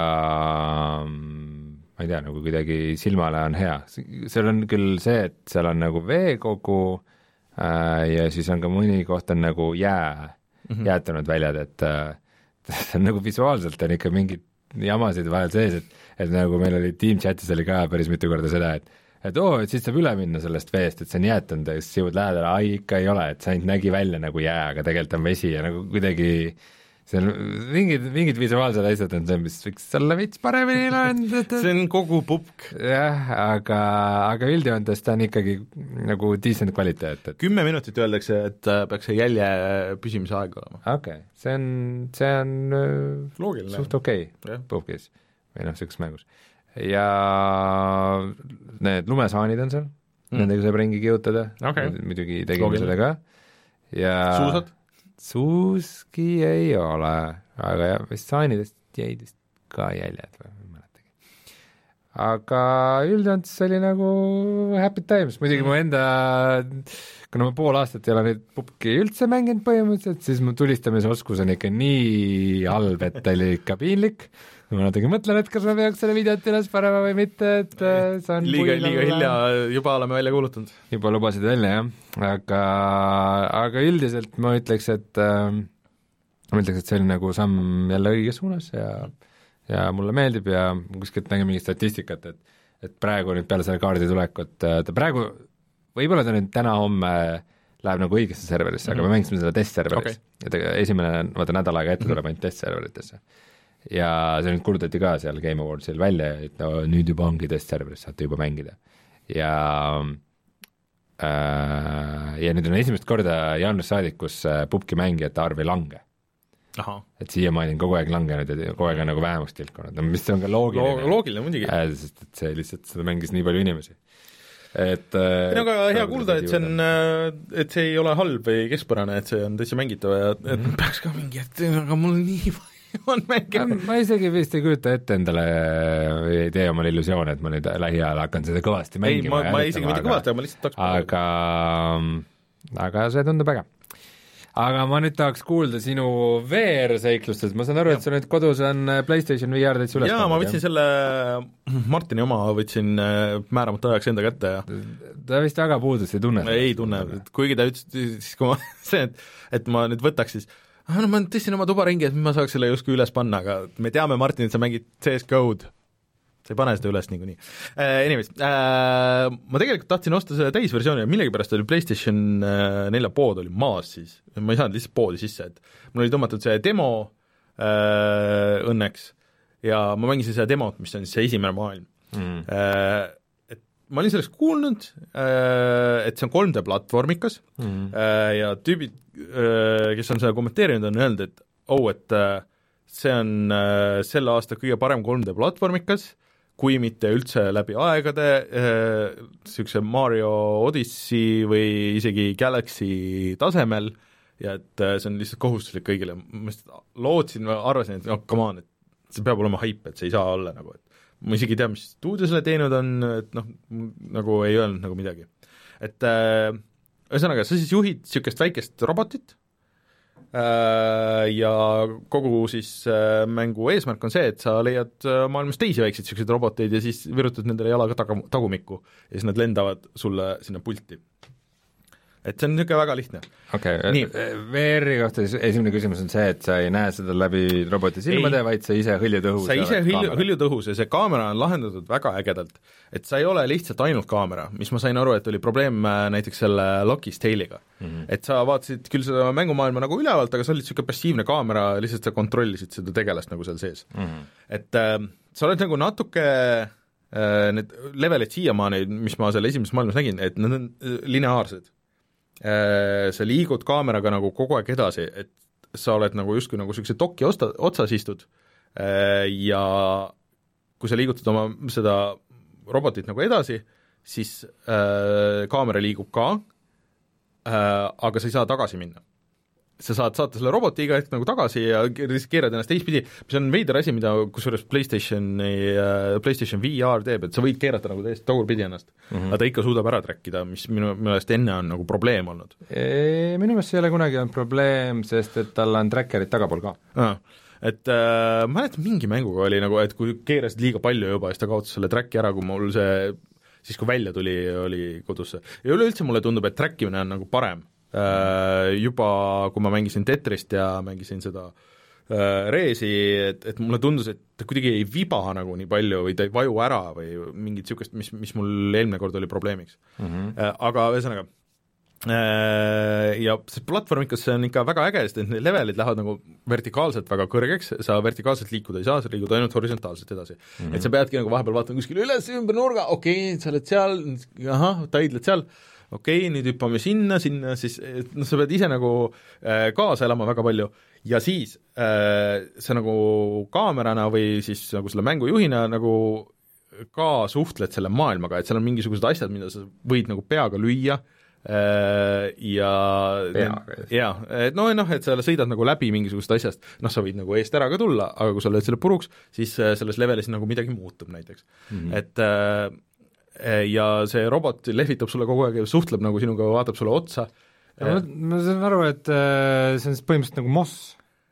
ma ei tea, nagu kuidagi silmale on hea. Seal on küll see, et seal on nagu veekogu äh, ja siis on ka mõni koht on nagu jää mm-hmm. jäätunud väljad, et äh, see on nagu visuaalselt on ikka mingid jamasid vahel sees, et, et nagu meil oli Team Chatis oli ka päris mitu korda seda, et et oo, et siis saab üle minna sellest veest, et see on jäätunud ja siis jõud lähedale, ai ikka ei ole, et see ainult nägi välja nagu jää, aga tegelikult on vesi ja nagu kuidagi see on mingid, mingid visuaalsed asjad on see, mis võiks olla veits paremini lahendada. see on kogu pupk. jah, aga, aga üldjoontes ta on ikkagi nagu decent kvaliteet. Et kümme minutit öeldakse, et peaks see jälje püsimise aeg olema. okei okay., see on, see on loogiline. Suht okei okay, pupkis või noh, sellises mängus. ja need lumesaanid on seal mm., nendega saab ringi kihutada okay., muidugi tegime seda ka. ja suusad? Suuski ei ole, aga jah, vist saanidest jäid vist ka jäljed või ma ei mäletagi. Aga üldjoontes oli nagu happy times, muidugi mu enda, kuna ma pool aastat ei ole nüüd pupki üldse mänginud põhimõtteliselt, siis mu tulistamisoskus on ikka nii halb, et oli ikka piinlik. Ma natuke mõtlen, et kas ma peaks selle videot üles parema või mitte, et see on liiga, liiga hilja, juba oleme välja kuulutanud. Juba lubasid välja, jah. Aga, aga üldiselt ma ütleks, et äh, ma ütleks, et see oli nagu samm jälle õiges suunas ja, ja mulle meeldib ja kuskilt nägin mingit statistikat, et, et praegu nüüd peale selle kaardi tulekut, ta praegu, võib-olla ta nüüd täna-homme läheb nagu õigesse serverisse mm, -hmm. aga me mängisime seda testserveris okay. ja esimene, vaata nädal aega ette tuleb ainult testserveritesse. Ja see nüüd kuulutati ka seal Game Awardsil välja, et no, nüüd juba ongi testserveris, saate juba mängida. Ja äh, ja nüüd on esimest korda jaanuarist saadik, kus pubki mängijate arv ei lange. Aha. Et siiamaani on kogu aeg langenud ja kogu aeg on nagu vähemaks tilkunud, mis on ka loogiline. Lo loogiline muidugi. Äh, sest et see lihtsalt, seda mängis nii palju inimesi. Et no aga hea kuulda, et see on, et see ei ole halb või keskpärane, et see on täitsa mängitav ja et mm -hmm. peaks ka mingi, et aga mul on nii vaja on mänge. ma isegi vist ei kujuta ette endale, ei tee omale illusioone, et ma nüüd lähiajal hakkan seda kõvasti mängima. ei, ma, ma isegi mitte kõvasti, aga ma lihtsalt tahaks aga, aga see tundub äge. Aga ma nüüd tahaks kuulda sinu V R-seiklustest, ma saan aru, et sul nüüd kodus on PlayStation V R täitsa üles. jaa, ma võtsin selle Martini oma, võtsin määramata ajaks enda kätte ja ta vist väga puudust ei tunne. ei tunne, kuigi ta ütles, siis kui ma see, et, et ma nüüd võtaks, siis ah, no ma tõstsin oma tuba ringi, et ma saaks selle justkui üles panna, aga me teame, Martin, et sa mängid C S G O-d. sa ei pane seda üles niikuinii äh,. Anyways äh,, ma tegelikult tahtsin osta selle täisversiooni ja millegipärast oli PlayStation nelja pood oli maas siis, ma ei saanud lihtsalt poodi sisse, et mul oli tõmmatud see demo äh, õnneks ja ma mängisin seda demot, mis on siis see esimene maailm mm. äh, et ma olin sellest kuulnud äh,, et see on kolm D platvormikas mm. äh, ja tüübid äh,, kes on seda kommenteerinud, on öelnud, et oh, et äh, see on äh, selle aasta kõige parem kolm D platvormikas, kui mitte üldse läbi aegade niisuguse Mario Odyssey või isegi Galaxy tasemel ja et see on lihtsalt kohustuslik kõigile, ma lootsin, ma arvasin, et oh, come on, et see peab olema hype, et see ei saa olla nagu, et ma isegi ei tea, mis stuudio selle teinud on, et noh, nagu ei öelnud nagu midagi. Et ühesõnaga, sa siis juhid niisugust väikest robotit, ja kogu siis mängu eesmärk on see, et sa leiad maailmas teisi väikseid niisuguseid roboteid ja siis virutad nendele jalaga taga, tagumikku ja siis nad lendavad sulle sinna pulti. Et see on niisugune väga lihtne. okei okay., V R-i kohta esimene küsimus on see, et sa ei näe seda läbi roboti silmade, vaid sa ise hõljud õhus. sa ise hõljud õhus ja see kaamera on lahendatud väga ägedalt, et sa ei ole lihtsalt ainult kaamera, mis ma sain aru, et oli probleem näiteks selle Loki's Tale'iga mm. -hmm. et sa vaatasid küll seda mängumaailma nagu ülevalt, aga sa olid niisugune passiivne kaamera, lihtsalt sa kontrollisid seda tegelast nagu seal sees mm. -hmm. et äh, sa oled nagu natuke äh, need levelid siiamaani, mis ma seal esimeses maailmas nägin, et need on lineaarsed. Sa liigud kaameraga nagu kogu aeg edasi, et sa oled nagu justkui nagu niisuguse doki osta, otsas istud ja kui sa liigutad oma seda robotit nagu edasi, siis äh, kaamera liigub ka äh,, aga sa ei saa tagasi minna. Sa saad saata selle roboti iga hetk nagu tagasi ja keerad ennast teistpidi, mis on veider asi, mida kusjuures PlayStationi, PlayStation V R teeb, et sa võid keerata nagu täiesti tagurpidi ennast mm, -hmm. aga ta ikka suudab ära trackida, mis minu meelest enne on nagu probleem olnud. Minu meelest see ei ole kunagi olnud probleem, sest et tal on trackerid tagapool ka ah. Et äh, ma mäletan, mingi mänguga oli nagu, et kui keerasid liiga palju juba, siis ta kaotas selle tracki ära, kui mul see, siis kui välja tuli, oli kodus see. Ja üleüldse mulle tundub, et trackimine on nagu parem. Juba kui ma mängisin Tetrist ja mängisin seda äh, Reesi, et, et mulle tundus, et ta kuidagi ei viba nagu nii palju või ta ei vaju ära või mingit niisugust, mis, mis mul eelmine kord oli probleemiks mm. -hmm. Äh, aga ühesõnaga äh, ja see platvormikas see on ikka väga äge, sest et need levelid lähevad nagu vertikaalselt väga kõrgeks, sa vertikaalselt liikuda ei saa, sa liigud ainult horisontaalselt edasi mm. -hmm. Et sa peadki nagu vahepeal vaatama kuskil üles ümber nurga, okei okay,, sa oled seal, ahah, taidled seal, okei okay,, nüüd hüppame sinna, sinna, siis noh, sa pead ise nagu äh, kaasa elama väga palju ja siis äh, sa nagu kaamerana või siis nagu selle mängujuhina nagu ka suhtled selle maailmaga, et seal on mingisugused asjad, mida sa võid nagu peaga lüüa äh, ja peaga, jaa, et noh, noh, et sa sõidad nagu läbi mingisugust asjast, noh, sa võid nagu eest ära ka tulla, aga kui sa lööd selle puruks, siis äh, selles levelis nagu midagi muutub näiteks mm, -hmm. et äh, ja see robot lehvitab sulle kogu aeg ja suhtleb nagu sinuga, vaatab sulle otsa. Ma, ma saan aru, et see on põhimõtteliselt nagu Moss.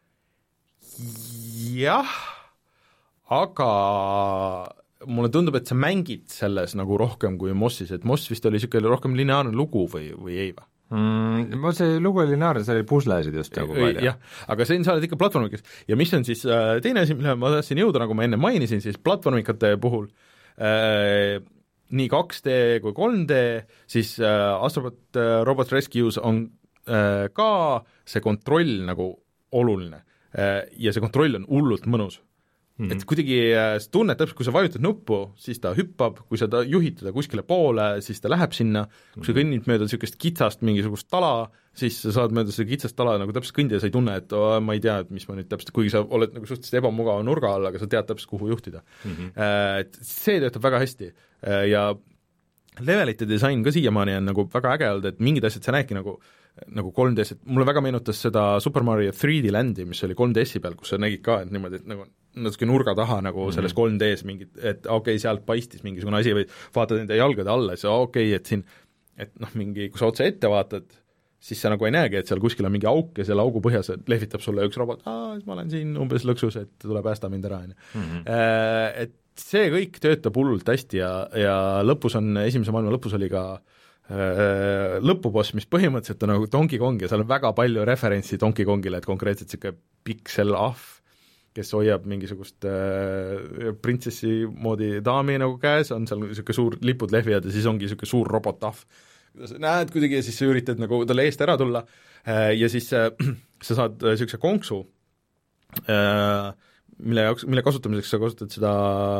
Jah, aga mulle tundub, et sa mängid selles nagu rohkem kui Mossis, et Moss vist oli niisugune rohkem lineaarne lugu või, või ei või? Mm, see lugu oli lineaarne, see oli puslesid just nagu palju. Jah, aga see on, sa oled ikka platvormikas ja mis on siis äh, teine asi, mille ma tahtsin jõuda, nagu ma enne mainisin, siis platvormikate puhul äh, nii kaks D kui kolm D, siis äh, Astrobot äh, Robot Rescues on äh, ka see kontroll nagu oluline äh, ja see kontroll on hullult mõnus mm. -hmm. Et kuidagi äh, sa tunned täpselt, kui sa vajutad nuppu, siis ta hüppab, kui sa ta juhid teda kuskile poole, siis ta läheb sinna, kui sa kõnnid mööda niisugust kitsast mingisugust tala, siis sa saad mööda seda kitsast tala nagu täpselt kõndida, sa ei tunne, et oh, ma ei tea, et mis ma nüüd täpselt, kuigi sa oled nagu suhteliselt ebamugava nurga all, aga sa tead täpselt, kuhu juhtida mm. -hmm. Et see töötab väga hästi ja levelite disain ka siiamaani on nagu väga äge olnud, et mingid asjad sa näedki nagu nagu kolm D-s, et mulle väga meenutas seda Super Mario three D Landi, mis oli kolm D S-i peal, kus sa nägid ka, et niimoodi, et nagu natuke nurga taha nagu mm-hmm. selles kolm D-s mingid, et okei okay,, sealt paistis mingisugune asi või vaatad enda jalgade alla ja siis okei okay,, et siin, et noh, mingi, kui sa otse ette vaatad, siis sa nagu ei näegi, et seal kuskil on mingi auk ja selle augu põhjas lehvitab sulle üks robot, aa, ma olen siin umbes lõksus, et tule päästa mind ära, on ju. Et see kõik töötab hullult hästi ja, ja lõpus on, esimese maailma lõpus oli ka äh, lõpuboss, mis põhimõtteliselt on nagu Donkey Kong ja seal on väga palju referentsi Donkey Kongile, et konkreetselt niisugune piksel ahv, kes hoiab mingisugust äh, printsessi moodi daami nagu käes, on seal niisugune suur lipud lehvivad ja siis ongi niisugune suur robot-ahv, sa näed kuidagi ja siis sa üritad nagu talle eest ära tulla ja siis sa saad niisuguse konksu, mille jaoks, mille kasutamiseks sa kasutad seda,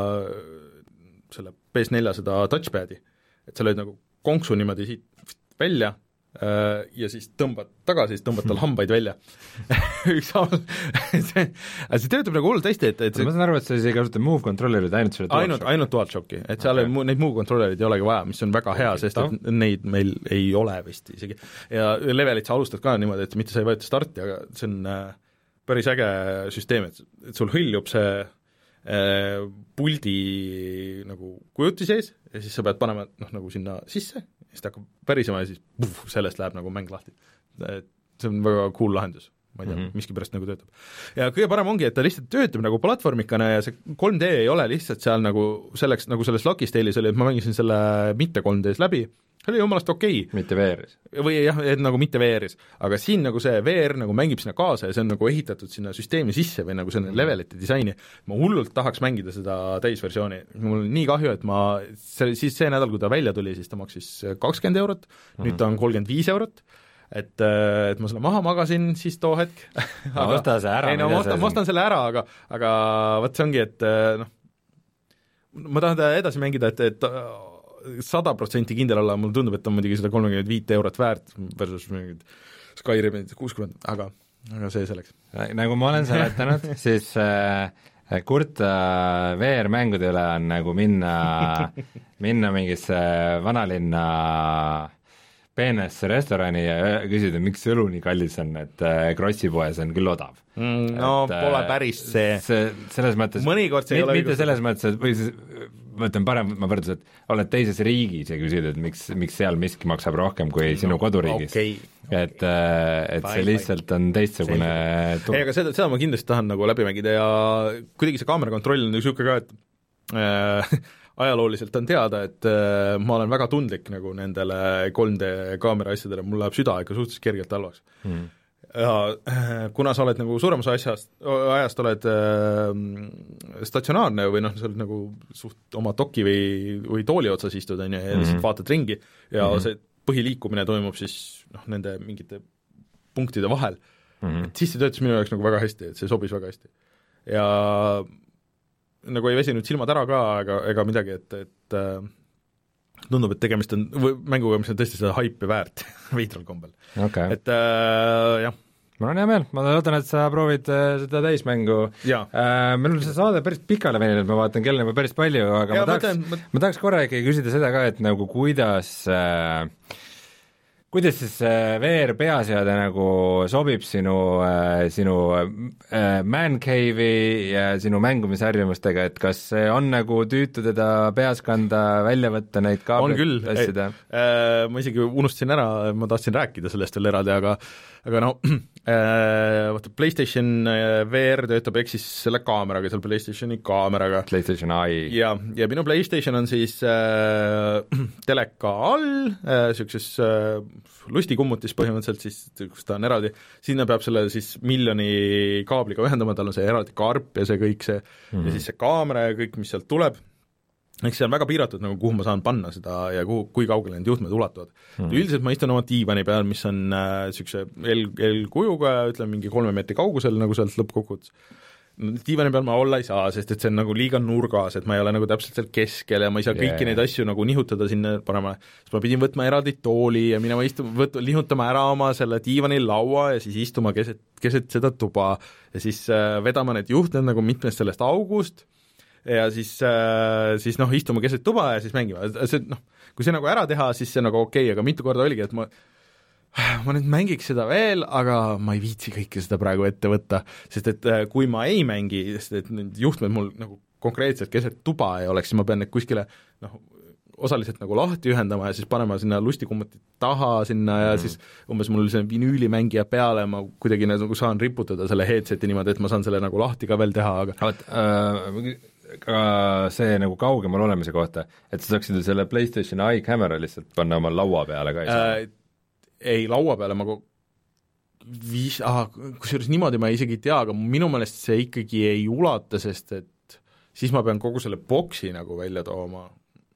selle P S four seda touchpad'i, et sa lööd nagu konksu niimoodi siit välja ja siis tõmbad tagasi, siis tõmbad tal hambaid välja üks see, see töötab nagu hullult hästi, et, et see... ma saan aru, et sa siis ei kasuta move controllerit, ainult selle ainult, ainult DualShocki, et seal okay. Mu, neid move controllerid ei olegi vaja, mis on väga hea, sest et neid meil ei ole vist isegi. Ja levelit sa alustad ka niimoodi, et mitte sa ei võeta starti, aga see on päris äge süsteem, et, et sul hõljub see äh, puldi nagu kujuti sees ja siis sa pead panema noh, nagu sinna sisse, siis ta hakkab pärisema ja siis puh, sellest läheb nagu mäng lahti. Et see on väga cool lahendus, ma ei tea mm, -hmm. miskipärast nagu töötab. Ja kõige parem ongi, et ta lihtsalt töötab nagu platvormikana ja see kolm D ei ole lihtsalt seal nagu selleks, nagu selles Lucky Tale'is oli, et ma mängisin selle mitte kolm D-s läbi, see oli jumalast okei okay.. mitte V R-is. või jah, et nagu mitte V R-is, aga siin nagu see V R nagu mängib sinna kaasa ja see on nagu ehitatud sinna süsteemi sisse või nagu selline levelite disaini, ma hullult tahaks mängida seda täisversiooni, mul on nii kahju, et ma, see, siis see nädal, kui ta välja tuli, siis ta maksis kakskümmend eurot, mm-hmm. nüüd ta on kolmkümmend viis eurot, et, et ma selle maha magasin siis too hetk aga, no osta see ära. ei no ma ostan, ma ostan selle ära, aga, aga vot see ongi, et noh, ma tahan ta edasi mängida, et, et sada protsenti kindel olla, mulle tundub, et on muidugi seda kolmkümmend viis eurot väärt versus mingid Skyrimid kuuskümmend, aga, aga see selleks. Nagu ma olen seletanud, siis äh, kurta V R-mängude üle on nagu minna, minna mingisse vanalinna peenesse restorani ja küsida, miks õlu nii kallis on, et Krossi poes on küll odav mm,. No et, pole päris see, see selles mõttes, mõnikord see ei ole mitte õigus. Selles mõttes, et või siis ma ütlen parem, ma võrdlus, et oled teises riigis ja küsid, et miks, miks seal miski maksab rohkem kui no, sinu koduriigis okay. et, et fine, see lihtsalt fine. On teistsugune ei, aga seda, seda ma kindlasti tahan nagu läbi mängida ja kuidagi see kaamera kontroll on niisugune ka, et äh, ajalooliselt on teada, et äh, ma olen väga tundlik nagu nendele kolm D kaamera asjadele, mul läheb süda ikka suhteliselt kergelt halvaks mm. ja äh, kuna sa oled nagu suuremas asjast, ajast oled äh, statsionaarne või noh, sa oled nagu suht oma doki või, või tooli otsas istud, on ju, ja lihtsalt mm-hmm. vaatad ringi ja mm-hmm. see põhiliikumine toimub siis noh, nende mingite punktide vahel mm-hmm., et siis see töötas minu jaoks nagu väga hästi, et see sobis väga hästi. Ja nagu ei väsinud silmad ära ka ega, ega midagi, et, et äh, tundub, et tegemist on või, mänguga, mis on tõesti seda haipi väärt veidral kombel okay.. et äh, jah. mul on hea meel, ma loodan, et sa proovid äh, seda täismängu. Äh, meil on see saade päris pikale veninud, ma vaatan, kell on juba päris palju, aga ja, ma tahaks, ma... ma tahaks korra ikkagi küsida seda ka, et nagu kuidas äh, kuidas siis V R peaseade nagu sobib sinu, sinu man cave'i ja sinu mängumisharjumustega, et kas see on nagu tüütu teda peas kanda, välja võtta neid kaableid, asjada? Äh, ma isegi unustasin ära, ma tahtsin rääkida sellest veel eraldi, aga aga no äh, vaata, PlayStation V R töötab ehk siis selle kaameraga, seal PlayStationi kaameraga. PlayStation Eye. ja, ja minu PlayStation on siis äh, teleka all äh,, niisuguses äh, lustikummutis põhimõtteliselt siis, kus ta on eraldi, sinna peab selle siis miljoni kaabliga ühendama, tal on see eraldi karp ja see kõik see mm-hmm. ja siis see kaamera ja kõik, mis sealt tuleb, eks see on väga piiratud, nagu kuhu ma saan panna seda ja kuhu, kui kaugele need juhtmed ulatuvad mm.. Üldiselt ma istun oma diivani peal, mis on niisuguse äh, L, L-kujuga, ütleme mingi kolme meetri kaugusel, nagu sealt lõppkokkuvõttes. Diivani peal ma olla ei saa, sest et see on nagu liiga nurgas, et ma ei ole nagu täpselt seal keskel ja ma ei saa yeah. kõiki neid asju nagu nihutada sinna panema, siis ma pidin võtma eraldi tooli ja minema istuma, võt-, nihutama ära oma selle diivani laua ja siis istuma keset, keset seda tuba ja siis äh, vedama need juhtmed nagu mitmest sellest august ja siis, siis noh, istume keset tuba ja siis mängime, see noh, kui see nagu ära teha, siis see nagu okei okay,, aga mitu korda oligi, et ma ma nüüd mängiks seda veel, aga ma ei viitsi kõike seda praegu ette võtta, sest et kui ma ei mängi, sest et need juhtmed mul nagu konkreetselt keset tuba ei oleks, siis ma pean need kuskile noh, osaliselt nagu lahti ühendama ja siis panema sinna lustikumuti taha sinna ja mm. siis umbes mul see vinüülimängija peale, ma kuidagi nagu saan riputada selle headseti niimoodi, et ma saan selle nagu lahti ka veel teha, aga Vaat, äh, ka see nagu kaugemal olemise kohta, et sa saaksid selle PlayStation Eye camera lihtsalt panna oma laua peale ka äh, ei, laua peale ma viis, ah, kusjuures niimoodi ma isegi ei tea, aga minu meelest see ikkagi ei ulata, sest et siis ma pean kogu selle boksi nagu välja tooma,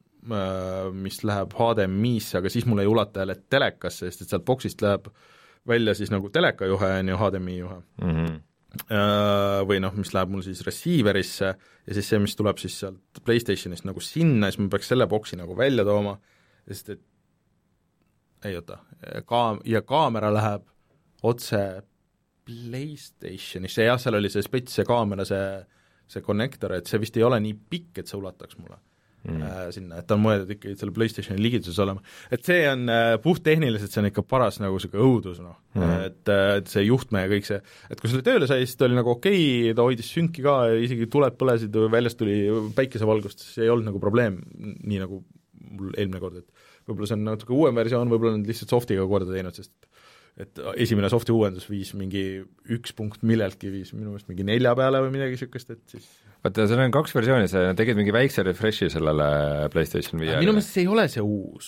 mis läheb H D M I-sse, aga siis mul ei ulata jälle telekasse, sest et sealt boksist läheb välja siis nagu telekajuhe, on ju, H D M I juhe mm. -hmm. Või noh, mis läheb mul siis receiverisse ja siis see, mis tuleb siis sealt PlayStationist nagu sinna, siis ma peaks selle boksi nagu välja tooma, sest et ei oota, ka- ja kaamera läheb otse PlayStationisse, jah, seal oli see spets, see kaamera, see, see connector, et see vist ei ole nii pikk, et see ulataks mulle mm. äh, sinna, et ta on mõeldud ikkagi selle PlayStationi ligituses olema. Et see on äh, puhttehniliselt, see on ikka paras nagu siuke õudus, noh mm. et, et see juhtme ja kõik see, et kui selle tööle sai, siis ta oli nagu okei okay,, ta hoidis sünki ka, isegi tuled põlesid, väljast tuli päikesevalgust, siis ei olnud nagu probleem, nii nagu mul eelmine kord, et võib-olla see on natuke uuem versioon, võib-olla nad lihtsalt softiga korda teinud, sest et esimene softi uuendus viis mingi üks punkt milleltki, viis minu meelest mingi nelja peale või midagi niisugust, et siis vaata, seal on kaks versiooni, sa tegid mingi väikse refreshi sellele PlayStation V R-ile. Minu meelest see ei ole see uus.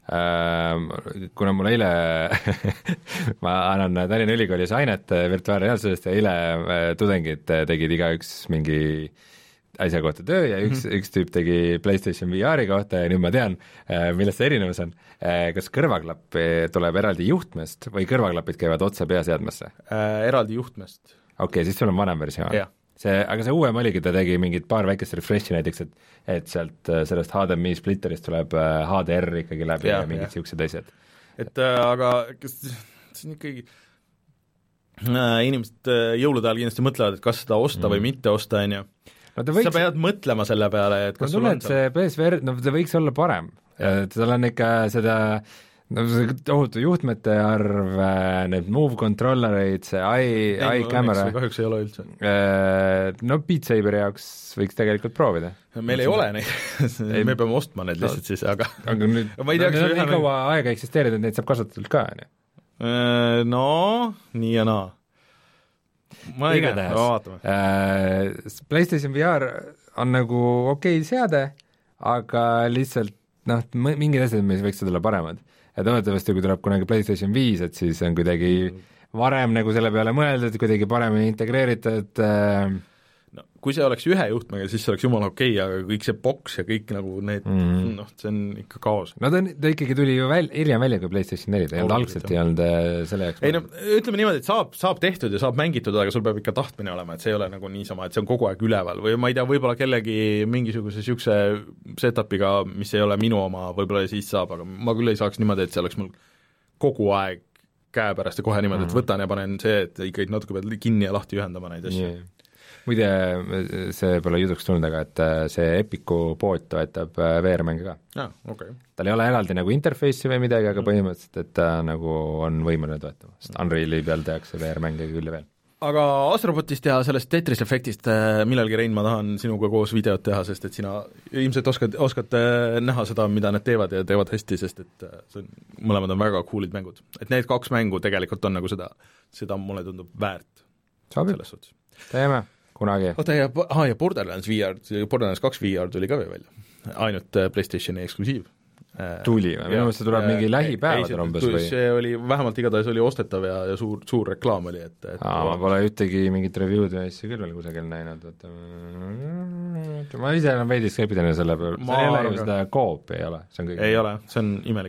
Äh, kuna mul eile ma annan Tallinna Ülikoolis ainet virtuaalreaalsusest ja eile tudengid tegid igaüks mingi asja kohta töö ja üks mm, -hmm. üks tüüp tegi PlayStation V R-i kohta ja nüüd ma tean, millest see erinevus on. Kas kõrvaklapp tuleb eraldi juhtmest või kõrvaklapid käivad otse peaseadmesse äh,? Eraldi juhtmest. Okei okay,, siis sul on vanem versioon yeah.. See, aga see uuem oligi, ta tegi mingid paar väikest refreshi näiteks, et et sealt sellest H D M I splitterist tuleb H D R ikkagi läbi ja, ja mingid niisugused asjad. Et äh, aga kas see on ikkagi äh, inimesed jõulude ajal kindlasti mõtlevad, et kas seda osta mm. või mitte osta, on ju. No võiks... Sa pead mõtlema selle peale, et kas no, sul on see P S V R, no ta võiks olla parem, et tal on ikka seda no see tohutu juhtmete arv, need move controllereid, see eye, eye no, camera kahjuks ei ole üldse. No Beat Saberi jaoks võiks tegelikult proovida. Meil ei ole neid me peame ostma need lihtsalt no, siis, aga aga nüüd, ma ei tea, no, kas nii kaua aega eksisteerida, et neid saab kasutada ka, on ju? No, nii ja naa. Ma ei tea, vaatame. Äh, PlayStation V R on nagu okei okay seade, aga lihtsalt noh, mingid asjad, mis võiksid olla paremad. Et oletavasti, kui tuleb kunagi PlayStation viis, et siis on kuidagi varem nagu selle peale mõeldud, kuidagi paremini integreeritud äh, no, kui see oleks ühe juhtmega, siis see oleks jumala okei okay,, aga kõik see boks ja kõik nagu need mm -hmm. noh, see on ikka kaos. No ta, ta ikkagi tuli ju väl, hiljem välja kui PlayStation neli, ta ei olnud algselt ei olnud selle jaoks. Ei no ütleme niimoodi, et saab, saab tehtud ja saab mängitud, aga sul peab ikka tahtmine olema, et see ei ole nagu niisama, et see on kogu aeg üleval või ma ei tea, võib-olla kellegi mingisuguse niisuguse setupiga, mis ei ole minu oma, võib-olla siis saab, aga ma küll ei saaks niimoodi, et see oleks mul kogu aeg käe pärast ja kohe niimoodi, et võtan ja panen see, et ikkagi natuke pead kinni ja lahti ühendama neid asju yeah. Muide, see pole jutuks tulnud, aga et see Epiku pood toetab V R-mänge ka. Ah, okay. Tal ei ole eraldi nagu interface'i või midagi, aga põhimõtteliselt, et ta nagu on võimeline toetama, sest Unreali peal tehakse V R-mänge küll ja veel. Aga Astrobotist ja sellest Tetris efektist millalgi, Rein, ma tahan sinuga koos videot teha, sest et sina ilmselt oskad, oskad näha seda, mida nad teevad ja teevad hästi, sest et see on, mõlemad on väga coolid mängud. Et need kaks mängu tegelikult on nagu seda, seda mulle tundub väärt. Sobib, teeme kunagi. oota, ja, aha, ja Borderlands V R, Borderlands kaks V R tuli ka veel välja, ainult PlayStationi eksklusiiv. Tuli või? Minu meelest see tuleb mingi lähipäevadel umbes või? See oli, vähemalt igatahes oli ostetav ja, ja suur, suur reklaam oli, et, et Aa, ma pole ühtegi mingit review'd või asja küll veel kusagil näinud, et ma ise olen veidi skeptiline selle peale, see ei ole ju seda koopi, ei ole? See on kõige ei ole, see on imelik.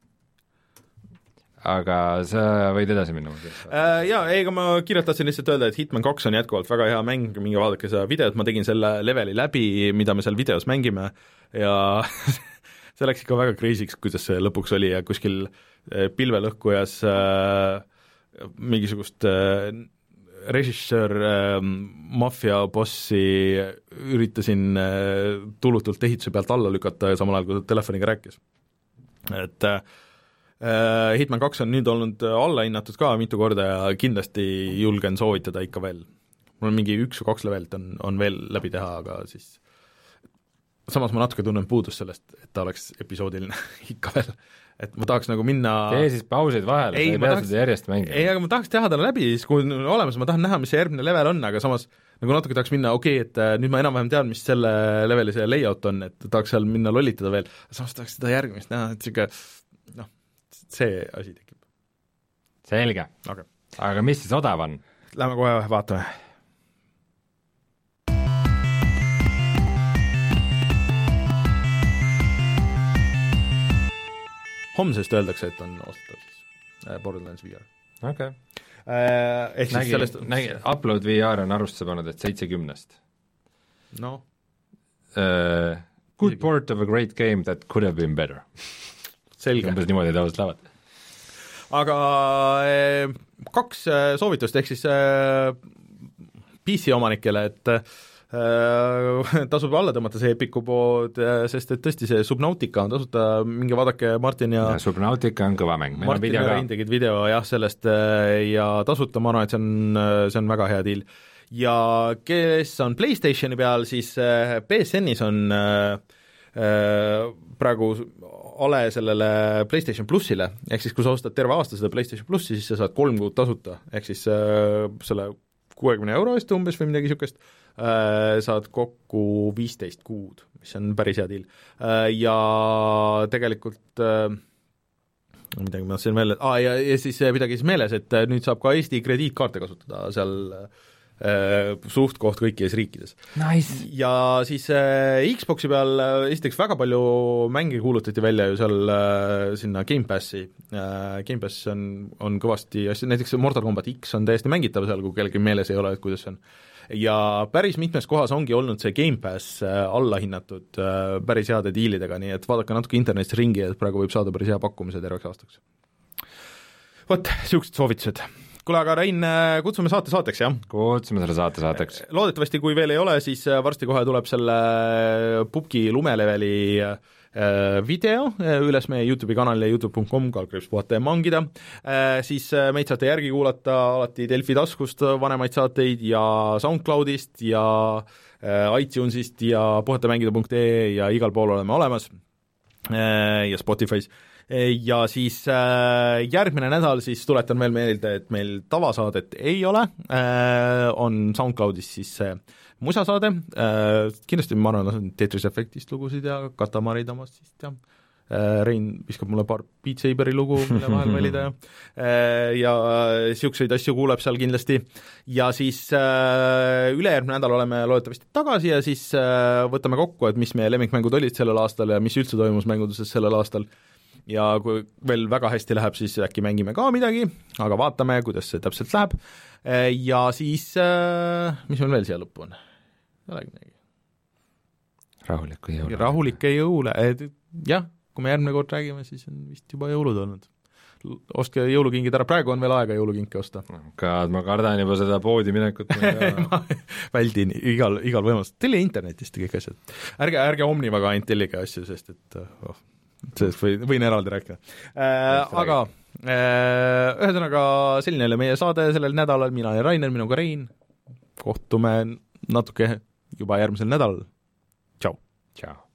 Aga sa võid edasi minna äh,? Jaa, ei, aga ma kiirelt tahtsin lihtsalt öelda, et Hitman kaks on jätkuvalt väga hea mäng, minge vaadake seda videot, ma tegin selle leveli läbi, mida me seal videos mängime ja see läks ikka väga crazy'ks, kuidas see lõpuks oli ja kuskil pilvelõhkujas äh, mingisugust äh, režissöör äh, maffiabossi üritasin äh, tulutult ehituse pealt alla lükata ja samal ajal, kui ta telefoniga rääkis. Et äh, Hitman kaks on nüüd olnud allahinnatud ka mitu korda ja kindlasti julgen soovitada ikka veel. Mul on mingi üks või kaks levelit on, on veel läbi teha, aga siis samas ma natuke tunnen puudust sellest, et ta oleks episoodiline ikka veel, et ma tahaks nagu minna tee siis pausid vahele, sa ei pea seda järjest mängima. Ei, aga ma tahaks teha talle läbi, siis kui on olemas, ma tahan näha, mis see järgmine level on, aga samas nagu natuke tahaks minna, okei okay,, et nüüd ma enam-vähem tean, mis selle leveli see layout on, et tahaks seal minna lollitada veel, samas tahaks seda järgmist näha, et siuke noh, see asi tekib. Selge okay., aga mis siis odav on? Lähme kohe vaatame. Homsest öeldakse, et on ostatav siis Borderlands V R. Okei okay. äh, ehk siis nägi, sellest nägi, Upload V R on arvustuse pannud, et seitsekümnest. No uh, Good Isegi. Port of a great game that could have been better. Selge. Umbes niimoodi tavaliselt lähevad. Aga eh, kaks eh, soovitust, ehk siis eh, P C omanikele, et eh, tasub alla tõmmata see Epiku pood, sest et tõesti see Subnautica on tasuta, minge vaadake Martin ja, ja Subnautica on kõva mäng. Meil Martin ja Rein tegid video jah, sellest ja tasuta, ma arvan, et see on, see on väga hea deal. Ja kes on PlayStationi peal, siis P S N-is on eh, praegu ale sellele PlayStation Plussile, ehk siis kui sa ostad terve aasta seda PlayStation Plussi, siis sa saad kolm kuud tasuta, ehk siis äh, selle kuuekümne euro eest umbes või midagi niisugust äh, saad kokku viisteist kuud, mis on päris hea deal äh,. Ja tegelikult äh, midagi ma tahtsin meelde, ah, ja, ja siis midagi siis meeles, et nüüd saab ka Eesti krediitkaarte kasutada seal äh, suht koht kõikides riikides. Nice. Ja siis äh, Xboxi peal äh, esiteks väga palju mänge kuulutati välja ju seal äh, sinna Game Passi äh,, Game Pass on, on kõvasti, näiteks Mortal Combat X on täiesti mängitav seal, kui kellelgi meeles ei ole, et kuidas see on. Ja päris mitmes kohas ongi olnud see Game Pass äh, allahinnatud äh, päris heade diilidega, nii et vaadake natuke internetis ringi, et praegu võib saada päris hea pakkumise terveks aastaks. Vot, siuksed soovitused. Kuule, aga Rein, kutsume saate saateks, jah? Kutsume selle saate saateks. Loodetavasti, kui veel ei ole, siis varsti kohe tuleb selle Pupki lumeleveli video üles meie YouTube'i kanalile youtube punkt com kaldkriips puhata ja mangida, siis meid saate järgi kuulata alati Delfi taskust vanemaid saateid ja SoundCloudist ja iTunesist ja puhata mängida punkt ee ja igal pool oleme olemas ja Spotify's. Ja siis äh, järgmine nädal siis tuletan veel meelde, et meil tavasaadet ei ole, äh, on SoundCloudis siis äh, musasaade, äh, kindlasti ma arvan, Tetris Effectist lugusid ja Katamarid omast siis ja äh, Rein viskab mulle paar Beat Saberi lugu, mille vahel valida äh, ja siukseid asju kuuleb seal kindlasti ja siis äh, ülejärgmine nädal oleme loodetavasti tagasi ja siis äh, võtame kokku, et mis meie lemmikmängud olid sellel aastal ja mis üldse toimus mänguduses sellel aastal. Ja kui veel väga hästi läheb, siis äkki mängime ka midagi, aga vaatame, kuidas see täpselt läheb. Ja siis, mis meil veel siia lõppu on? Ei olegi midagi. Rahulikke jõule. Rahulikke jõule. Jah, kui me järgmine kord räägime, siis on vist juba jõulud olnud. Ostke jõulukingid ära, praegu on veel aega jõulukinke osta. Kad ma kardan juba seda poodi minekut. ma väldin igal, igal võimalust. Telli internetist kõik asjad. Ärge, ärge Omnivaga ainult tellige asju, sest et oh, sellest või, võin eraldi rääkida äh,. Aga äh, ühesõnaga selline oli meie saade sellel nädalal, mina olen Rainer, minuga Rein, kohtume natuke juba järgmisel nädalal. Tšau. Tšau.